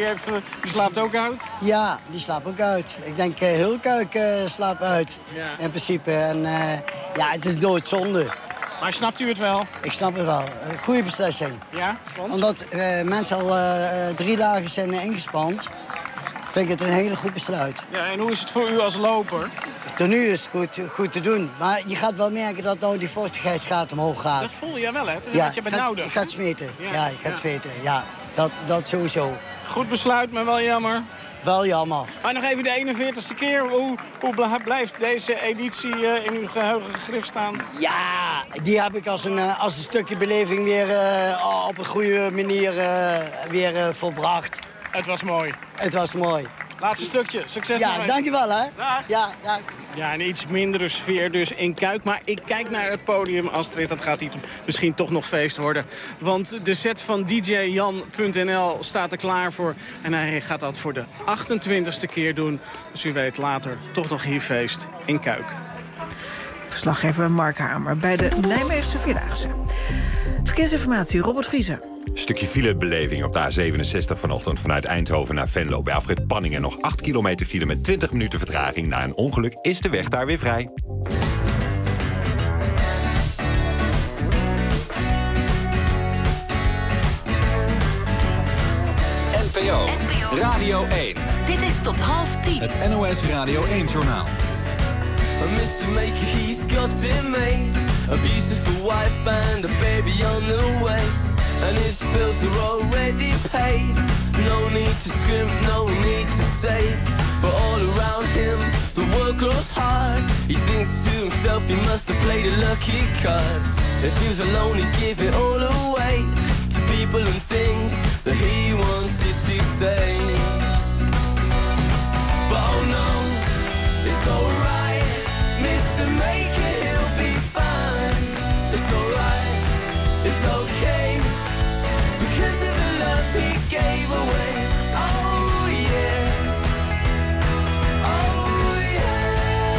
die slaapt ook uit? Ja, die slaapt ook uit. Ik denk heel Kuik slaapt uit, in principe. En het is doodzonde. Maar snapt u het wel? Ik snap het wel. Goede beslissing. Ja, want? Omdat mensen al 3 dagen zijn ingespand, vind ik het een hele goed besluit. Ja, en hoe is het voor u als loper? Tot nu is het goed te doen. Maar je gaat wel merken dat nou die vochtigheidsgraad omhoog gaat. Dat voel je wel, hè? Het is een beetje benauwder. Je gaat zweten. Ja, je gaat zweten. Ja, dat sowieso. Goed besluit, maar wel jammer. Wel jammer. Maar nog even de 41ste keer. Hoe blijft deze editie in uw geheugen gegrift staan? Ja, die heb ik als een stukje beleving weer op een goede manier weer volbracht. Het was mooi. Het was mooi. Laatste stukje. Succes. Ja, dankjewel hè. Dag. Ja. Ja, een iets mindere sfeer dus in Kuik. Maar ik kijk naar het podium, Astrid. Dat gaat hier misschien toch nog feest worden. Want de set van djjan.nl staat er klaar voor. En hij gaat dat voor de 28ste keer doen. Dus u weet later toch nog hier feest in Kuik. Verslaggever Mark Hamer bij de Nijmeegse Vierdaagse. Verkeersinformatie, Robert Vriezer. Een stukje filebeleving op de A67 vanochtend vanuit Eindhoven naar Venlo. Bij afrit Panningen nog 8 kilometer file met 20 minuten vertraging. Na een ongeluk is de weg daar weer vrij. NPO Radio 1. Dit is tot 9:30. Het NOS Radio 1-journaal. Mr. Maker, he's got it made. A beautiful wife and a baby on the way. And his bills are already paid. No need to scrimp, no need to save. But all around him, the world grows hard. He thinks to himself he must have played a lucky card. If he was alone, he'd give it all away to people and things that he wanted to say. But oh no, it's alright, Mr. Maker, he'll be fine. It's alright, it's okay, because of the love he gave away. Oh yeah, oh yeah.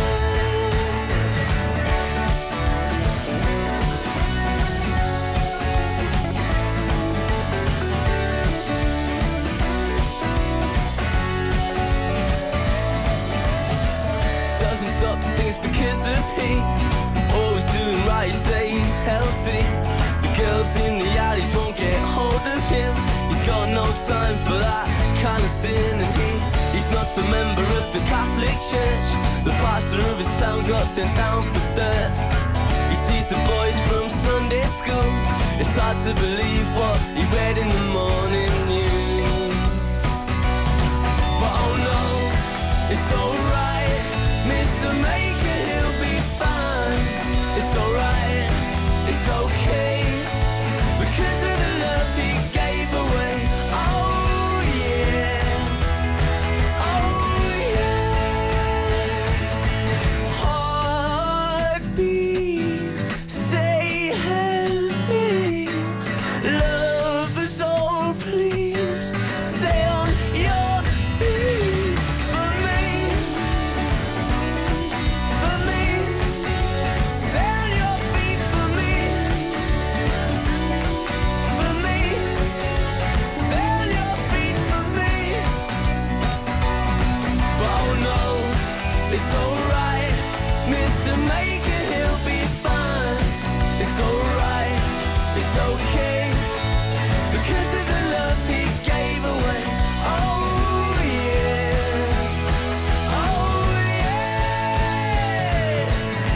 Doesn't stop to think it's because of hate. Always doing right, he stays healthy. The girls in the alleys won't get hold of him. He's got no time for that kind of sin, and he's once a member of the Catholic Church. The pastor of his town got sent down for dirt. He sees the boys from Sunday school. It's hard to believe what he read in the morning news. But oh no, it's alright, Mr. Maker, he'll be fine. It's alright, it's okay, because of the love he gave away. Oh yeah, oh yeah. Heartbeat, stay healthy. Lovers all, please stay on your feet. For me, stay on your feet for me. For me, stay on your feet for me. But oh no, it's alright, Mr. Maker, he'll be fine. It's alright, it's okay, because of the love he gave away. Oh yeah, oh yeah.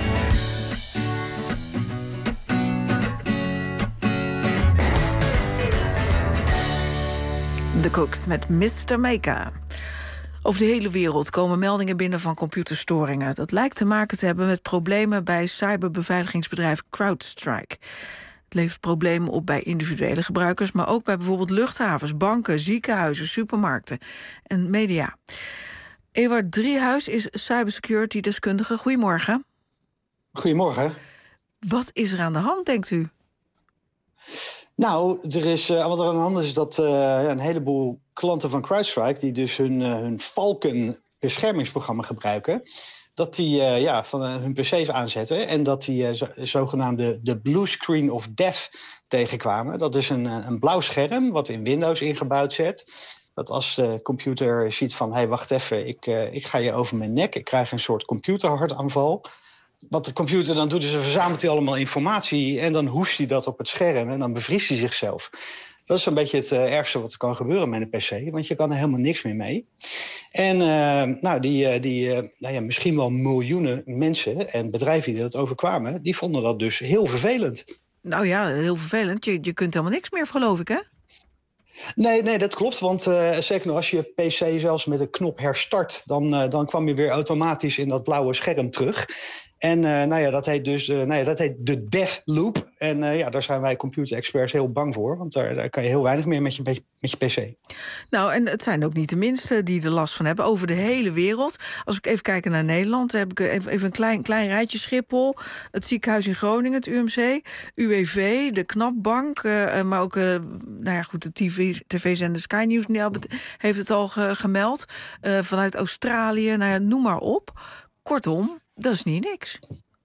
The Cooks met Mr. Maker. Over de hele wereld komen meldingen binnen van computerstoringen. Dat lijkt te maken te hebben met problemen bij cyberbeveiligingsbedrijf CrowdStrike. Het levert problemen op bij individuele gebruikers, maar ook bij bijvoorbeeld luchthavens, banken, ziekenhuizen, supermarkten en media. Ewart Driehuis is cybersecurity-deskundige. Goedemorgen. Goedemorgen. Wat is er aan de hand, denkt u? Nou, wat er aan de hand is dat een heleboel klanten van CrowdStrike, die dus hun Falcon beschermingsprogramma gebruiken, dat die van hun PC's aanzetten en dat die zogenaamde de Blue Screen of Death tegenkwamen. Dat is een blauw scherm wat in Windows ingebouwd zit. Dat als de computer ziet van, hé, wacht even, ik ga je over mijn nek, ik krijg een soort computerhartaanval. Wat de computer dan doet, is verzamelt hij allemaal informatie en dan hoest hij dat op het scherm en dan bevriest hij zichzelf. Dat is een beetje het ergste wat er kan gebeuren met een PC, want je kan er helemaal niks meer mee. En misschien wel miljoenen mensen en bedrijven die dat overkwamen, die vonden dat dus heel vervelend. Nou ja, heel vervelend. Je kunt helemaal niks meer, geloof ik, hè? Nee, dat klopt. Want zeker nog als je PC zelfs met een knop herstart, dan kwam je weer automatisch in dat blauwe scherm terug. En dat heet dus de death loop. En daar zijn wij computerexperts heel bang voor. Want daar kan je heel weinig meer met je PC. Nou, en het zijn ook niet de minste die er last van hebben over de hele wereld. Als ik even kijk naar Nederland, dan heb ik even een klein rijtje. Schiphol, het ziekenhuis in Groningen, het UMC, UWV, de Knapbank, maar ook de tv-zender Sky News heeft het al gemeld. Vanuit Australië, noem maar op. Kortom, dat is niet niks.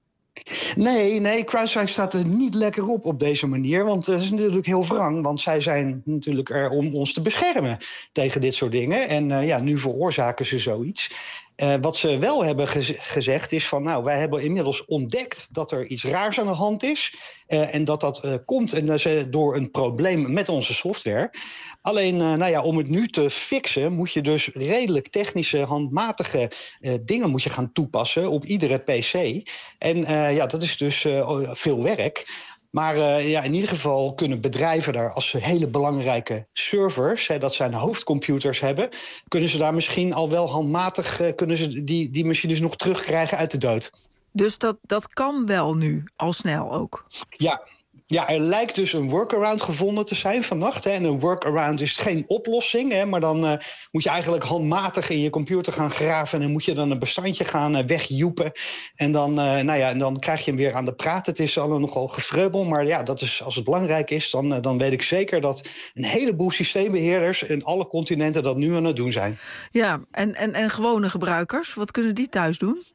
Nee, CrowdStrike staat er niet lekker op deze manier. Want het is natuurlijk heel wrang. Want zij zijn natuurlijk er om ons te beschermen tegen dit soort dingen. En nu veroorzaken ze zoiets. Wat ze wel hebben gezegd is van, wij hebben inmiddels ontdekt dat er iets raars aan de hand is. En dat komt door een probleem met onze software. Alleen, om het nu te fixen moet je dus redelijk technische, handmatige dingen moet je gaan toepassen op iedere PC. En dat is dus veel werk. Maar in ieder geval kunnen bedrijven daar, als ze hele belangrijke servers, dat zijn hoofdcomputers hebben, kunnen ze daar misschien al wel handmatig kunnen ze die machines nog terugkrijgen uit de dood. Dus dat kan wel nu, al snel ook? Ja, er lijkt dus een workaround gevonden te zijn vannacht. Hè. En een workaround is geen oplossing. Hè, maar dan moet je eigenlijk handmatig in je computer gaan graven. En dan moet je dan een bestandje gaan wegjoepen. En dan, dan krijg je hem weer aan de praat. Het is allemaal nogal gefreubel. Maar dat is, als het belangrijk is, dan weet ik zeker dat een heleboel systeembeheerders in alle continenten dat nu aan het doen zijn. Ja, en gewone gebruikers, wat kunnen die thuis doen?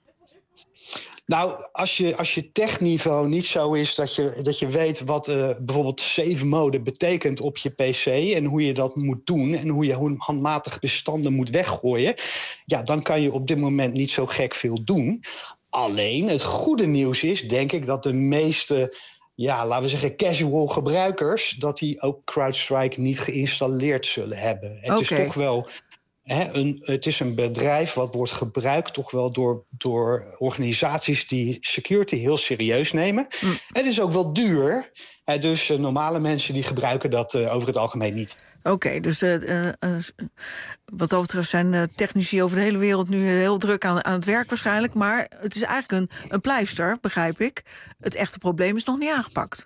Nou, als je techniveau niet zo is dat je weet wat bijvoorbeeld save mode betekent op je PC en hoe je dat moet doen en hoe je handmatig bestanden moet weggooien, dan kan je op dit moment niet zo gek veel doen. Alleen het goede nieuws is, denk ik, dat de meeste, laten we zeggen, casual gebruikers, dat die ook CrowdStrike niet geïnstalleerd zullen hebben. Het is toch wel Het is een bedrijf wat wordt gebruikt toch wel door organisaties die security heel serieus nemen. Het is ook wel duur. Dus normale mensen die gebruiken dat over het algemeen niet. Oké, dus wat dat betreft zijn technici over de hele wereld nu heel druk aan het werk waarschijnlijk. Maar het is eigenlijk een pleister, begrijp ik. Het echte probleem is nog niet aangepakt.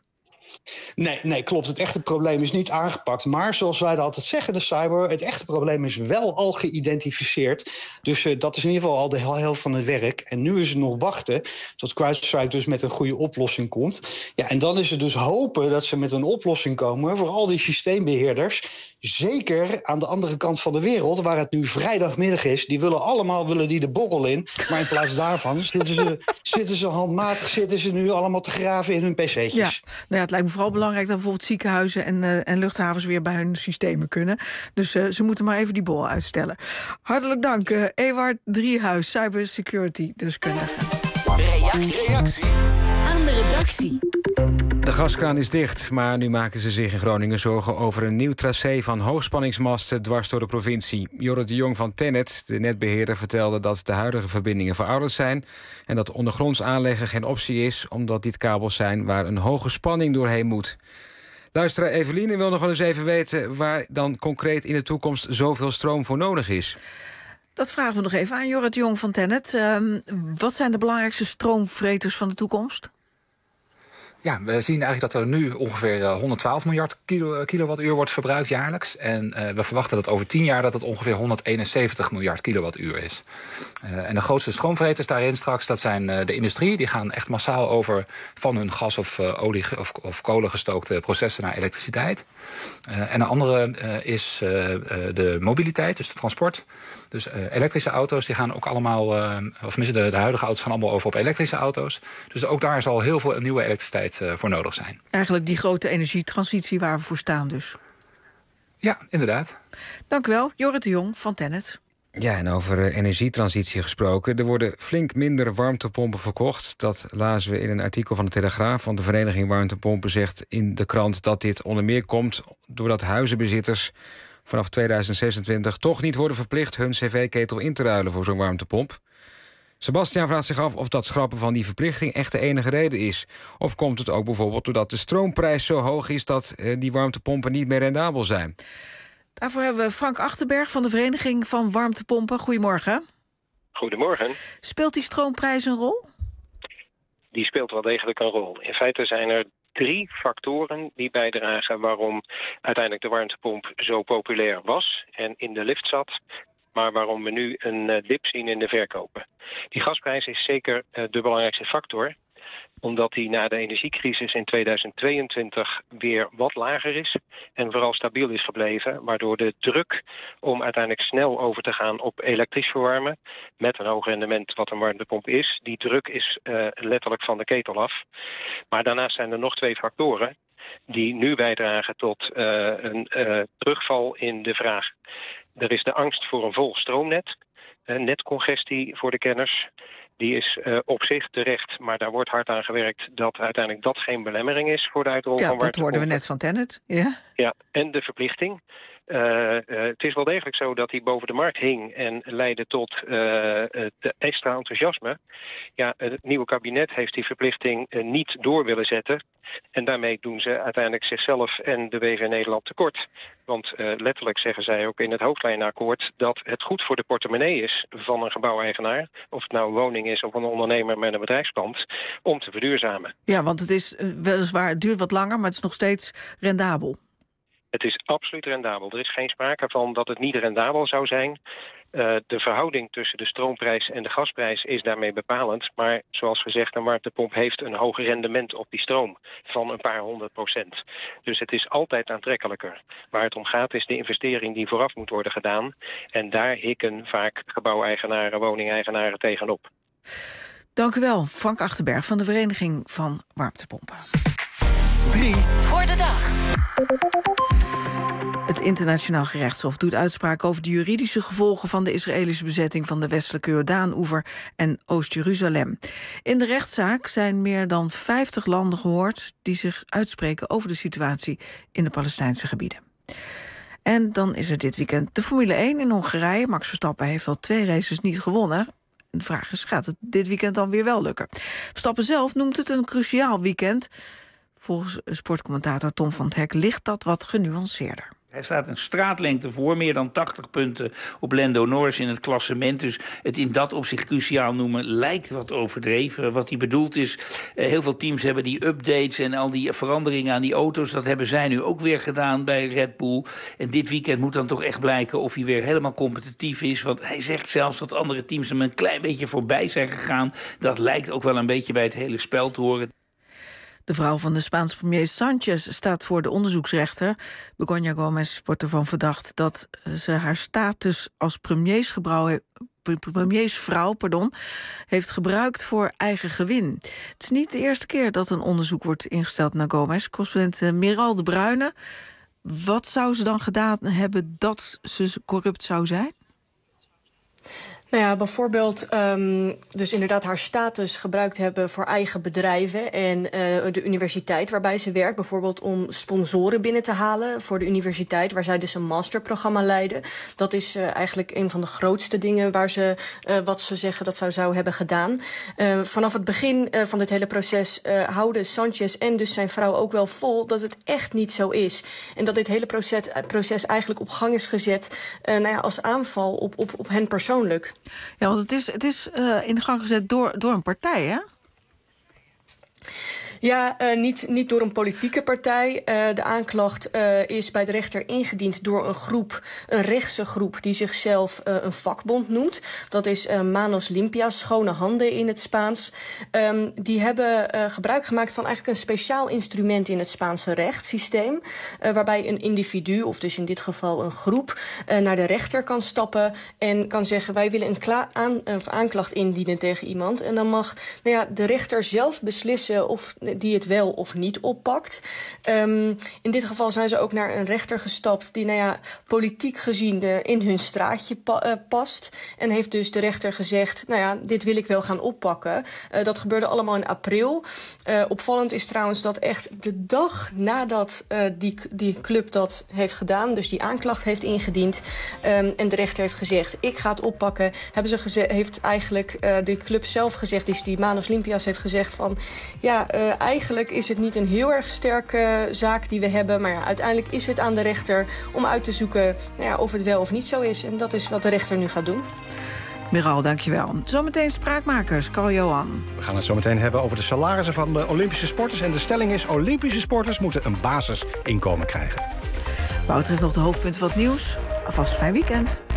Nee, klopt. Het echte probleem is niet aangepakt. Maar zoals wij dat altijd zeggen, de cyber, het echte probleem is wel al geïdentificeerd. Dus dat is in ieder geval al de helft van het werk. En nu is het nog wachten tot CrowdStrike dus met een goede oplossing komt. Ja, en dan is het dus hopen dat ze met een oplossing komen voor al die systeembeheerders. Zeker aan de andere kant van de wereld, waar het nu vrijdagmiddag is. Die willen die de borrel in. Maar in plaats daarvan zitten ze handmatig nu allemaal te graven in hun pc'tjes. Ja, het lijkt me vooral belangrijk dat bijvoorbeeld ziekenhuizen en luchthavens weer bij hun systemen kunnen. Dus ze moeten maar even die borrel uitstellen. Hartelijk dank, Ewart Driehuis, cybersecurity-deskundige. Reactie aan de redactie. De gaskraan is dicht, maar nu maken ze zich in Groningen zorgen over een nieuw tracé van hoogspanningsmasten dwars door de provincie. Jorrit de Jong van TenneT, de netbeheerder, vertelde dat de huidige verbindingen verouderd zijn en dat ondergronds aanleggen geen optie is, omdat dit kabels zijn waar een hoge spanning doorheen moet. Luisteraar Eveline wil nog wel eens even weten waar dan concreet in de toekomst zoveel stroom voor nodig is. Dat vragen we nog even aan Jorrit de Jong van TenneT. Wat zijn de belangrijkste stroomvreters van de toekomst? Ja, we zien eigenlijk dat er nu ongeveer 112 miljard kilowattuur wordt verbruikt jaarlijks. En we verwachten dat over 10 jaar dat het ongeveer 171 miljard kilowattuur is. En de grootste stroomvreters daarin straks, dat zijn de industrie. Die gaan echt massaal over van hun gas of olie of kolengestookte processen naar elektriciteit. En een andere is de mobiliteit, dus de transport. Dus elektrische auto's die gaan ook allemaal, of tenminste de huidige auto's gaan allemaal over op elektrische auto's. Dus ook daar zal heel veel nieuwe elektriciteit voor nodig zijn. Eigenlijk die grote energietransitie waar we voor staan dus. Ja, inderdaad. Dank u wel, Jorrit de Jong van TenneT. Ja, en over energietransitie gesproken. Er worden flink minder warmtepompen verkocht. Dat lazen we in een artikel van de Telegraaf. Want de Vereniging Warmtepompen zegt in de krant dat dit onder meer komt doordat huizenbezitters vanaf 2026 toch niet worden verplicht hun cv-ketel in te ruilen voor zo'n warmtepomp. Sebastiaan vraagt zich af of dat schrappen van die verplichting echt de enige reden is. Of komt het ook bijvoorbeeld doordat de stroomprijs zo hoog is dat die warmtepompen niet meer rendabel zijn? Daarvoor hebben we Frank Achterberg van de Vereniging van Warmtepompen. Goedemorgen. Goedemorgen. Speelt die stroomprijs een rol? Die speelt wel degelijk een rol. In feite zijn er 3 factoren die bijdragen waarom uiteindelijk de warmtepomp zo populair was en in de lift zat, maar waarom we nu een dip zien in de verkopen. Die gasprijs is zeker de belangrijkste factor, omdat die na de energiecrisis in 2022 weer wat lager is en vooral stabiel is gebleven, waardoor de druk om uiteindelijk snel over te gaan op elektrisch verwarmen met een hoog rendement wat een warmtepomp is, die druk is letterlijk van de ketel af. Maar daarnaast zijn er nog 2 factoren die nu bijdragen tot een terugval in de vraag. Er is de angst voor een vol stroomnet, netcongestie voor de kenners. Die is op zich terecht, maar daar wordt hard aan gewerkt dat uiteindelijk dat geen belemmering is voor de uitrol van warmtepompen. Dat hoorden we net van TenneT. Ja, en de verplichting. Het is wel degelijk zo dat die boven de markt hing en leidde tot de extra enthousiasme. Ja, het nieuwe kabinet heeft die verplichting niet door willen zetten. En daarmee doen ze uiteindelijk zichzelf en de WV Nederland tekort. Want letterlijk zeggen zij ook in het hoofdlijnenakkoord dat het goed voor de portemonnee is van een gebouweigenaar, of het nou een woning is of een ondernemer met een bedrijfspand, om te verduurzamen. Ja, want het is weliswaar, het duurt wat langer, maar het is nog steeds rendabel. Het is absoluut rendabel. Er is geen sprake van dat het niet rendabel zou zijn. De verhouding tussen de stroomprijs en de gasprijs is daarmee bepalend. Maar zoals gezegd, een warmtepomp heeft een hoger rendement op die stroom van een paar 100%. Dus het is altijd aantrekkelijker. Waar het om gaat is de investering die vooraf moet worden gedaan. En daar hikken vaak gebouweigenaren, woningeigenaren tegenop. Dank u wel, Frank Achterberg van de Vereniging van Warmtepompen. 3 voor de dag. Het Internationaal Gerechtshof doet uitspraak over de juridische gevolgen van de Israëlische bezetting van de westelijke Jordaan-oever en Oost-Jeruzalem. In de rechtszaak zijn meer dan 50 landen gehoord die zich uitspreken over de situatie in de Palestijnse gebieden. En dan is er dit weekend de Formule 1 in Hongarije. Max Verstappen heeft al 2 races niet gewonnen. De vraag is, gaat het dit weekend dan weer wel lukken? Verstappen zelf noemt het een cruciaal weekend. Volgens sportcommentator Tom van 't Hek ligt dat wat genuanceerder. Hij staat een straatlengte voor, meer dan 80 punten op Lando Norris in het klassement. Dus het in dat opzicht cruciaal noemen lijkt wat overdreven. Wat hij bedoelt is, heel veel teams hebben die updates en al die veranderingen aan die auto's. Dat hebben zij nu ook weer gedaan bij Red Bull. En dit weekend moet dan toch echt blijken of hij weer helemaal competitief is. Want hij zegt zelfs dat andere teams hem een klein beetje voorbij zijn gegaan. Dat lijkt ook wel een beetje bij het hele spel te horen. De vrouw van de Spaanse premier Sanchez staat voor de onderzoeksrechter. Begoña Gómez wordt ervan verdacht dat ze haar status als premiersvrouw heeft gebruikt voor eigen gewin. Het is niet de eerste keer dat een onderzoek wordt ingesteld naar Gómez. Correspondent Meral de Bruyne. Wat zou ze dan gedaan hebben dat ze corrupt zou zijn? Nou ja, bijvoorbeeld dus inderdaad haar status gebruikt hebben voor eigen bedrijven en de universiteit waarbij ze werkt. Bijvoorbeeld om sponsoren binnen te halen voor de universiteit waar zij dus een masterprogramma leiden. Dat is eigenlijk een van de grootste dingen waar ze wat ze zeggen dat zou hebben gedaan. Vanaf het begin van dit hele proces houden Sanchez en dus zijn vrouw ook wel vol dat het echt niet zo is. En dat dit hele proces eigenlijk op gang is gezet als aanval op hen persoonlijk. Ja, want het is in gang gezet door een partij, hè? Ja, niet door een politieke partij. De aanklacht is bij de rechter ingediend door een rechtse groep die zichzelf een vakbond noemt. Dat is Manos Limpias, schone handen in het Spaans. Die hebben gebruik gemaakt van eigenlijk een speciaal instrument in het Spaanse rechtssysteem. Waarbij een individu, of dus in dit geval een groep, naar de rechter kan stappen en kan zeggen wij willen een aanklacht indienen tegen iemand. En dan mag de rechter zelf beslissen of die het wel of niet oppakt. In dit geval zijn ze ook naar een rechter gestapt die politiek gezien in hun straatje past. En heeft dus de rechter gezegd, dit wil ik wel gaan oppakken. Dat gebeurde allemaal in april. Opvallend is trouwens dat echt de dag nadat die club dat heeft gedaan, dus die aanklacht heeft ingediend, en de rechter heeft gezegd, ik ga het oppakken, heeft eigenlijk de club zelf gezegd, dus die Manos Limpias heeft gezegd van, eigenlijk is het niet een heel erg sterke zaak die we hebben, maar uiteindelijk is het aan de rechter om uit te zoeken of het wel of niet zo is. En dat is wat de rechter nu gaat doen. Miral, dankjewel. Zometeen Spraakmakers, Carl-Johan. We gaan het zo meteen hebben over de salarissen van de Olympische sporters. En de stelling is, Olympische sporters moeten een basisinkomen krijgen. Wouter heeft nog de hoofdpunten van het nieuws. Alvast fijn weekend.